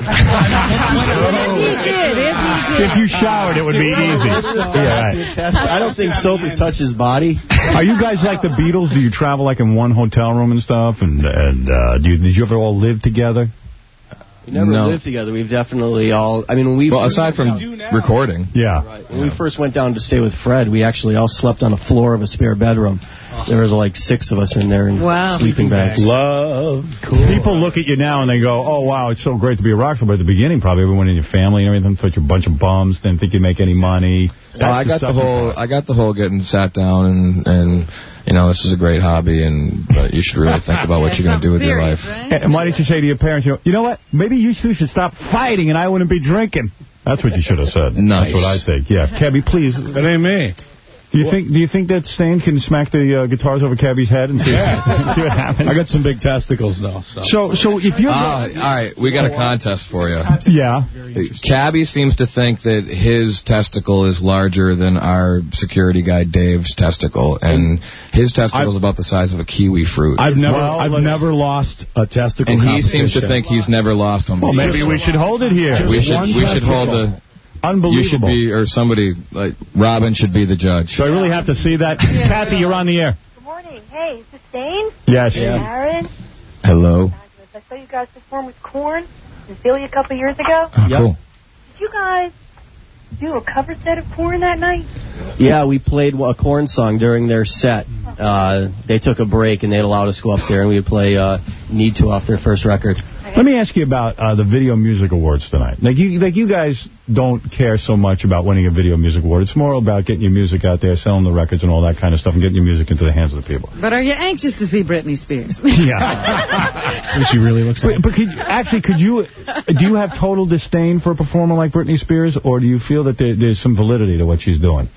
he did, if he did. If you showered, it would be easy. Yeah, right. I don't think soap has touched his body. Are you guys like the Beatles? Do you travel like in one hotel room and stuff? And and uh, do you, did you ever all live together? We never no. lived together. We've definitely all... I mean, when we... Well, aside from recording. Yeah. Right. When yeah. we first went down to stay with Fred, we actually all slept on the floor of a spare bedroom. Oh. There was like six of us in there in wow. sleeping bags. Love. Cool. People look at you now and they go, oh, wow, it's so great to be a rock star. But at the beginning, probably everyone in your family and everything thought you're a bunch of bums, didn't think you make any money. Well, I got the whole... I got the whole getting sat down and... and you know, this is a great hobby, and but you should really think about what you're going to do with your life. Right? And why didn't you say to your parents, you know, you know what, maybe you two should stop fighting and I wouldn't be drinking. That's what you should have said. Nice. That's what I think. Yeah, Cabby, please. That ain't me. Do you what? think Do you think that Stain can smack the uh, guitars over Cabby's head and see, yeah. see what happens? I got some big testicles, though. So, so, so if you're... Uh, all right, we got a contest for you. Yeah. Cabby seems to think that his testicle is larger than our security guy Dave's testicle, and his testicle is about the size of a kiwi fruit. I've never well, I've never lost a testicle And he seems to think he's never lost one. Well, maybe we should hold it here. We should, we should hold the... Unbelievable. You should be, or somebody, like, Robin should be the judge. So I really have to see that? Yeah. Kathy, you're on the air. Good morning. Hey, is this Stain? Yes. Yeah. Aaron? Hello. I saw you guys perform with Korn in Philly a couple years ago. Oh, yep. Cool. Did you guys do a cover set of Korn that night? Yeah, we played a Korn song during their set. Uh, they took a break, and they allowed us to go up there, and we would play uh, Need To off their first record. Let me ask you about uh, the Video Music Awards tonight. Like you, like you guys don't care so much about winning a Video Music Award. It's more about getting your music out there, selling the records and all that kind of stuff, and getting your music into the hands of the people. But are you anxious to see Britney Spears? Yeah. She really looks like. But, but could, actually, could you, do you have total disdain for a performer like Britney Spears, or do you feel that there, there's some validity to what she's doing?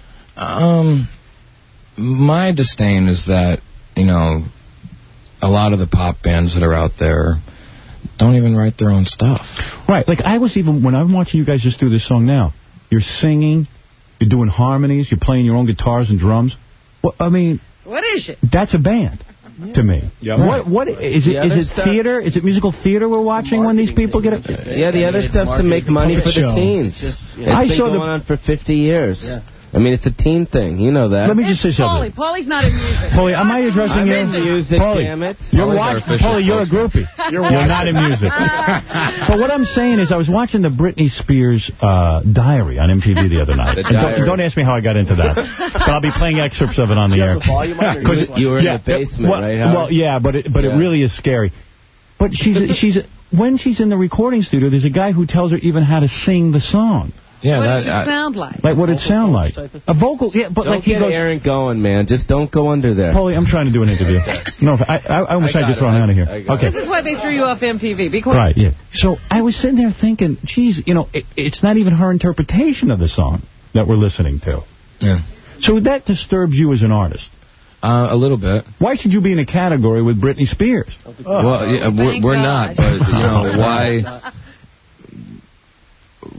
Um, my disdain is that, you know, a lot of the pop bands that are out there don't even write their own stuff. Right. Like, I was even, when I'm watching you guys just do this song now, you're singing, you're doing harmonies, you're playing your own guitars and drums. Well, I mean... What is it? That's a band, yeah. to me. Yeah. What, what, is it, is it theater? Is it musical theater we're watching when these people get it? Yeah, the other stuff's to make money for the scenes. It's, just, you know, it's been going on for fifty years. Yeah. I mean, it's a teen thing. You know that. Let me just say something. Paulie, Paulie's not in music. Paulie, am I addressing I'm you? in music, Paulie, damn it. You're watching. Paulie, you're a groupie. You're, you're not in music. But what I'm saying is I was watching the Britney Spears uh, diary on M T V the other night. The and don't, don't ask me how I got into that. But I'll be playing excerpts of it on the air. You, you were yeah, in the basement, well, right, Howard? Well, yeah, but, it, but yeah. it really is scary. But she's she's when she's in the recording studio, there's a guy who tells her even how to sing the song. Yeah, what that, does it I, sound like? Like what it sound like? A vocal, yeah, but don't like he get goes. Aaron going, man. Just don't go under there. Paulie, I'm trying to do an interview. No, I, I, I almost had you thrown out of here. Okay. This is why they threw you off M T V. Be quiet. Right, yeah. So I was sitting there thinking, geez, you know, it, it's not even her interpretation of the song that we're listening to. Yeah. So that disturbs you as an artist. Uh, a little bit. Why should you be in a category with Britney Spears? Oh. Well, yeah, we're, we're not, but, you know, why...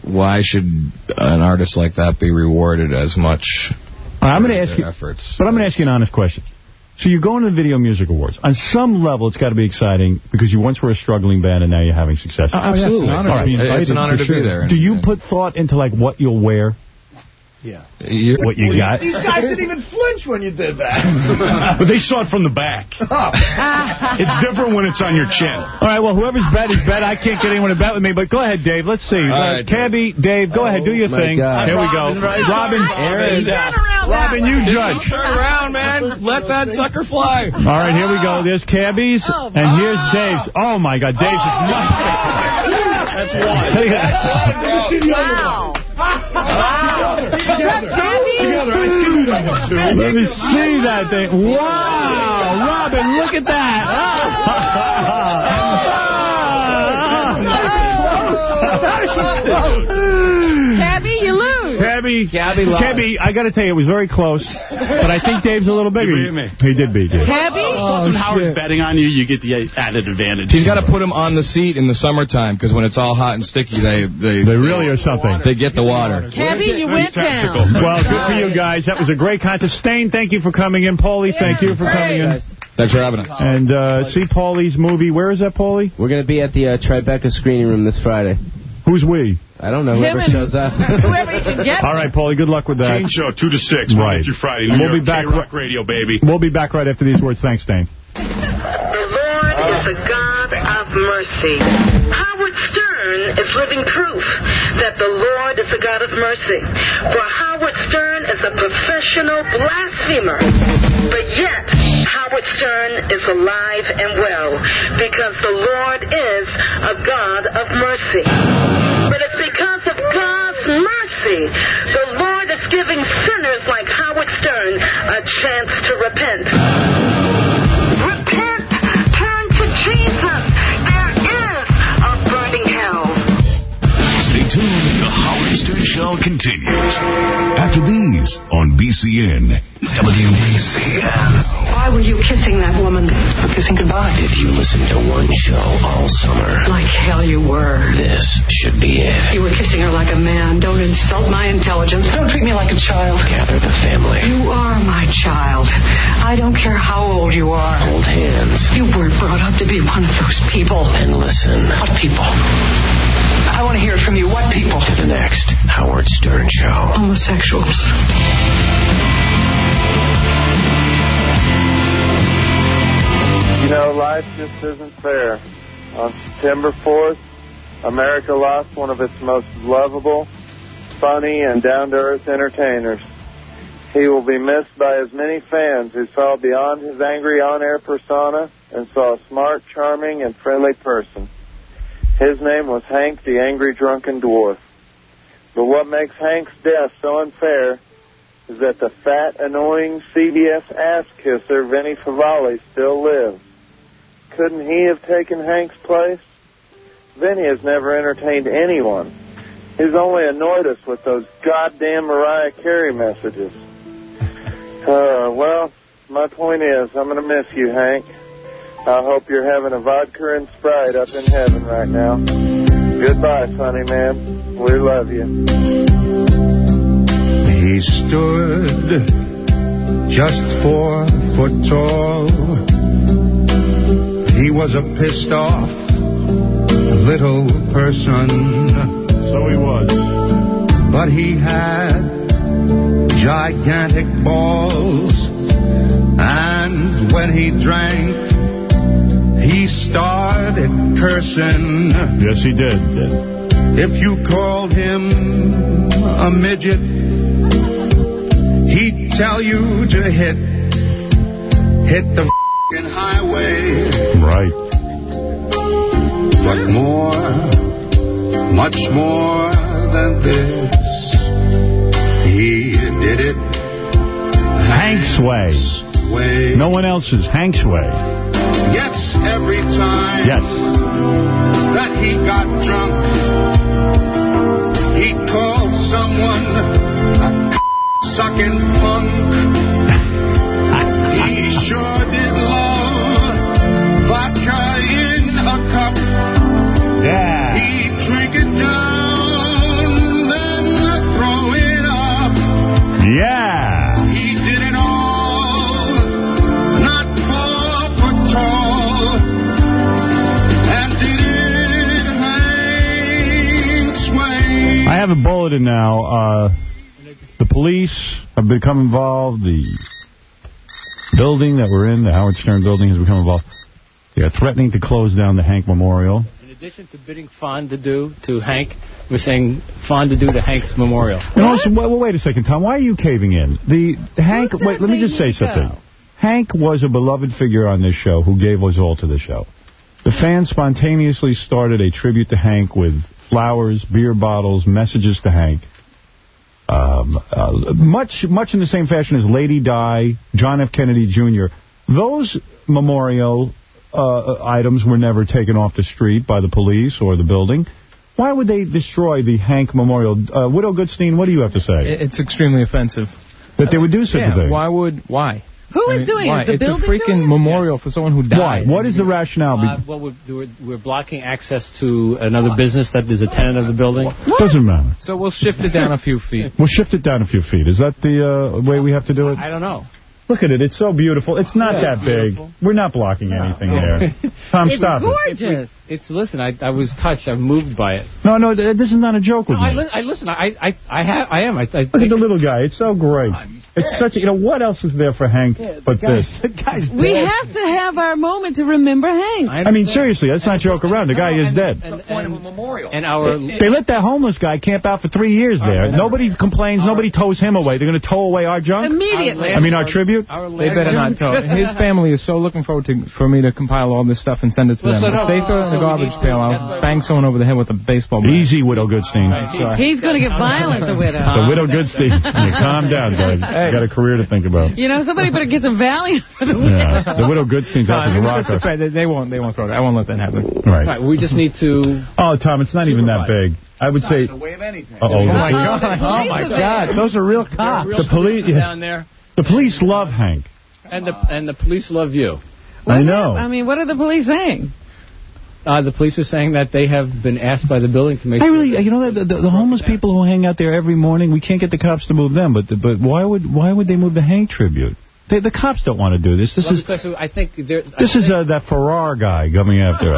why should an artist like that be rewarded as much All right, I'm going to ask you, efforts? But I'm going to ask you an honest question. So you're going to the Video Music Awards. On some level, it's got to be exciting because you once were a struggling band and now you're having success. Oh, absolutely. It's an honor, to, be invited, it's an honor to sure. be there. Do you put thought into, like, what you'll wear? Yeah. You, what you got? These guys didn't even flinch when you did that. But they saw it from the back. It's different when it's on your chin. All right, well, whoever's bet is bet. I can't get anyone to bet with me, but go ahead, Dave. Let's see. Uh, right, Cabby, Dave, go oh, ahead. Do your thing. God. Here we go. Robin, Robin, Aaron. Robin, you judge. Turn around, man. Let that sucker fly. All right, here we go. There's Cabby's, oh, and here's Dave's. Oh, my God. Dave's is much That's one. Wow. Wow. Together. Together. Let me see that thing. Wow. Robin, look at that. Cabby, you lose. Cabby, Cabby, Cabby, I got to tell you, it was very close. But I think Dave's a little bigger. He beat me. He did beat you. Cabby? Oh, when Howard's betting on you, you get the added advantage. He's got to put him on the seat in the summertime because when it's all hot and sticky, they they, they really are something. They get the water. Cabby, you went down. Well, good for you guys. That was a great contest. Stain, thank you for coming in. Paulie, thank you for coming in. Thanks for having us. And uh, see Paulie's movie. Where is that, Paulie? We're going to be at the uh, Tribeca screening room this Friday. Who's we? I don't know. Whoever shows up. Whoever you can get. All right, Paulie, good luck with that. Chain Show, two to six, right. Monday through Friday. New we'll York, be back. K-Rock Radio, baby. We'll be back right after these words. Thanks, Stain. The Lord is a God of mercy. Howard Stern is living proof that the Lord is a God of mercy. For Howard Stern is a professional blasphemer. But yet, Howard Stern is alive and well because the Lord is a God of mercy. But it's because of God's mercy, the Lord is giving sinners like Howard Stern a chance to repent. Repent! Turn to Jesus! There is a burning hell. Stay tuned. The Howard Stern Show continues after these on B C N. W B C N. Why were you kissing that woman? For kissing goodbye. If you listen to one show all summer, Like hell you were. this should be it. You were kissing her like a man. Don't insult my intelligence. Don't treat me like a child. Gather the family. You are my child. I don't care how old you are. Hold hands. You weren't brought up to be one of those people. And listen. What people? I want to hear it from you. What people? To the next Howard Stern Show. Homosexuals. You know, life just isn't fair. On September fourth, America lost one of its most lovable, funny, and down-to-earth entertainers. He will be missed by as many fans who saw beyond his angry on-air persona and saw a smart, charming, and friendly person. His name was Hank the Angry Drunken Dwarf. But what makes Hank's death so unfair is that the fat, annoying C B S ass-kisser Vinny Favale still lives. Couldn't he have taken Hank's place? Vinny has never entertained anyone. He's only annoyed us with those goddamn Mariah Carey messages. Uh, well, my point is, I'm going to miss you, Hank. I hope you're having a vodka and Sprite up in heaven right now. Goodbye, funny man. We love you. He stood just four foot tall. He was a pissed off little person. So he was. But he had gigantic balls. And when he drank, he started cursing. Yes, he did. If you called him a midget, he'd tell you to hit, hit the f***ing highway. Right. But more, much more than this, he did it Hank's way. way. No one else's. Hank's way. Yes, every time yes. that he got drunk, he'd call someone a sucking punk. He sure did love vodka in a cup. Yeah. He'd drink it down have a bulletin now. Uh, the police have become involved. The building that we're in, the Howard Stern building, has become involved. They are threatening to close down the Hank Memorial. In addition to bidding fondue to Hank, we're saying fondue to Hank's Memorial. And also, well, wait a second, Tom. Why are you caving in? The, the Hank. Wait, let me just say something. Go? Hank was a beloved figure on this show who gave us all to the show. The fans spontaneously started a tribute to Hank with flowers, beer bottles, messages to Hank. Um, uh, much, much in the same fashion as Lady Di, John F. Kennedy Junior Those memorial uh, items were never taken off the street by the police or the building. Why would they destroy the Hank Memorial? Uh, Widow Goodstein, what do you have to say? It's extremely offensive. That they would do such yeah, a thing? Why would, why? Who I is mean, doing why? it? The it's building a freaking doing memorial yes. for someone who died. Why? What is the rationale? Uh, well, we're, we're, we're blocking access to another business that is a tenant of the building. What? Doesn't matter. So we'll shift it down a few feet. We'll shift it down a few feet. Is that the uh, way we have to do it? I don't know. Look at it. It's so beautiful. It's not yeah, that beautiful. big. We're not blocking anything there. Tom, it's stop gorgeous. it. It's, it's listen. I, I was touched. I'm moved by it. No, no. Th this is not a joke with no, me. I, li I listen. I, I, I have. I am. I, I Look at the little guy. It's so great. It's such a, you know, what else is there for Hank yeah, but guy, this? The guy's we dead. have to have our moment to remember Hank. I, I mean, seriously, let's not joke around. The guy no, is and, dead. And, and, and, memorial. and our They let that homeless guy camp out for three years there. Nobody complains. Our, nobody tows him away. They're going to tow away our junk? Immediately. I mean, our tribute? Our they better not tow. His family is so looking forward to for me to compile all this stuff and send it to well, them. So if they throw it in the garbage pail, I'll bang someone over the head with a baseball bat. Easy, Widow Goodstein. He's going to get violent, the widow. The Widow Goodstein. Yeah, calm down, Doug. Hey. You got a career to think about. You know, somebody better get some Valium for the widow. Yeah. The Widow Goodstein's no, out as a rocker. Just a, they won't. They won't throw it. I won't let that happen. Right. right. We just need to. Oh, Tom, it's not even that big. I would say. The way of anything. Uh oh. Oh my God! Oh my God! Those are real cops. Real the police down there. The police love Hank. And the and the police love you. What I know. I mean, what are the police saying? Uh, the police are saying that they have been asked by the building to make I sure really, you know, the, the, the homeless people who hang out there every morning, we can't get the cops to move them, but the, but why would why would they move the Hank tribute? They, the cops don't want to do this. This well, is because I think this I is uh, that Farrar guy coming after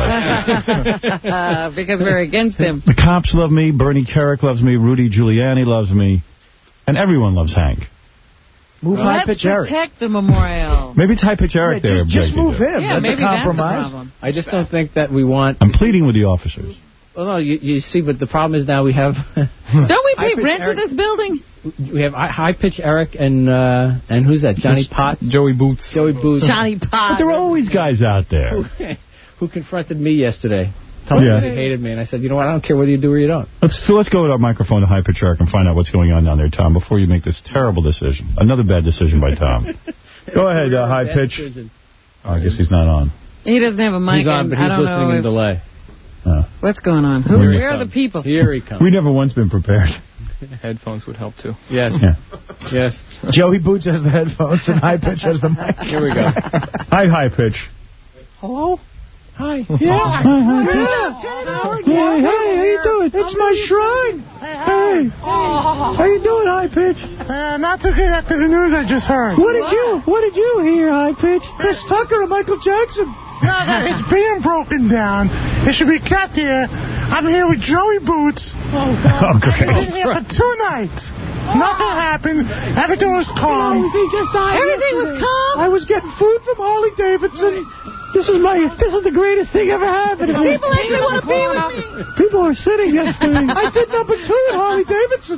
us. Because we're against him. The cops love me. Bernie Kerik loves me. Rudy Giuliani loves me, and everyone loves Hank. Move well, High Pitch Eric. Let's protect the memorial. Maybe it's High Pitch Eric yeah, there. Just, just move him. Yeah, that's maybe a compromise. That's the problem. I just don't think that we want... I'm pleading with the officers. Well, no, you, you see, but the problem is now we have... Don't we pay rent to this building? We have High Pitch Eric and uh, and who's that? Johnny Potts? Joey Boots. Joey Boots. Johnny Potts. But there are always guys out there. Who, who confronted me yesterday. Told yeah. me they hated me, and I said, you know what, I don't care whether you do or you don't. Let's let's go with our microphone to High Pitch Eric and find out what's going on down there, Tom, before you make this terrible decision. Another bad decision by Tom. Go ahead, uh, High Pitch. Oh, I guess he's not on. He doesn't have a mic. He's on, but he's listening in if... delay. Uh, what's going on? Who, where are the people? Here he comes. We've never once been prepared. Headphones would help, too. Yes. Yeah. Yes. Joey Boots has the headphones and High Pitch has the mic. Here we go. Hi, High Pitch. Hello? Hi. Yeah. Hi, High Pitch. Yeah. Hey, hey, how you doing? It's my shrine. Hey. Oh. How you doing, High Pitch? Uh, not so good after the news I just heard. What did you What did you hear, High Pitch? Chris Tucker and Michael Jackson. No, no, it's being broken down. It should be kept here. I'm here with Joey Boots. Oh, God. Oh, great. I've been here for two nights. Nothing happened. Everything was calm. Oh, he just died Everything yesterday. was calm. I was getting food from Harley Davidson. This is my. This is the greatest thing ever happened. People actually want to be with me. People are sitting next to me. I did number two at Harley Davidson.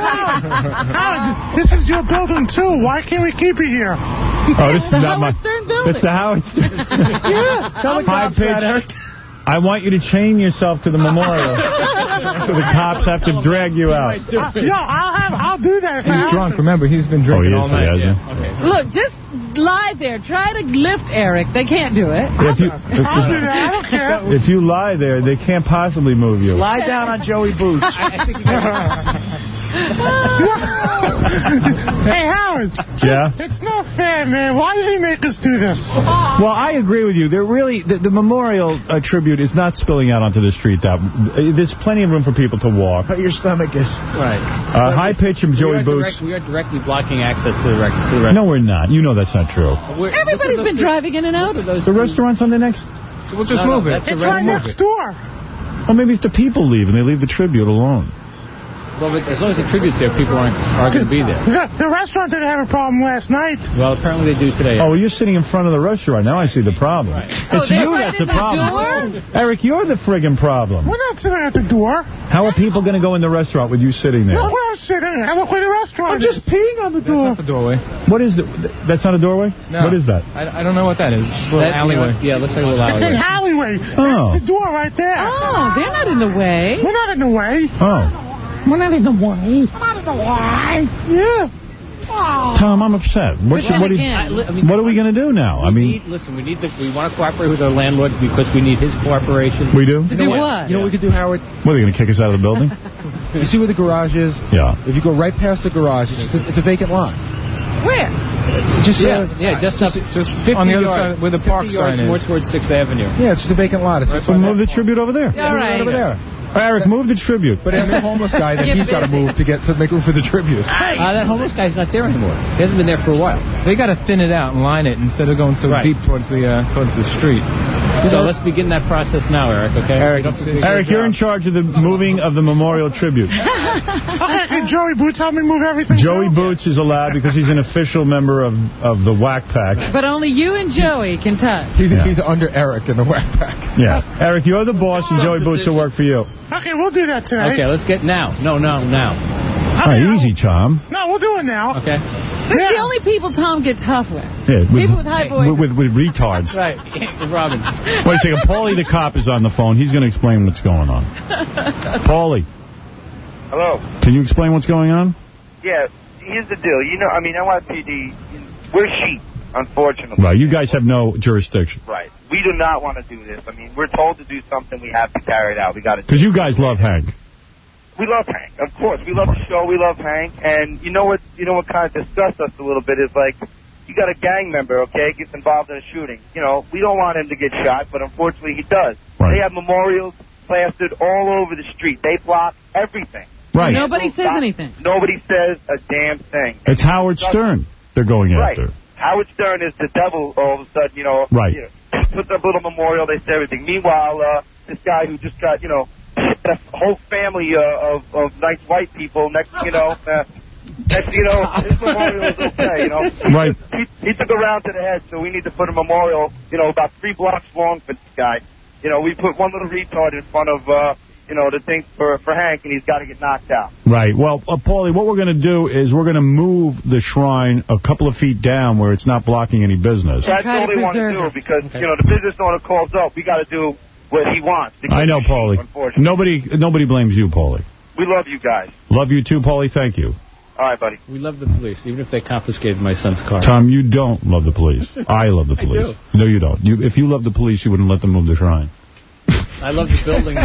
Howard, this is your building, too. Why can't we keep it here? Oh, this is the not Howard my... Stern building. It's the Howard Stern. Yeah. Tell the High cops that, Eric. I want you to chain yourself to the memorial so the cops have to drag you out. Uh, yo, I'll have, I'll do that. He's drunk. Remember, he's been drinking oh, he is, all night. He has, yeah. okay. So look, just lie there. Try to lift Eric. They can't do it. If you, if, I'll do that. I don't care. if you lie there, they can't possibly move you. Lie down on Joey Boots. Hey, Howard. Yeah? It's not fair, man. Why did he make us do this? Well, I agree with you. They're really the, the memorial uh, tribute is not spilling out onto the street. That there's plenty of room for people to walk. But your stomach is right. Uh, High Pitch and Joey we Boots. Direct, we are directly blocking access to the record. To the no, we're not. You know that's not true. We're, Everybody's been driving in and out. The restaurant's on the next. So we'll just no, move no, it. It's right next door. Well, maybe if the people leave and they leave the tribute alone. Well, but as long as the tribute's there, people aren't, aren't going to be there. The, the restaurant didn't have a problem last night. Well, apparently they do today. Oh, well, you're sitting in front of the restaurant. Now I see the problem. Right. It's Oh, you right that's the in the problem. door? Eric, you're the friggin' problem. We're not sitting at the door. How are people going to go in the restaurant with you sitting there? No, we're not sitting. I look where the restaurant I'm just peeing on the door. That's not the doorway. What is the... That's not a doorway? No. What is that? I, I don't know what that is. It's just a little That, alleyway. You know, yeah, it looks like a little It's an alleyway. alleyway. Oh. That's the door right there. Oh, they're not in the way. We're not in the way. Oh. We're not in the way. We're not in the way. Yeah. Oh. Tom, I'm upset. What, But then what, do you- again- I, li- I mean, what are we going to do now? I we mean, need, listen, we need the, we want to cooperate with our landlord because we need his cooperation. we do? To do what? You know what we could do, Howard? What, are they going to kick us out of the building? You see where the garage is? Yeah. If you go right past the garage, it's a, it's a vacant lot. Where? Just Yeah, uh, yeah, just up, just fifty on the other yards, side where the park fifty yards sign more is. towards sixth Avenue. Yeah, it's just a vacant lot. It's right So move the tribute over there. All right. over there. Eric, move the tribute. But as a homeless guy, then Get he's got to busy. move to get to make room for the tribute. Uh, that homeless guy's not there anymore. He hasn't been there for a while. They got to thin it out and line it instead of going so Right. deep towards the uh, towards the street. So let's begin that process now, Eric, okay? Eric, You don't have to do a Eric, good you're in job. charge of the moving of the memorial tribute. Okay, can Joey Boots help me move everything? Joey too? Boots is allowed because he's an official member of, of the Whack Pack. But only you and Joey can touch. He's, Yeah. he's under Eric in the whack pack. Yeah. Eric, you're the boss, and Joey Boots will work for you. Okay, we'll do that today. Okay, let's get now. No, no, now. All right, easy, Tom. No, we'll do it now. Okay? This is the only people Tom gets tough with. Yeah, with, People with high voices. with, with, with retards. Right. Robin. Wait a second. Paulie the cop is on the phone. He's going to explain what's going on. Paulie, Hello. can you explain what's going on? Yeah, here's the deal. You know, I mean, N Y P D, we're sheep, unfortunately. Right, you guys have no jurisdiction. Right. We do not want to do this. I mean, we're told to do something. We have to carry it out. We got to do Because you guys love Hank. We love Hank, of course. We love the show. We love Hank. And you know what? You know what kind of disgusts us a little bit is like, you got a gang member, okay, gets involved in a shooting. You know, we don't want him to get shot, but unfortunately he does. Right. They have memorials plastered all over the street. They block everything. Right. Nobody says anything. Nobody says a damn thing. It's Howard Stern they're going Right. after. Howard Stern is the devil all of a sudden, you know. Right. You know, puts up a little memorial, they say everything. Meanwhile, uh, this guy who just got, you know, a whole family uh, of, of nice white people, next, you know, uh, next, you know, his memorial is okay, you know. Right. He, he took a round to the head, so we need to put a memorial, you know, about three blocks long for this guy. You know, we put one little retard in front of, uh, you know, the thing for, for Hank, and he's got to get knocked out. Right. Well, uh, Paulie, what we're going to do is we're going to move the shrine a couple of feet down where it's not blocking any business. That's all they want to do, because, you know, the business owner calls up, we got to do what he wants. because I know, he's cheap, Paulie. unfortunately. Nobody, nobody blames you, Paulie. We love you guys. Love you too, Paulie. Thank you. All right, buddy. We love the police, even if they confiscated my son's car. Tom, you don't love the police. I love the police. do. No, you don't. You, if you love the police, you wouldn't let them move the shrine. I love the building,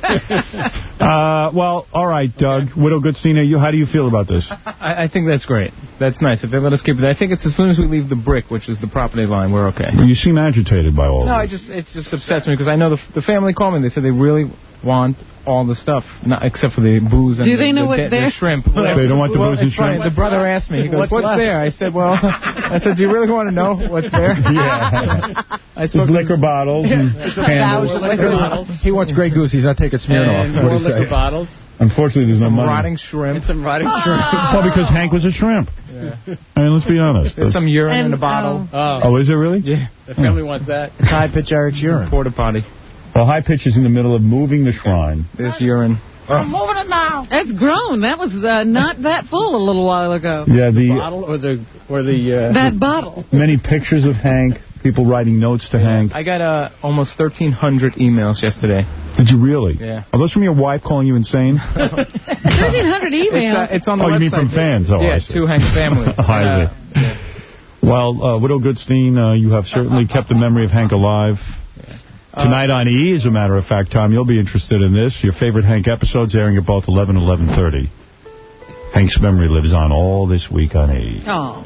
though. uh, well, all right, Doug. Widow Goodstina, you, how do you feel about this? I, I think that's great. That's nice. If they let us keep it, I think it's as soon as we leave the brick, which is the property line, we're okay. You seem agitated by all No, of I this. just it just upsets me because I know the the family called me. They said they really want all the stuff, not except for the booze and Do the, they know the, what's the, there? the shrimp. They don't want the Well, booze and it's funny. shrimp? The brother asked me. He goes, What's "What's, left?" there?" I said, "Well," I said, "Do you really want to know what's there?" Yeah. I There's liquor bottles and candles. liquor bottles. He wants Grey Goose. He's not taking Smirnoff. And What more do you say? liquor bottles. Unfortunately, there's no Some money. rotting shrimp. And some rotting shrimp. Well, because Hank was a shrimp. Yeah. I mean, let's be honest. There's some urine And, in a bottle. Oh, Oh, is it really? Yeah. the family wants that. It's high pitch Eric's urine. Porta potty. Well, High Pitch is in the middle of moving the shrine. This urine. I'm moving it now. It's grown. That was uh, not that full a little while ago. Yeah, the Bottle or the or the uh, That bottle. many pictures of Hank, people writing notes to Hank. I got uh, almost thirteen hundred emails yesterday. Did you really? Yeah. Are those from your wife calling you insane? thirteen hundred It's, emails. uh, it's on the Oh, website. you mean from fans? Oh, yeah, I see. to Hank's family. I Uh, see. Well, uh, Widow Goodstein, uh, you have certainly kept the memory of Hank alive. Tonight on E! As a matter of fact, Tom, you'll be interested in this. Your favorite Hank episodes airing at both eleven and eleven thirty. Hank's memory lives on all this week on E! Oh.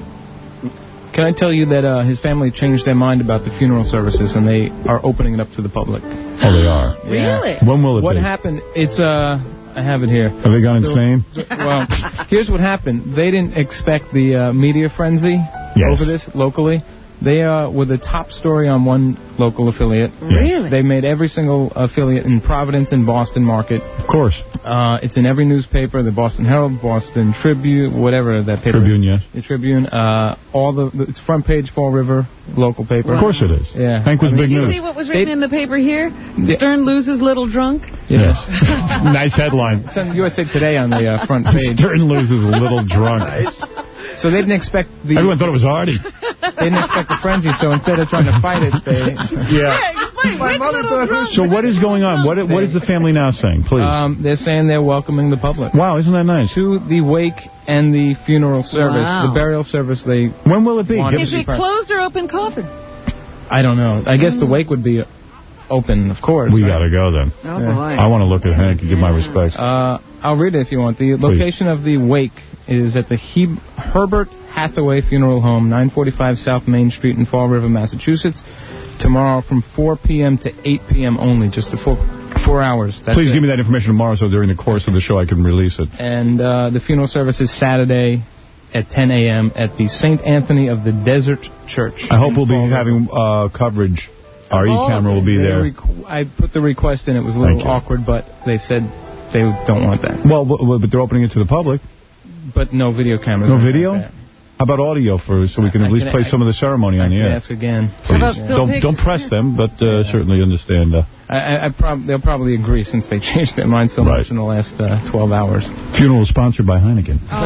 Can I tell you that uh, his family changed their mind about the funeral services and they are opening it up to the public? Oh, they are. Yeah. Really? When will it What be? happened? It's uh, I have it here. Have they gone insane? Well, here's what happened. They didn't expect the uh, media frenzy Yes. over this locally. They uh, were the top story on one local affiliate. Really? They made every single affiliate in Providence and Boston market. Of course. Uh, it's in every newspaper, the Boston Herald, Boston Tribune, whatever that paper Tribune, is. yes. The Tribune. Uh, all the, the it's front page Fall River, local paper. Of course it is. Yeah. Hank was I mean, big Did you news. see what was written in the paper here? Stern loses little drunk? Yes. Nice headline. It's on U S A Today on the uh, front page. Stern loses a little drunk. So they didn't expect the... Everyone thought it was Artie. They didn't expect the frenzy, so instead of trying to fight it, they... Yeah. Explain, which little drunk? So what is going on? What What is the family now saying, please? Um, they're saying they're welcoming the public. Wow, isn't that nice? To the wake and the funeral service. Wow. The burial service, they... When will it be? want Is to it be- closed or open coffin? I don't know. I guess the wake would be open, of course. We right? got to go then. Oh, Yeah. boy. I want to look at Hank and give my respects. Uh, I'll read it if you want. The location of the wake is at the he- Herbert Hathaway Funeral Home, nine forty-five South Main Street in Fall River, Massachusetts. Tomorrow from four p.m. to eight p.m. only, just the four, four hours. That's Please it. give me that information tomorrow so during the course of the show I can release it. And uh, the funeral service is Saturday at ten a.m. at the Saint Anthony of the Desert Church. I hope we'll be having uh, coverage. Our Oh, e-camera will be they there. requ- I put the request in. It was a Thank little you. awkward, but they said they don't want that. Well, w- but they're opening it to the public. But no video cameras. No or video? anything like that. How about audio for so we can I at least can- play I- some of the ceremony I on the can air? ask again. Please. about still Don't pictures? don't press them, but uh, certainly understand. Uh, I, I, I prob- they'll probably agree since they changed their mind so Right. much in the last uh, twelve hours. funeral is sponsored by Heineken. Oh,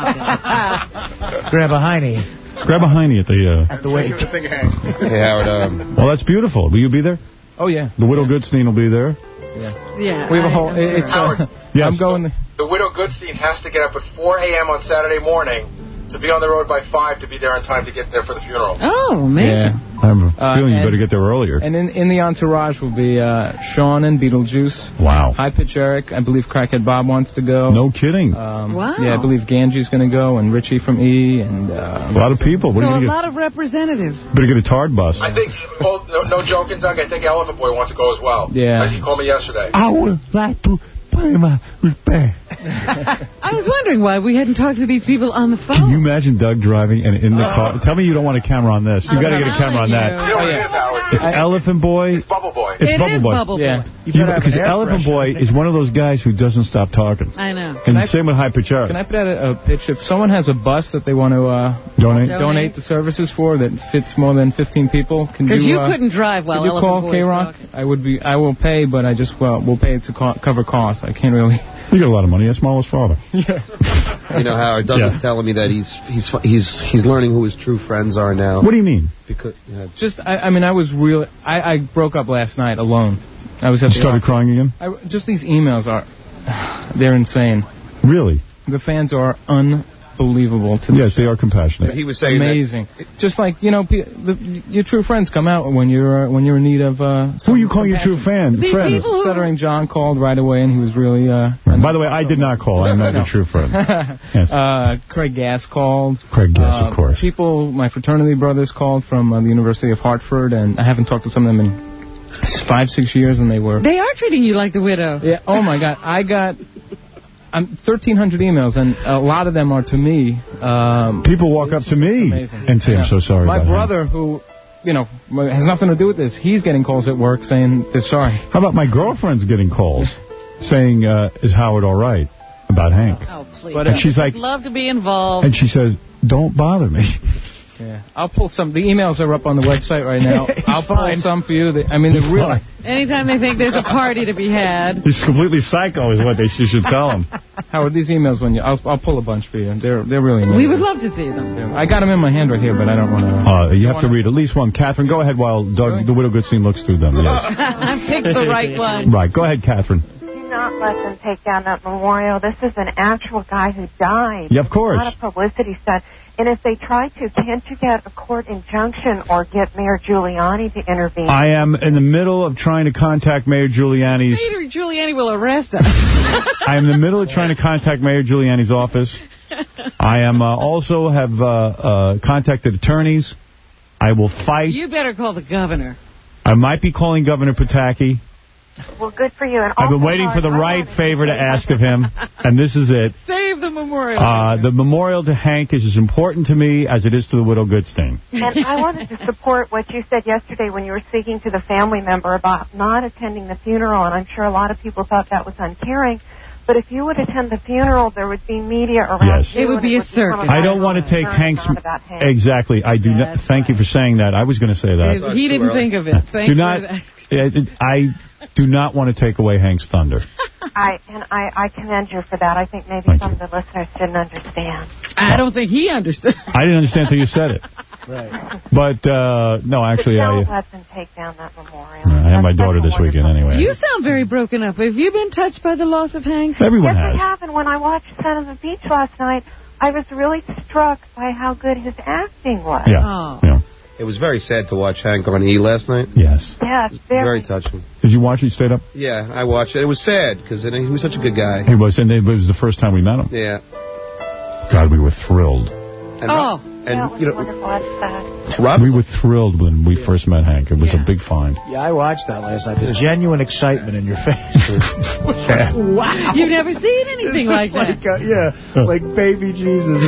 stop Grab a Heine Grab a Heine at the. Uh, at the wake. Hey, Howard, um, well, that's beautiful. Will you be there? Oh, yeah. The widow Goodstein will be there. Yeah. it. Yeah. We have a I- whole... I'm It's, sure. uh, Yes. I'm going... The widow Goodstein has to get up at four a.m. on Saturday morning to be on the road by five to be there in time to get there for the funeral. Oh, amazing. Yeah. I have a Uh, feeling you and- better get there earlier. And in, in the entourage will be uh, Sean and Beetlejuice. Wow. High Pitch Eric. I believe Crackhead Bob wants to go. No kidding. Um, Wow. Yeah, I believe Ganji's going to go, and Richie from E, and... Uh, a lot of people. What So are a you lot of representatives. get? Better get a tard bus. I think, well, no, no joking, Doug, I think Elephant Boy wants to go as well. Yeah. Like he called me yesterday. I would like to pay my respect. I was wondering why we hadn't talked to these people on the phone. Can you imagine Doug driving and in the car? Tell me you don't want a camera on this. You I'm got to get a camera on telling that. You know what it is, Howard? It's Elephant Boy. It's Bubble Boy. It's It Bubble is Boy. Bubble Boy. Yeah. Because Elephant Boy is one of those guys who doesn't stop talking. I know. And I- same with High Pitch Eric. Can I put out a, a pitch? If someone has a bus that they want to uh, Donate? Donate. donate the services for that fits more than fifteen people, can Because you uh, couldn't drive while Can you Elephant call Boy's K-Rock? talking. I would be. I will pay, but I just well, we'll pay it to co- cover costs. I can't really. You got a lot of money. That's Marlo's father. you know, Howard, Doug Yeah. was telling me that he's he's he's he's learning who his true friends are now. What do you mean? Because, yeah. Just, I, I mean, I was real. I, I broke up last night alone. I was at You the started office. crying again? I, just these emails are, they're insane. Really? The fans are unbelievable to me. Yes, they are compassionate. But he was saying that- amazing. Just like you know, pe- the, your true friends come out when you're uh, when you're in need of. Uh, Who are you calling your true fan? These friend? people who- Stuttering John called right away, and he was really. Uh, By the way, I did not call. I'm not your true friend. Yes. uh, Craig Gass called. Craig Gass, Uh, of course. People, my fraternity brothers called from uh, the University of Hartford, and I haven't talked to some of them in five, six years, and they were. They are treating you like the widow. Yeah. Oh my God, I got. I'm thirteen hundred emails, and a lot of them are to me. Um, People walk up to me amazing. and say, I'm Yeah. so sorry My about him. brother, who, you know, has nothing to do with this, he's getting calls at work saying they're sorry. How about my girlfriend's getting calls saying, uh, is Howard all right about Hank? Oh, please. But, And uh, she's like, love to be involved. and she says, don't bother me. Yeah, I'll pull some. The emails are up on the website right now. I'll pull fine. some for you. That, I mean, they're really. Anytime they think there's a party to be had. He's completely psycho is what they she should tell him. Howard, these emails when you, I'll, I'll pull a bunch for you. They're they're really amazing. We would love to see them. I got them in my hand right here, but I don't want to. Uh, you have to read at least one. Catherine, go ahead while Doug, the widow Goodstein looks through them. Yes. Pick the right one. Right, go ahead, Catherine. Do not let them take down that memorial. This is an actual guy who died. Yeah, of course. It's not a publicity stunt. And if they try to, can't you get a court injunction or get Mayor Giuliani to intervene? I am in the middle of trying to contact Mayor Giuliani's... Mayor Giuliani will arrest us. I am in the middle of trying to contact Mayor Giuliani's office. I am uh, also have uh, uh, contacted attorneys. I will fight. You better call the governor. I might be calling Governor Pataki. Well, good for you. And I've been also, waiting for the Howard, I right wanted favor to say ask of something. him, and this is it. Save the memorial. Uh, the memorial to Hank is as important to me as it is to the widow Goodstein. And I wanted to support what you said yesterday when you were speaking to the family member about not attending the funeral, and I'm sure a lot of people thought that was uncaring. But if you would attend the funeral, there would be media around Yes. you. It would be a circus. I don't want to take Hank's... Hank. Exactly. I do not... Thank you for saying that. I was going to say that. He didn't think of it. Thank do you not, for that. I do not want to take away Hank's thunder. I and I, I commend you for that. I think maybe Thank some of the listeners didn't understand. I don't think he understood. I didn't understand until you said it. Right. But, uh, no, actually, I... Don't let them take down that memorial. I have my daughter this weekend anyway. You sound very broken up. Have you been touched by the loss of Hank? Everyone yes, has. I have. And when I watched Son of the Beach last night, I was really struck by how good his acting was. Yeah. Oh. yeah. It was very sad to watch Hank on E! last night. Yes. Yeah, it's very... Very touching. Did you watch it? You stayed up? Yeah, I watched it. It was sad, because he was such a good guy. He was, and it was the first time we met him. Yeah. God, we were thrilled. And, oh. And, yeah, it was you know, wonderful. I was sad. Rob, we were thrilled when we first met Hank. It was yeah. a big find. Yeah, I watched that last night. The genuine excitement in your face. yeah. Wow. You've never seen anything like that. Like, uh, yeah, like baby Jesus.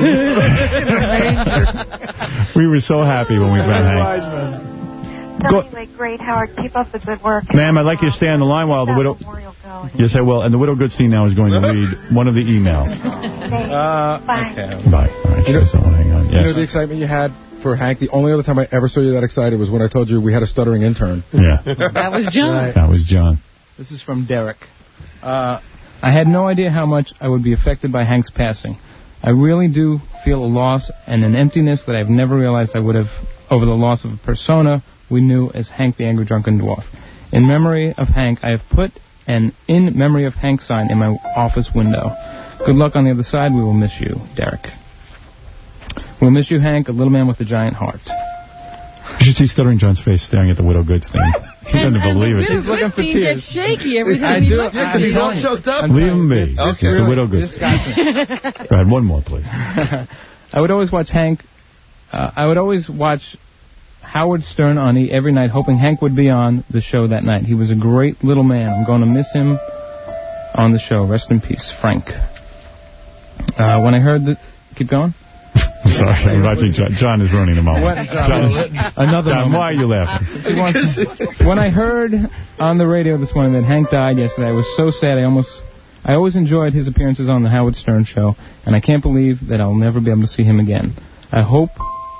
We were so happy when we met Hank. So anyway, great, Howard. Keep up the good work. Ma'am, I'd like you to stay on the line while the widow... Yes, I will. And the Widow Goodstein now is going to read one of the emails. Uh, Bye. Okay. Bye. All right, you know, so hang on. Yes. You know the excitement you had for Hank? The only other time I ever saw you that excited was when I told you we had a stuttering intern. Yeah. That was John. Right. That was John. This is from Derek. Uh, I had no idea how much I would be affected by Hank's passing. I really do feel a loss and an emptiness that I've never realized I would have over the loss of a persona we knew as Hank the Angry Drunken Dwarf. In memory of Hank, I have put an In Memory of Hank sign in my office window. Good luck on the other side. We will miss you, Derek. We'll miss you, Hank, a little man with a giant heart. You should see Stuttering John's face staring at the Widow Goodstein. He doesn't believe it. He's looking for tears. He gets shaky every time I he do, looks yeah, at he's you. all choked up. Leave him be. This, this It's really, the Widow Goodstein. Go ahead, one more, please. I would always watch Hank. Uh, I would always watch Howard Stern on E! every night, hoping Hank would be on the show that night. He was a great little man. I'm going to miss him on the show. Rest in peace, Frank. Uh, when I heard that... Keep going? Sorry, I'm watching John. John is ruining the moment. What, John, another John, moment. Why are you laughing? When I heard on the radio this morning that Hank died yesterday, I was so sad. I almost... I always enjoyed his appearances on the Howard Stern show, and I can't believe that I'll never be able to see him again. I hope...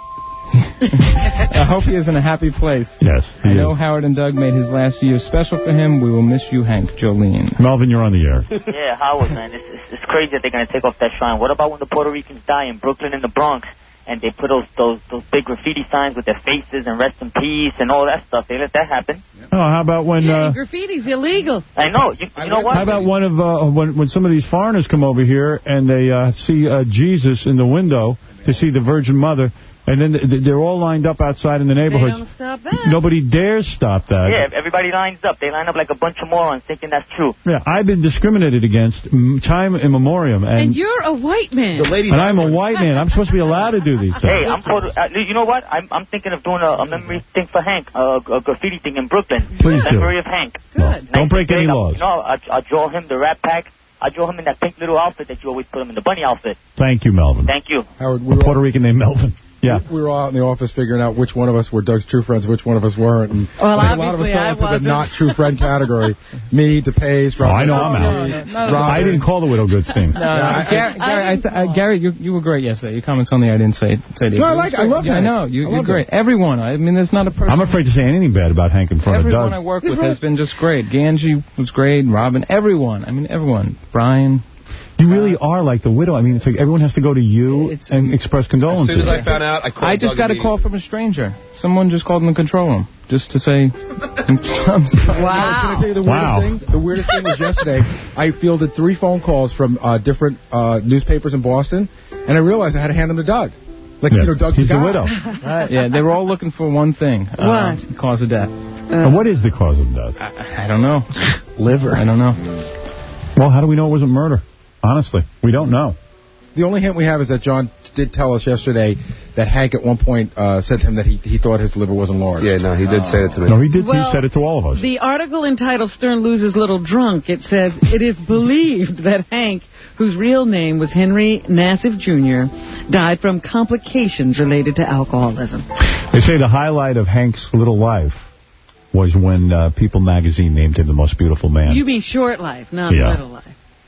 I hope he is in a happy place. Yes, I know is. Howard and Doug made his last year special for him. We will miss you, Hank. Jolene. Melvin, you're on the air. Yeah, Howard, man. It's, it's, it's crazy that they're going to take off that shrine. What about when the Puerto Ricans die in Brooklyn and the Bronx, and they put those those those big graffiti signs with their faces and rest in peace and all that stuff? They let that happen. Oh, how about when... Yeah, uh, graffiti's illegal. I know. You, you know what? How about one of uh, when when some of these foreigners come over here and they uh, see uh, Jesus in the window, to see the Virgin Mother, and then they're all lined up outside in the neighborhoods. They don't stop that. Nobody dares stop that. Yeah, everybody lines up. They line up like a bunch of morons thinking that's true. Yeah, I've been discriminated against mm, time immemorium. And, and you're a white man. The lady and I'm a white man. I'm supposed to be allowed to do these things. Hey, I'm Puerto, uh, you know what? I'm I'm thinking of doing a, a memory thing for Hank, uh, a graffiti thing in Brooklyn. Please do. Memory of Hank. Good. Well, don't break any laws. You know, I, I draw him the Rat Pack. I draw him in that pink little outfit that you always put him in, the bunny outfit. Thank you, Melvin. Thank you. Howard, we a Puerto Rican named Melvin. Yeah. We were all out in the office figuring out which one of us were Doug's true friends, which one of us weren't. And well, I think a lot of us fell into the not true friend category. Me, DePace, Rob. Oh, I know I'm out. No, no, no, I didn't call the Widow Goodstein. No, no, yeah, Gary, Gary, I th uh, Gary you, you were great yesterday. Your comments on the I didn't say say No, I like I love yeah, Hank. I know. You, I you're great. It. Everyone. I mean, there's not a person. I'm afraid to say anything bad about Hank in front everyone of Doug. Everyone I work with has been just great. Ganji was great. Robin. Everyone. I mean, everyone. Brian. You really are like the widow. I mean, it's like everyone has to go to you it's, and express condolences. As soon as I found out, I called I just Doug got a call from a stranger. Someone just called in the control room just to say... Wow. Can I tell you the weirdest wow. thing? The weirdest thing was yesterday, I fielded three phone calls from uh, different uh, newspapers in Boston, and I realized I had to hand them to Doug. Like, yeah. you know, Doug's He's the the widow. Right. Yeah, they were all looking for one thing. What? Uh, the cause of death. Uh, and what is the cause of death? I, I don't know. Liver. I don't know. Well, how do we know it wasn't murder? Honestly, we don't know. The only hint we have is that John did tell us yesterday that Hank at one point uh, said to him that he he thought his liver was enlarged. Yeah, no, he did uh, say it to me. No, he did. Well, he said it to all of us. The article entitled Stern Loses Little Drunk, it says, it is believed that Hank, whose real name was Henry Nassif Junior, died from complications related to alcoholism. They say the highlight of Hank's little life was when uh, People magazine named him the most beautiful man. You mean short life, not yeah. little life.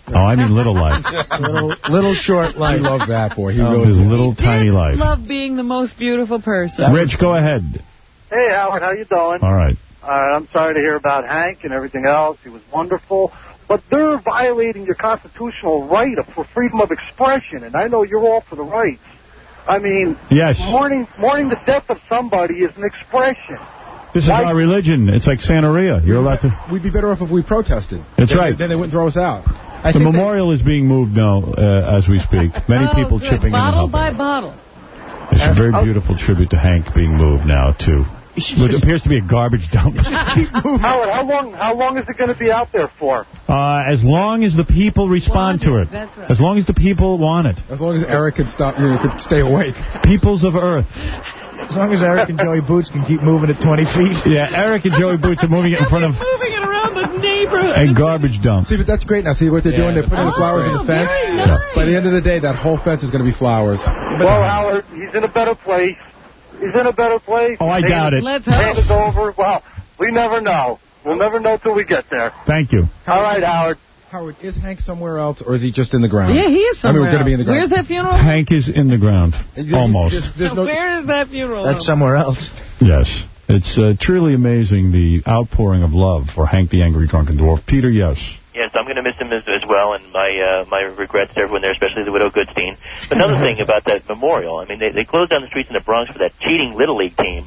Oh, I mean little life. little, little short life. He loved that, boy. He oh, really his did. little he tiny did life. love being the most beautiful person. Rich, go ahead. Hey, Howard, how you doing? All right. Uh, I'm sorry to hear about Hank and everything else. He was wonderful. But they're violating your constitutional right for freedom of expression, and I know you're all for the rights. I mean, yes. mourning, mourning the death of somebody is an expression. This is Why? our religion. It's like Santeria. You're allowed to... We'd be better off if we protested. That's then, right. Then they wouldn't throw us out. I the memorial is being moved now uh, as we speak. Many oh, people good. chipping bottle in. Bottle by bottle. There's a very beautiful tribute to Hank being moved now, too. What appears to be a garbage dump. Howard, how long, how long is it going to be out there for? Uh, as long as the people respond to it. That's right. As long as the people want it. As long as Eric could stop, you know, could stay awake. Peoples of Earth. As long as Eric and Joey Boots can keep moving at twenty feet. Yeah, Eric and Joey Boots are moving it in front of... moving it around the neighborhood. A garbage dump. See, but that's great now. See what they're Yeah, doing? They're putting oh, the flowers in the fence. Very nice. By the end of the day, that whole fence is going to be flowers. Well, Howard, he's in a better place. He's in a better place. Oh, I Pain doubt is, it. Let's Pain hope. is over. Well, we never know. We'll never know till we get there. Thank you. All right, Howard. Howard, is Hank somewhere else, or is he just in the ground? Yeah, he is somewhere I mean, we're going to be in the ground. Where's that funeral? Hank is in the ground. Almost. There's, there's no, Where is that funeral? That's somewhere else. Yes. It's uh, truly amazing, the outpouring of love for Hank the Angry Drunken Dwarf. Peter, yes. Yes, I'm going to miss him as, as well, and my uh, my regrets to everyone there, especially the widow Goodstein. But another thing about that memorial, I mean, they, they closed down the streets in the Bronx for that cheating Little League team.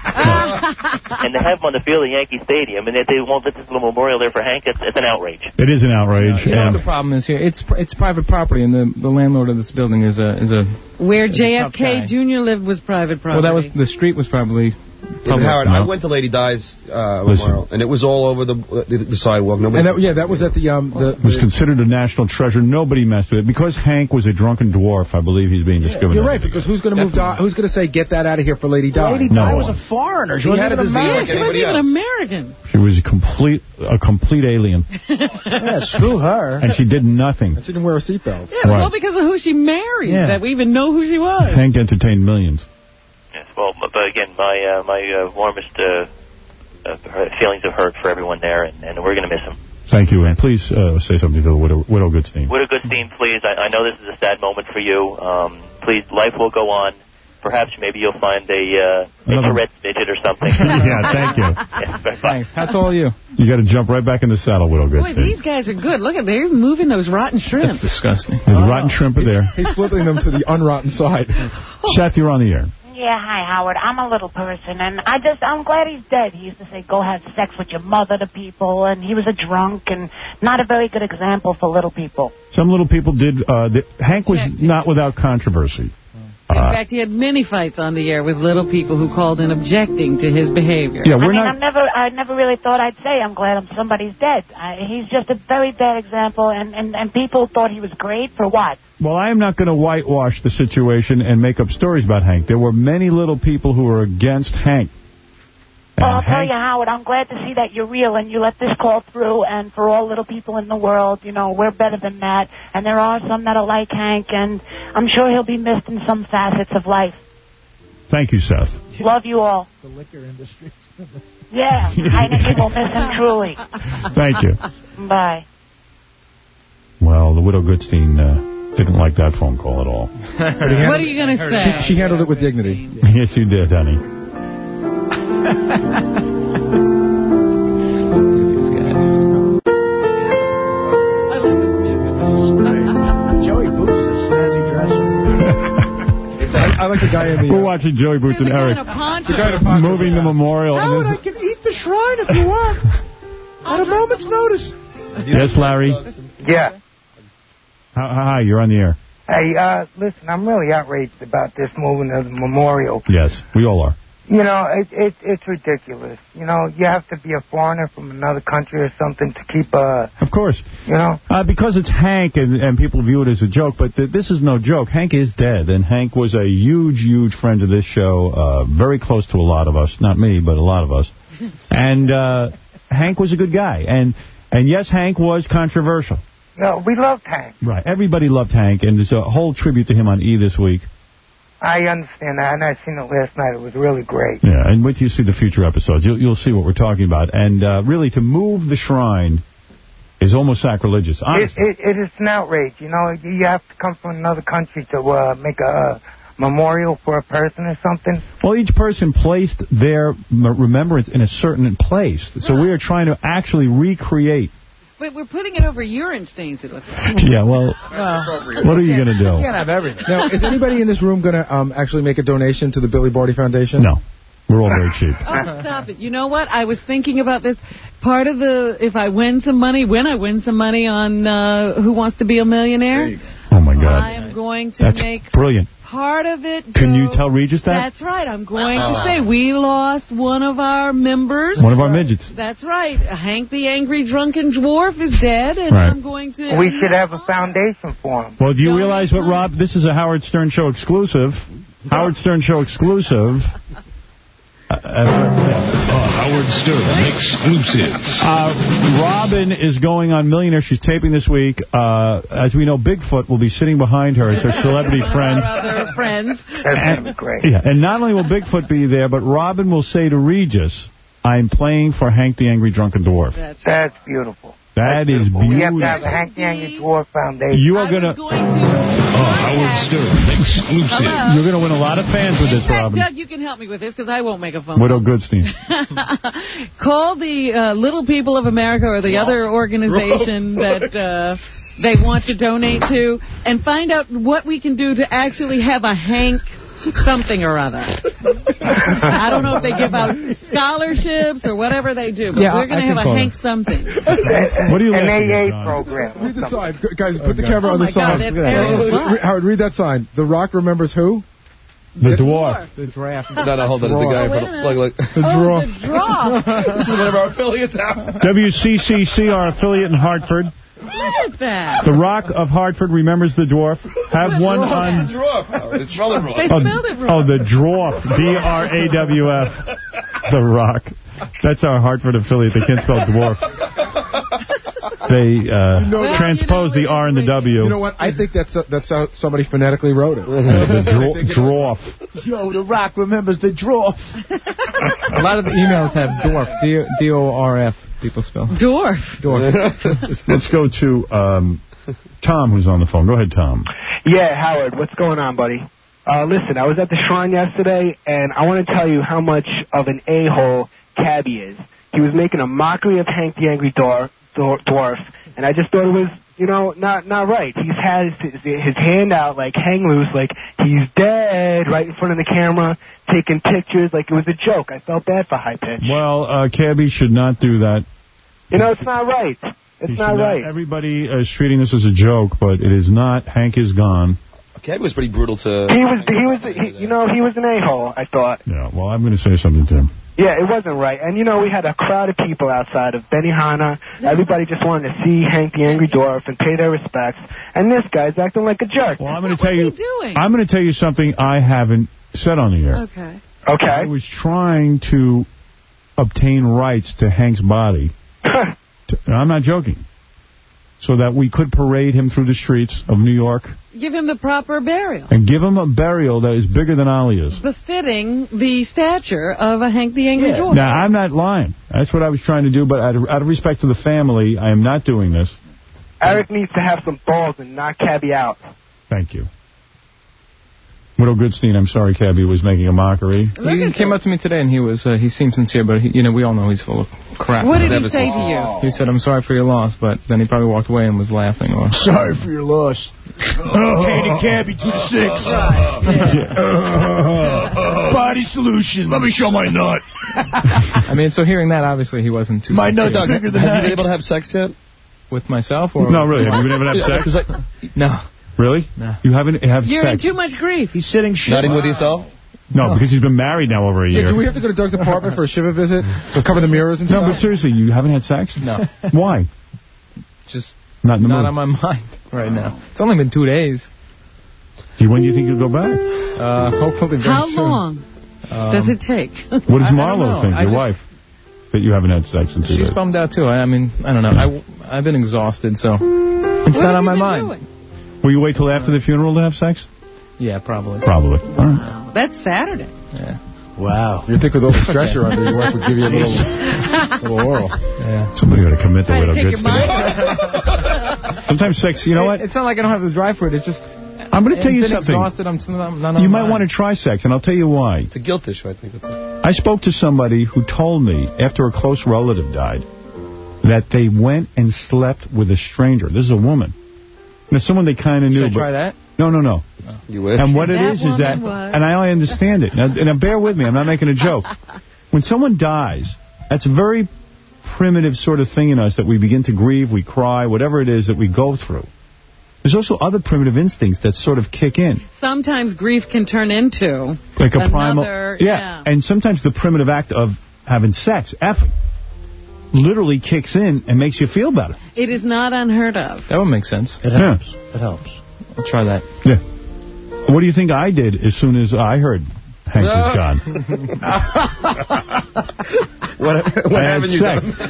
And to have him on the field at Yankee Stadium, and that they won't let this little memorial there for Hank, it's, it's an outrage. It is an outrage. You know and what the problem is here? It's it's private property, and the, the landlord of this building is a is a Where is a J F tough K guy. Junior lived was private property. Well, that was the street was probably. Yeah, but Howard, No. I went to Lady Di's uh, Listen. memorial, and it was all over the the, the sidewalk. Nobody. And that, yeah, that was at the um the, It was the considered a national treasure. Nobody messed with it. Because Hank was a drunken dwarf, I believe he's being discriminated. You're right, because who's going to move? Di, who's going to say get that out of here for Lady Di? Lady No Di was one. a foreigner. She, She wasn't had even a disease Yeah, like she wasn't anybody even else. American. She was a complete a complete alien. Yeah, screw her. And she did nothing. And she didn't wear a seatbelt. Yeah, it was Right. all because of who she married Yeah. that we even know who she was. Hank entertained millions. Yes, well, but, but again, my uh, my uh, warmest uh, uh, feelings of hurt for everyone there, and, and we're going to miss him. Thank you. And please uh, say something to the widow, widow Goodstein. Widow Goodstein, please, I, I know this is a sad moment for you. Um, please, life will go on. Perhaps maybe you'll find a, uh, a Another- Tourette's midget or something. Yeah, thank you. Yes, bye. Thanks. How tall are you? You got to jump right back in the saddle, widow Boy, Goodstein. these guys are good. Look at they're moving those rotten shrimp. That's disgusting. The rotten shrimp are there. He's flipping them to the unrotten side. Seth, you're on the air. Yeah, hi, Howard. I'm a little person, and I just, I'm glad he's dead. He used to say, go have sex with your mother to people, and he was a drunk and not a very good example for little people. Some little people did. Uh, the, Hank was not without controversy. In Uh, fact, he had many fights on the air with little people who called in objecting to his behavior. yeah, I we're mean, not. I never, I never really thought I'd say I'm glad I'm somebody's dead. I, he's just a very bad example, and, and, and people thought he was great for what? Well, I am not going to whitewash the situation and make up stories about Hank. There were many little people who were against Hank. Well, I'll And tell Hank- you, Howard, I'm glad to see that you're real and you let this call through. And for all little people in the world, you know, we're better than that. And there are some that are like Hank, and I'm sure he'll be missed in some facets of life. Thank you, Seth. Love you all. The liquor industry. Yeah, Heineken will miss him truly. Thank you. Bye. Well, the widow Goodstein uh, didn't like that phone call at all. What are you going to say? She, she handled it with dignity. Yes, you did, honey. Joey Boots is a snazzy dresser. I, I like the guy in the... We're watching Joey Boots and Eric The guy in a poncho. moving the memorial. and Howard, I there's- can eat the shrine if you want. At a moment's notice. Yes, Larry. Yeah. Hi, hi, you're on the air. Hey, uh, listen, I'm really outraged about this moving of the memorial. Yes, we all are. You know, it, it, it's ridiculous. You know, you have to be a foreigner from another country or something to keep a... Of course. You know? Uh, because it's Hank and, and people view it as a joke, but th this is no joke. Hank is dead, and Hank was a huge, huge friend of this show, uh, very close to a lot of us. Not me, but a lot of us. And uh, Hank was a good guy. And, and yes, Hank was controversial. No, we loved Hank. Right. Everybody loved Hank, and there's a whole tribute to him on E! This week. I understand that, and I seen it last night. It was really great. Yeah, and wait till you see the future episodes. You'll, you'll see what we're talking about. And uh, really, to move the shrine is almost sacrilegious. It, it, it is an outrage. You know, you have to come from another country to uh, make a uh, memorial for a person or something. Well, each person placed their remembrance in a certain place. So we are trying to actually recreate. But we're putting it over urine stains, it looks like. Yeah, well, well what are you going to do? You can't have everything. Now, is anybody in this room going to um, actually make a donation to the Billy Barty Foundation? No. We're all very cheap. Oh, stop it. You know what? I was thinking about this. Part of the, if I win some money, when I win some money on uh, Who Wants to Be a Millionaire, oh, my God. I am going to That's make brilliant. part of it go, Can you tell Regis that? That's right. I'm going to say we lost one of our members. One of our midgets. That's right. Hank the Angry Drunken Dwarf is dead, and right. I'm going to... We should have a foundation for him. Well, do you realize what, Rob? This is a Howard Stern Show exclusive. Howard Stern Show exclusive. Uh, uh, Howard Stern exclusive. Uh, Robin is going on Millionaire. She's taping this week. Uh, as we know, Bigfoot will be sitting behind her as her celebrity friend. Other friends. That's great. Yeah, and not only will Bigfoot be there, but Robin will say to Regis, I'm playing for Hank the Angry Drunken Dwarf. That's, That's beautiful. That That's is beautiful. beautiful. We have to have a Hank the Angry Dwarf Foundation. You are going to... Uh, Howard Stern exclusive. Hello. You're going to win a lot of fans with this, Hey, Robin. Doug, you can help me with this because I won't make a phone Widow call. Goodstein. Call the uh, Little People of America or the other organization that uh, they want to donate to and find out what we can do to actually have a Hank something or other. I don't know if they give out scholarships or whatever they do, but yeah, we're going to have a Hank something. What do you An laughing A A at, John? program. Read the sign. Guys, put the camera Oh on the my God, sign. that's very Re- Howard, read that sign. The Rock remembers who? The dwarf. The draft. No, no, hold on. It's a guy. Oh, wait a For, minute. look, look. The Oh, draw. the draw. This is one of our affiliates out. W C C C, our affiliate in Hartford. Look at that. The Rock of Hartford remembers the dwarf. Have one on... Dwarf. It's spelled wrong. They Oh, spelled it wrong. oh, the dwarf. D R A W F. The Rock. That's our Hartford affiliate. They can't spell dwarf. They uh, You know that- transpose the R and the W. You know what? I think that's uh, that's how somebody phonetically wrote it. the dro- dwarf. Yo, the Rock remembers the dwarf. A lot of the emails have dwarf, D O R F, people spell. Dwarf. Dwarf. Let's go to um, Tom, who's on the phone. Go ahead, Tom. Yeah, Howard, what's going on, buddy? Uh, listen, I was at the Shrine yesterday, and I want to tell you how much of an a-hole Cabby is. He was making a mockery of Hank the Angry Dwarf, dwarf and I just thought it was, you know, not not right. He's had his, his hand out, like, hang loose, like, he's dead, right in front of the camera, taking pictures, like it was a joke. I felt bad for High Pitch. Well, uh, Cabby should not do that. You know, it's not right. It's He not should right. Everybody is treating this as a joke, but it is not. Hank is gone. Cabby was pretty brutal to... He was, he was, he, you know, he was an a-hole, I thought. Yeah, well, I'm going to say something to him. Yeah, it wasn't right. And, you know, we had a crowd of people outside of Benihana. Everybody just wanted to see Hank the Angry Dwarf and pay their respects. And this guy's acting like a jerk. Well, I'm going to tell you. doing? I'm going to tell you something I haven't said on the air. Okay. Okay. I was trying to obtain rights to Hank's body. to, and I'm not joking. So that we could parade him through the streets of New York Give him the proper burial. and give him a burial that is bigger than Alia's. Befitting the stature of a Hank the Angry Dwarf. Now, I'm not lying. That's what I was trying to do, but out of, out of respect to the family, I am not doing this. Eric needs to have some balls and knock Cabby out. Thank you. Widow Goodstein, I'm sorry Cabby was making a mockery. He came up to me today and he was uh, he seemed sincere, but he, you know we all know he's full of crap. What did he say to you? He said, "I'm sorry for your loss," but then he probably walked away and was laughing. Or Sorry for your loss. Kane and Cabby to the six. Body Solutions. Let me show my nut. I mean, so hearing that, obviously he wasn't too. My sincere. nut's bigger than Have you that. been able to have sex yet? With myself or No, really. Have you been able to have sex? No. Really? No. You haven't have You're sex? in too much grief. He's sitting shit. Not even with yourself? No, because he's been married now over a Yeah, year. do we have to go to Doug's apartment for a Shiva visit? To cover the mirrors and No, stuff? but seriously, you haven't had sex? No. Why? Just Not in the not mood. on my mind right now. It's only been two days. When do you think you'll go back? Uh, hopefully very How soon. long Um, does it take? What does I- I don't Marlo know. think, I your just- wife, that you haven't had sex in two She's days? bummed out too. I, I mean, I don't know. I, I've been exhausted, so it's What not have on you my been mind. doing? Will you wait till after the funeral to have sex? Yeah, probably. Probably. All right. Wow, that's Saturday. Yeah. Wow. You think with all the stress you're under, your wife would give you a little, little oral. Yeah. Somebody ought to commit to Widow Take your Goodstein. mind. Sometimes sex, you know what? It's not like I don't have the drive for it. It's just... I'm going to tell you been something. Exhausted, I'm, I'm not you might want to try sex, and I'll tell you why. It's a guilt issue, I think. I spoke to somebody who told me, after a close relative died, that they went and slept with a stranger. This is a woman. Now, someone they kind of knew. Should I but try that? No, no, no. Oh. You wish. And what it That is is that, was. and I understand it. Now, now, bear with me. I'm not making a joke. When someone dies, that's a very primitive sort of thing in us that we begin to grieve, we cry, whatever it is that we go through. There's also other primitive instincts that sort of kick in. Sometimes grief can turn into Like a another, primal... yeah. yeah. And sometimes the primitive act of having sex, effing, literally kicks in and makes you feel better. It is not unheard of. That would make sense. It helps. Yeah. It helps. I'll try that. Yeah. What do you think I did as soon as I heard Hank was gone? what what haven't you sex. done?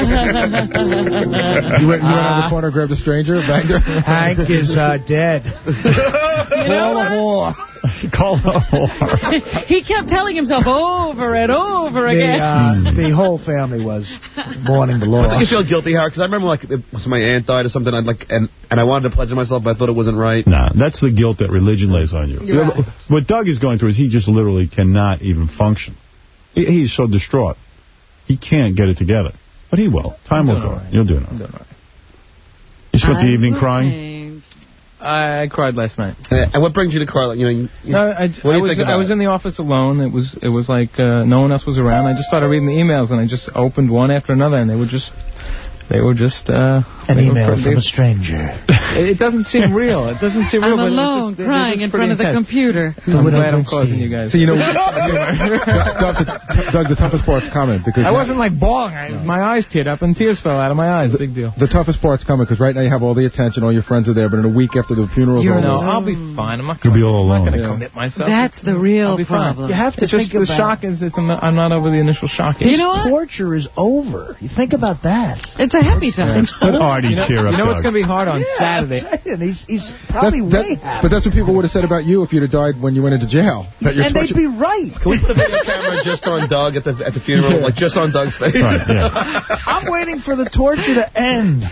You went, you went on the corner, grabbed a stranger, banged her? Hank is uh, dead. You know Call what? Call a whore. He kept telling himself over and over The, again. uh, the whole family was mourning the loss. I think you feel guilty, Howard, because I remember like it was my aunt died or something, I'd like and, and I wanted to pledge myself, but I thought it wasn't right. Nah, that's the guilt that religion lays on you. You're right. What Doug is going through is he just literally cannot even function. He, he's so distraught. He can't get it together. But he will. Time will go. Right. You'll do it. I'm doing all right. You spent the Eyes evening will crying? change. I, I cried last night. And what brings you to cry? You know, you, No, I, what do I you was think about I was it? in the office alone. It was it was like uh, no one else was around. I just started reading the emails, and I just opened one after another, and they were just they were just uh, An they email were, from a stranger. It doesn't seem real. It doesn't seem real. I'm but alone it's just, crying it's in pretty front of the intense. computer. I'm glad I'm causing you guys. So, you know, Doug, the, Doug, the toughest part's coming. Because I wasn't like bawling. I, my eyes teared up and tears fell out of my eyes. The, Big deal. The toughest part's coming because right now you have all the attention, all your friends are there, but in a week after the funeral's You're over... no, I'll be fine. I'm not You'll gonna, be all I'm not alone. going to Yeah. commit myself. That's the real I'll be fine. problem. You have to It's just think the about... shock is it's I'm not, I'm not over the initial shock yet. You know what? torture is over. You think about that. It's a happy time. Let Artie You know, cheer up, you know what's Doug. going to be hard on Yeah, Saturday? I'm saying, he's, he's probably That- that- way happy. but that's what people would have said about you if you'd have died when you went into jail. That you're And they'd tortured. be right. Can we put a video camera just on Doug at the at the funeral, like just on Doug's face? Right, yeah. I'm waiting for the torture to end.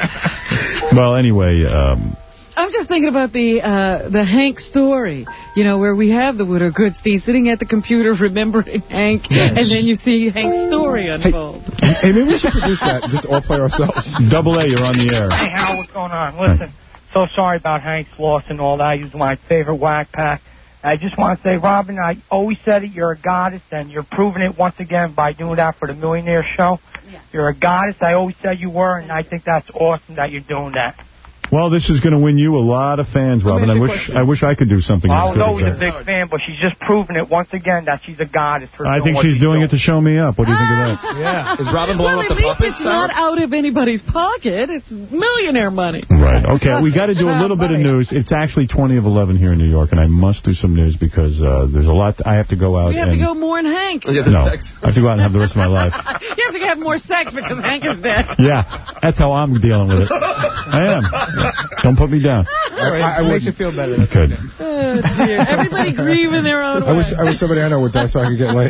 Well, anyway, um, I'm just thinking about the uh, the Hank story, you know, where we have the Widow Goodstein sitting at the computer remembering Hank, Yes. and then you see Hank's story unfold. Hey, maybe we should produce that and just all play ourselves. Double A, you're on the air. Hey, Hal, what's going on? Listen, so sorry about Hank's loss and all that. He was my favorite whack pack. I just want to say, Robin, I always said it. You're a goddess, and you're proving it once again by doing that for the Millionaire Show. Yeah. You're a goddess. I always said you were, and I think that's awesome that you're doing that. Well, this is going to win you a lot of fans, Robin. I wish I wish I could do something I as was good always as a that. big fan, but she's just proving it once again that she's a goddess. For I doing think what she's doing it to show me up. What do you think of that? Yeah. Is Robin blowing Well, up at the least puppets? it's not out of anybody's pocket. It's millionaire money. Right. Okay, we got to do a little bit of news. It's actually twenty of eleven here in New York, and I must do some news because uh, there's a lot. I have to go out We have and... to go more in Hank. No, I have to go out and have the rest of my life. You have to have more sex because Hank is dead. Yeah, that's how I'm dealing with it. I am. Don't put me down. All right, it makes you feel better. That's Good. Oh, dear. Everybody grieve in their own way. I wish I wish somebody I know would die so I could get laid.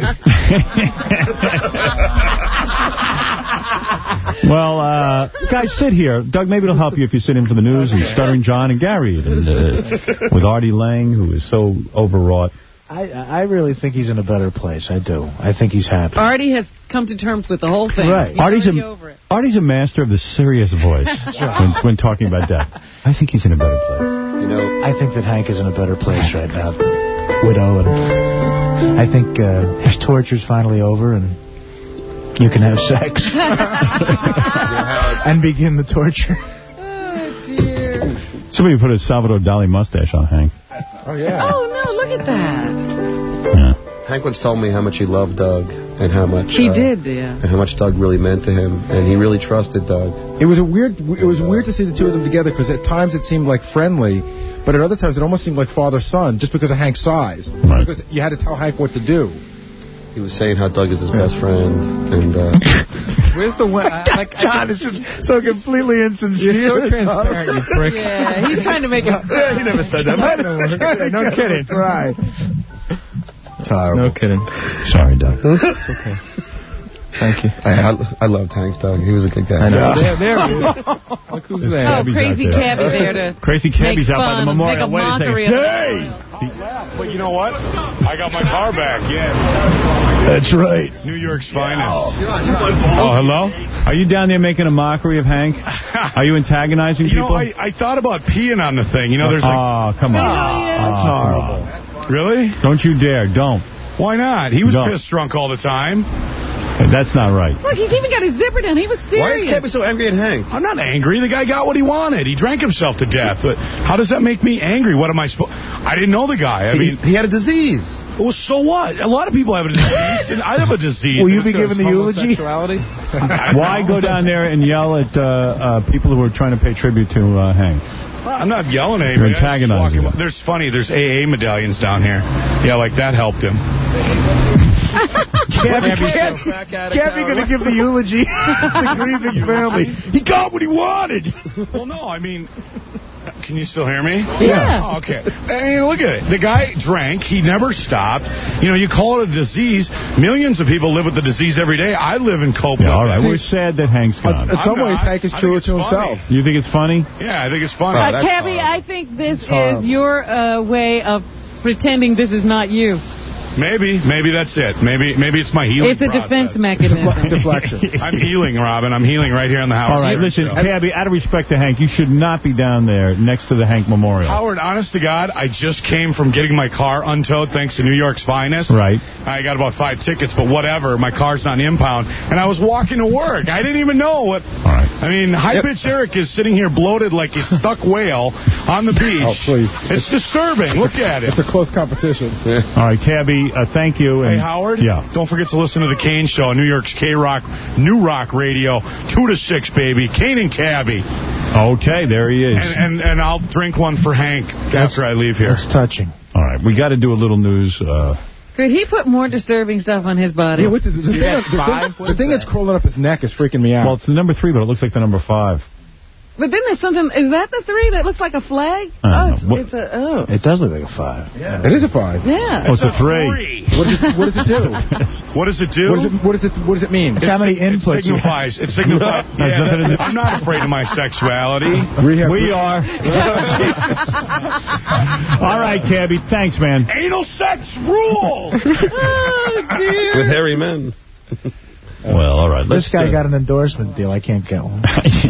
Well, uh, guys, sit here. Doug, maybe it'll help you if you sit in for the news, and Stuttering John and Gary, and uh, with Artie Lang, who is so overwrought. I I really think he's in a better place. I do. I think he's happy. Artie has come to terms with the whole thing. Right. He's Artie's already a, over it. Artie's a master of the serious voice when, when talking about death. I think he's in a better place. You know, I think that Hank is in a better place right now. Widow, and I think uh, his torture's finally over, and you can have sex and begin the torture. Oh, dear. Somebody put a Salvador Dali mustache on Hank. Oh, yeah. Oh, no, look at that. Yeah. Hank once told me how much he loved Doug and how much He uh, did, yeah. and how much Doug really meant to him, and he really trusted Doug. It was a weird. It was weird to see the two of them together because at times it seemed like friendly, but at other times it almost seemed like father-son just because of Hank's size. Right. Because you had to tell Hank what to do. He was saying how Doug is his best friend, and uh, Where's the one? Like, John is just so completely insincere. You're so transparent, you prick. Yeah, he's trying to make it... he never said that. No kidding. Right. That's horrible. No kidding. Sorry, Doug. It's okay. Thank you. I, I, I loved Hank, Doug. He was a good guy. I know. Yeah. There, there he is. Look who's there. Oh, Crazy Cabby there to Crazy Cabby's out by the memorial. Make a Wait a mockery second. of Hey! But you know what? I got my car back, yeah. That's right. New York's finest. Oh, hello? Are you down there making a mockery of Hank? Are you antagonizing You people? know, I, I thought about peeing on the thing. You know, there's like... Oh, come on. That's horrible. Really? Don't you dare. Don't. Why not? He was Don't. pissed drunk all the time. That's not right. Look, he's even got his zipper down. He was serious. Why is Cabby so angry at Hank? I'm not angry. The guy got what he wanted. He drank himself to death. But how does that make me angry? What am I supposed... I didn't know the guy. I he, mean... He had a disease. Well, so what? A lot of people have a disease. And I have a disease. Will you be giving the eulogy? Why go down there and yell at uh, uh, people who are trying to pay tribute to uh, Hank? I'm not yelling at You're anybody. antagonizing him. There's funny. There's A A medallions down here. Yeah, like that helped him. Cabby going to give the eulogy to the grieving family. He got what he wanted. Well, no, I mean... Can you still hear me? Yeah. Oh, okay. I mean, look at it. The guy drank. He never stopped. You know, you call it a disease. Millions of people live with the disease every day. I live in cope Yeah, with all right. it. We're sad that Hank's gone. In some I'm ways, not. Hank is I truer think to it's himself. You think it's funny? Yeah, I think it's funny. Uh, Cabby, I think this horrible. is your uh, way of pretending this is not you. Maybe. Maybe that's it. Maybe maybe it's my healing It's a process. defense mechanism. Deflection. I'm healing, Robin. I'm healing right here in the house. All right, listen, Cabby, out of respect to Hank, you should not be down there next to the Hank Memorial. Howard, honest to God, I just came from getting my car untowed thanks to New York's finest. Right. I got about five tickets, but whatever. My car's not an impound. And I was walking to work. I didn't even know what... All right. I mean, High Pitch Eric is sitting here bloated like a stuck whale on the beach. Oh, please. It's disturbing. Look at it. It's a close competition. All right, Cabby, uh, thank you. Hey, and Howard? Yeah. Don't forget to listen to the Kane Show on New York's K-Rock, New Rock Radio, two to six, baby. Kane and Cabby. Okay, there he is. And, and, and I'll drink one for Hank after I leave here. That's touching. All right, we got to do a little news. Uh, Could he put more disturbing stuff on his body? Yeah, what the, the, thing, the, thing, the thing that's crawling up his neck is freaking me out. well, it's the number three, but it looks like the number five. But then there's something... Is that the three that looks like a flag? I Oh, don't know. it's, it's a... Oh. It does look like a five. Yeah. It is a five. Yeah. Oh, it's a three. What does it, what does it do? What does it do? What, is it, what, is it, what does it mean? It's how many inputs It signifies. It signifies. Yeah, that, I'm not afraid of my sexuality. We, we are. All right, Cabby. Thanks, man. Anal sex rules. Oh, dear. With hairy men. Well, all right. This guy got an endorsement deal. I can't get one.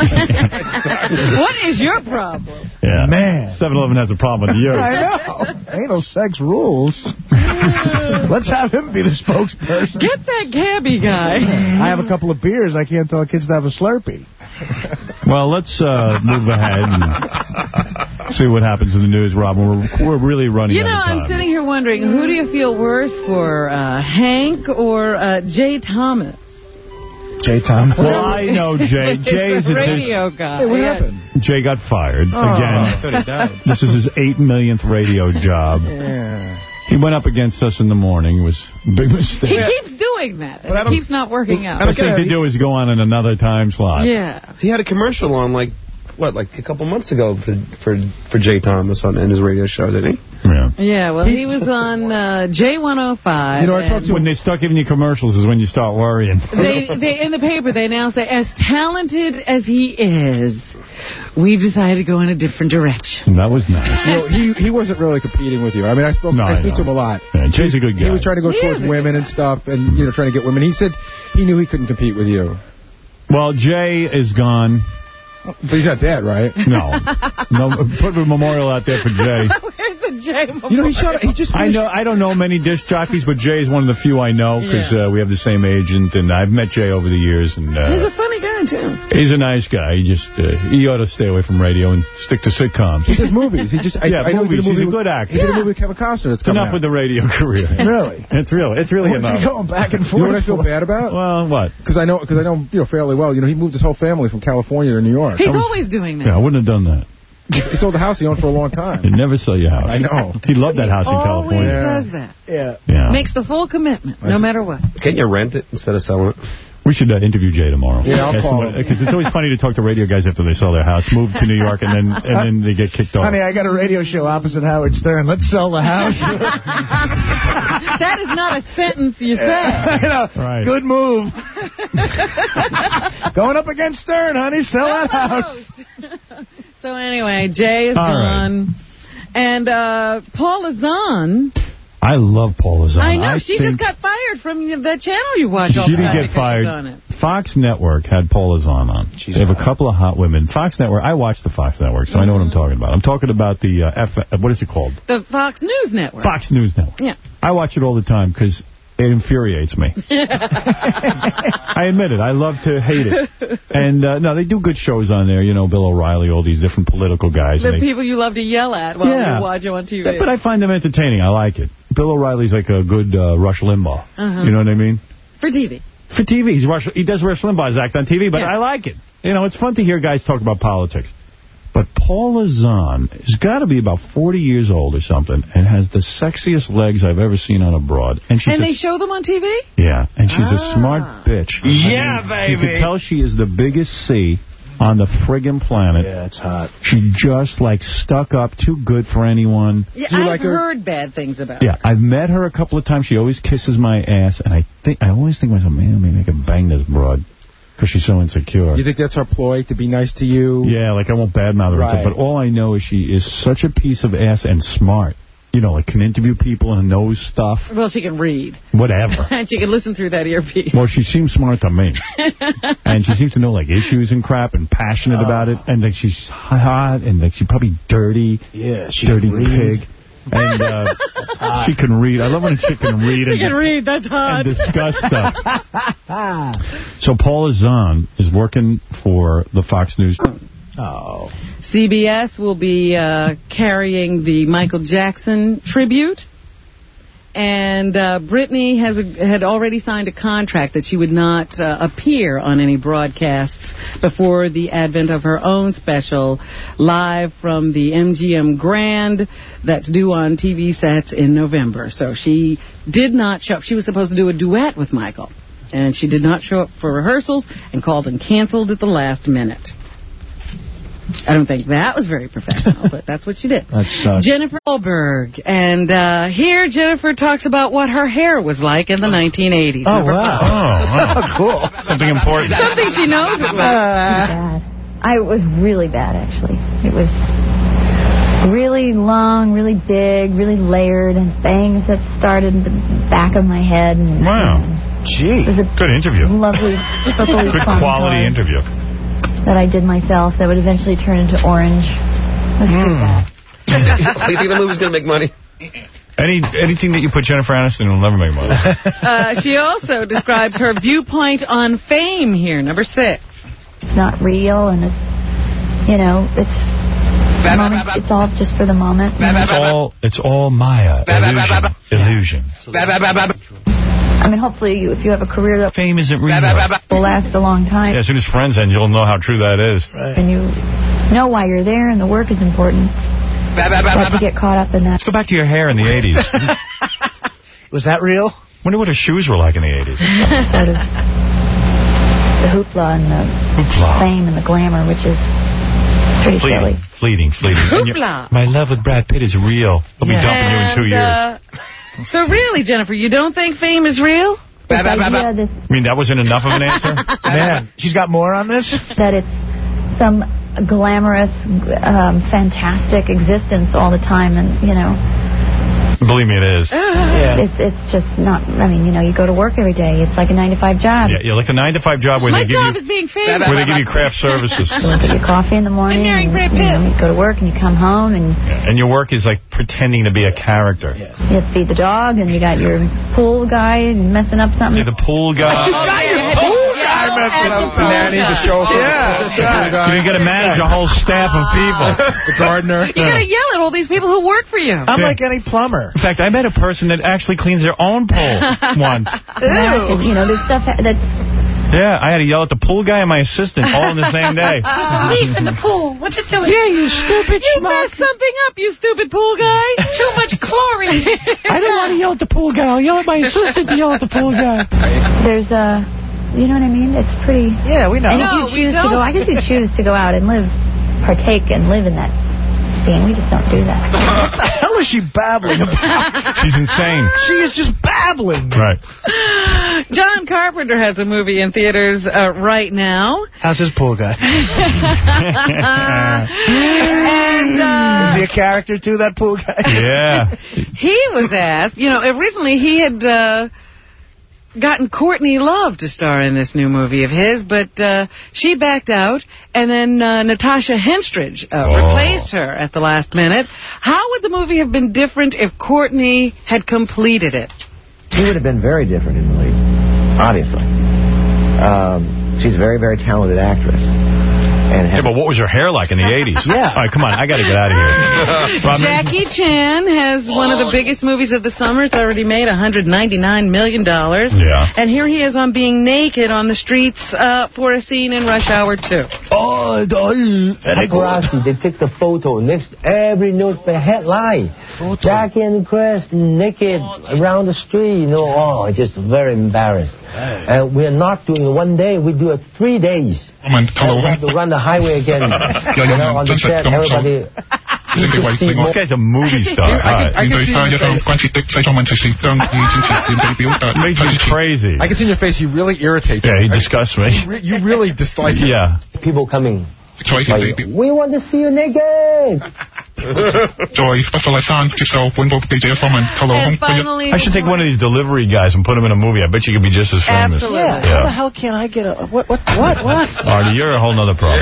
What is your problem? Yeah. Man. seven eleven has a problem with you. I know. Anal sex rules. Let's have him be the spokesperson. Get that Cabby guy. I have a couple of beers. I can't tell kids to have a Slurpee. Well, let's uh, move ahead and see what happens in the news, Robin. We're, we're really running You know, out of time. I'm sitting here wondering, who do you feel worse for, uh, Hank or uh, Jay Thomas? Jay Thomas. Well, I know Jay. Jay is the a radio guy. Hey, what Yeah. happened? Jay got fired. Oh. Again, I thought he died. This is his eight millionth radio job. Yeah. He went up against us in the morning. It was a big mistake. He keeps doing that. But I It don't- keeps not working out. Best thing to do is go on in another time slot. Yeah. He had a commercial on, like, what, like a couple months ago for for, for Jay Thomas on in his radio show, didn't he? Yeah. Yeah, well, he was on uh, J one oh five. You know, I talked to when they start giving you commercials is when you start worrying. They, they, in the paper, they now say, as talented as he is, we've decided to go in a different direction. That was nice. You know, he he wasn't really competing with you. I mean, I spoke No, I I speak to know. him a lot. Yeah, Jay's a good guy. He was trying to go He towards is a women and stuff, and you know, trying to get women. He said he knew he couldn't compete with you. Well, Jay is gone. But he's not dead, right? No. No. Put a memorial out there for Jay. Where's the J? You know, he shot. He just. I know. I don't know many disc jockeys, but Jay is one of the few I know because Yeah. uh, we have the same agent, and I've met Jay over the years. And He's uh, a funny guy, too. he's a nice guy. He just uh, he ought to stay away from radio and stick to sitcoms. He does movies. He just. I, Yeah, I know movies. He did a movie He's a with, good actor. He did a Yeah. movie with Kevin Costner. That's It's coming enough out. with the radio career. Really? It's really, it's really What's enough. he going back and You forth? know what I feel for? bad about? Well, what? Because I know, because I know, you know, fairly well. You know, he moved his whole family from California to New York. He's That was- always doing that. Yeah, I wouldn't have done that. He he sold the house he owned for a long time. He'd never sell your house. I know. He loved that house in Always California. does that. Yeah. Yeah. Makes the full commitment, no matter what. Can't you rent it instead of selling it? We should uh, interview Jay tomorrow. Yeah, I'll call him. Because it's always funny to talk to radio guys after they sell their house, move to New York, and then and then they get kicked off. Honey, I got a radio show opposite Howard Stern. Let's sell the house. That is not a sentence you say. I know. Right. Good move. Going up against Stern, honey. Sell that house. So anyway, Jay is All gone. Right. And uh, Paula Zahn. I love Paula Zahn. I know. I she think just got fired from that channel you watch all She the didn't time get because fired. she's on it. Fox Network had Paula Zahn on. She's they have hot. a couple of hot women. Fox Network, I watch the Fox Network, so mm-hmm. I know what I'm talking about. I'm talking about the, uh, F, what is it called? The Fox News Network. Fox News Network. Yeah. I watch it all the time because it infuriates me. I admit it. I love to hate it. And, uh, no, they do good shows on there. You know, Bill O'Reilly, all these different political guys. The they, people you love to yell at while yeah, you watch them on T V. But I find them entertaining. I like it. Bill O'Reilly's like a good uh, Rush Limbaugh. Uh-huh. You know what I mean? For T V. For T V. He's Rush, he does Rush Limbaugh's act on T V, but yeah. I like it. You know, it's fun to hear guys talk about politics. But Paula Zahn has got to be about forty years old or something and has the sexiest legs I've ever seen on a broad. And, she's and a, they show them on T V? Yeah, and she's ah. a smart bitch. Yeah, I mean, baby. You can tell she is the biggest C on the friggin' planet. Yeah, it's hot. She just, like, stuck up, too good for anyone. Yeah, I've like heard bad things about yeah, her. Yeah, I've met her a couple of times. She always kisses my ass, and I think I always think to myself, man, maybe I can bang this broad. Because she's so insecure. You think that's her ploy, to be nice to you? Yeah, like I won't badmouth her. Right. But all I know is she is such a piece of ass and smart. You know, like can interview people and knows stuff. Well, she can read. Whatever. And she can listen through that earpiece. Well, she seems smart to me. And she seems to know, like, issues and crap and passionate oh. about it. And, like, she's hot and, like, she's probably dirty. Yeah, she Dirty can read. pig. And uh, she can read. I love when a chick can read. She and, can read. That's hot. And discuss stuff. So Paula Zahn is working for the Fox News. Oh. C B S will be uh, carrying the Michael Jackson tribute. And uh, Britney has a, had already signed a contract that she would not uh, appear on any broadcasts before the advent of her own special live from the M G M Grand that's due on T V sets in November. So she did not show up. She was supposed to do a duet with Michael, and she did not show up for rehearsals and called and canceled at the last minute. I don't think that was very professional, but that's what she did. That sucks. Jennifer Goldberg. And uh, here Jennifer talks about what her hair was like in the nineteen eighties. Oh, wow. Oh, wow. Cool. Something important. Something she knows it was. Bad. I was really bad, actually. It was really long, really big, really layered, and bangs that started in the back of my head. And, wow. And Gee. It was a good interview. Lovely, purpley good quality interview. That I did myself that would eventually turn into orange. That's mm. You think the movie's going to make money? Any Anything that you put Jennifer Aniston will never make money. uh, she also describes her viewpoint on fame here, number six. It's not real, and it's, you know, it's moment, it's all just for the moment. It's all, it's all Maya, illusion. Illusion. I mean, hopefully, you, if you have a career that fame isn't real, will last a long time. Yeah, as soon as Friends end, you'll know how true that is. Right. And you know why you're there, and the work is important. Not to get caught up in that. Let's go back to your hair in the eighties. Was that real? Wonder what her shoes were like in the eighties. Sort of the hoopla and the hoopla. fame and the glamour, which is pretty fleeting, silly. Fleeting, fleeting. Hoopla. My love with Brad Pitt is real. He'll be yeah. dumping you in two and, years. Uh, So really, Jennifer, you don't think fame is real? This idea, this I mean, that wasn't enough of an answer? Man, she's got more on this? That it's some glamorous, um, fantastic existence all the time, and, you know... Believe me, it is. Yeah. It's it's just not, I mean, you know, you go to work every day. It's like a nine to five job. Yeah, yeah, like a nine to five job where My they give job you... is being famous. Where they give you craft services. You get your coffee in the morning. I'm marrying Brad Pitt. You, know, you go to work and you come home and... Yeah, and your work is like pretending to be a character. Yeah. You have to feed the dog, and you got your pool guy messing up something. Yeah, the pool guy. Oh, got your pool guy messing up something. Nanny, the chauffeur. Yeah. You got to manage a whole staff of people. The gardener. You got to yell at all these people who work for you. I'm yeah. like any plumber. In fact, I met a person that actually cleans their own pool once. Ew. You know, there's stuff that's... Yeah, I had to yell at the pool guy and my assistant all in the same day. There's a leaf in the pool. What's it doing? Yeah, you stupid You schmuck. messed something up, you stupid pool guy. Too much chlorine. I don't want to yell at the pool guy. I'll yell at my assistant to yell at the pool guy. There's a You know what I mean? It's pretty... Yeah, we know. And No, if we you choose to don't. go, I guess you choose to go out and live, partake and live in that scene. We just don't do that. What the hell is she babbling about? She's insane. She is just babbling. Right. John Carpenter has a movie in theaters uh, right now. How's his pool guy? and uh, Is he a character, too, that pool guy? Yeah. He was asked, you know, originally he had uh, gotten Courtney Love to star in this new movie of his, but uh, she backed out, and then uh, Natasha Henstridge uh, Oh. replaced her at the last minute. How would the movie have been different if Courtney had completed it? She would have been very different in the lead, obviously. Um, she's a very, very talented actress. And Yeah, but what was her hair like in the eighties? Yeah. All right, come on. I got to get out of here. Robin? Jackie Chan has one of the biggest movies of the summer. It's already made one hundred ninety-nine million dollars. Yeah. And here he is on being naked on the streets uh, for a scene in Rush Hour two. Oh, paparazzi, they took the photo next every newspaper headline. Photo. Jackie and Chris naked around the street, you know. Oh, just very embarrassed. And we're not doing it one day, we do it three days. And we have to run the highway again. You know, on the set, everybody... This guy's a movie star. I can, I can see in your face. Makes me crazy. I can see in your face you really irritate Yeah, he me. disgusts me. You, re you really dislike him. Yeah. People coming. Like, we want to see you naked. And finally, I should take one of these delivery guys and put him in a movie. I bet you could be just as famous. Absolutely. Yeah. How the hell can I get a... What? What? What? What? Artie, you're a whole nother problem.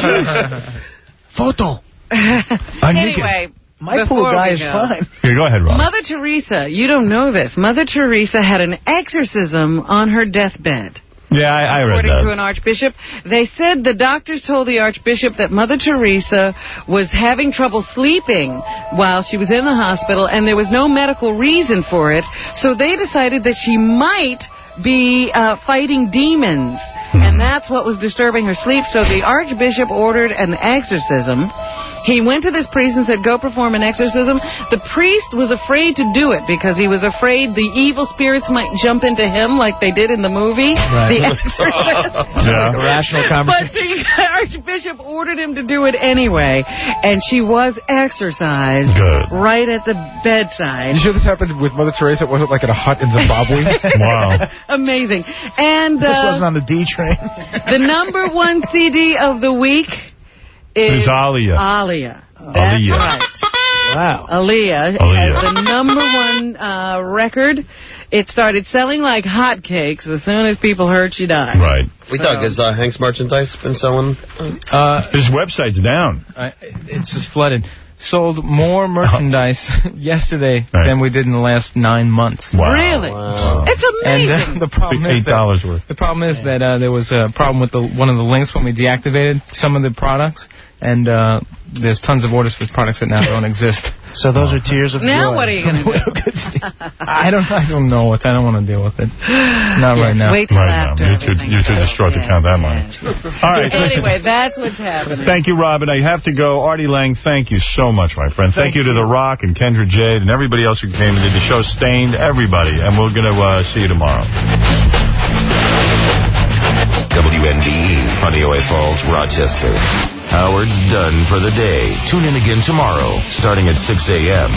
Photo. Anyway, My before pool guy we is go, fine. Here, go ahead, Rob. Mother Teresa, you don't know this. Mother Teresa had an exorcism on her deathbed. Yeah, I, I read According that. to an archbishop, they said the doctors told the archbishop that Mother Teresa was having trouble sleeping while she was in the hospital, and there was no medical reason for it. So they decided that she might be uh, fighting demons, and that's what was disturbing her sleep. So the archbishop ordered an exorcism. He went to this priest and said, go perform an exorcism. The priest was afraid to do it because he was afraid the evil spirits might jump into him like they did in the movie, Right. The Exorcist. Yeah. Like a rational But conversation. the archbishop ordered him to do it anyway, and she was exorcised Good. right at the bedside. You sure this happened with Mother Teresa? It wasn't like in a hut in Zimbabwe? Wow. Amazing. And This uh, wasn't on the D train. the number one C D of the week is It's Aaliyah. Aaliyah. That's Aaliyah. right. Wow. Aaliyah, Aaliyah. has the number one uh, record. It started selling like hotcakes as soon as people heard she died. Right. We thought, has uh, Hank's merchandise been selling? Uh, His website's down. I, it's just flooded. Sold more merchandise yesterday Right. than we did in the last nine months. Wow. Really? Wow. It's And amazing. uh, the problem is Eight dollars that, worth. the problem is that uh, there was a problem with the one of the links when we deactivated some of the products, and uh, there's tons of orders for products that now don't exist. So those are tears of Now joy. what are you going to do? I don't I don't know what I don't want to deal with it. Not right Yes, now. wait till Right now. after. You're too, everything you're too settles distraught to down. count that money. All right, listen. Anyway, that's what's happening. Thank you, Robin. I have to go. Artie Lang, thank you so much, my friend. Thank, you to The Rock and Kendra Jade and everybody else who came and did the show. Stained, everybody. And we're going to uh, see you tomorrow. W N D E, Honeoye Falls, Rochester. Howard's done for the day. Tune in again tomorrow, starting at six a m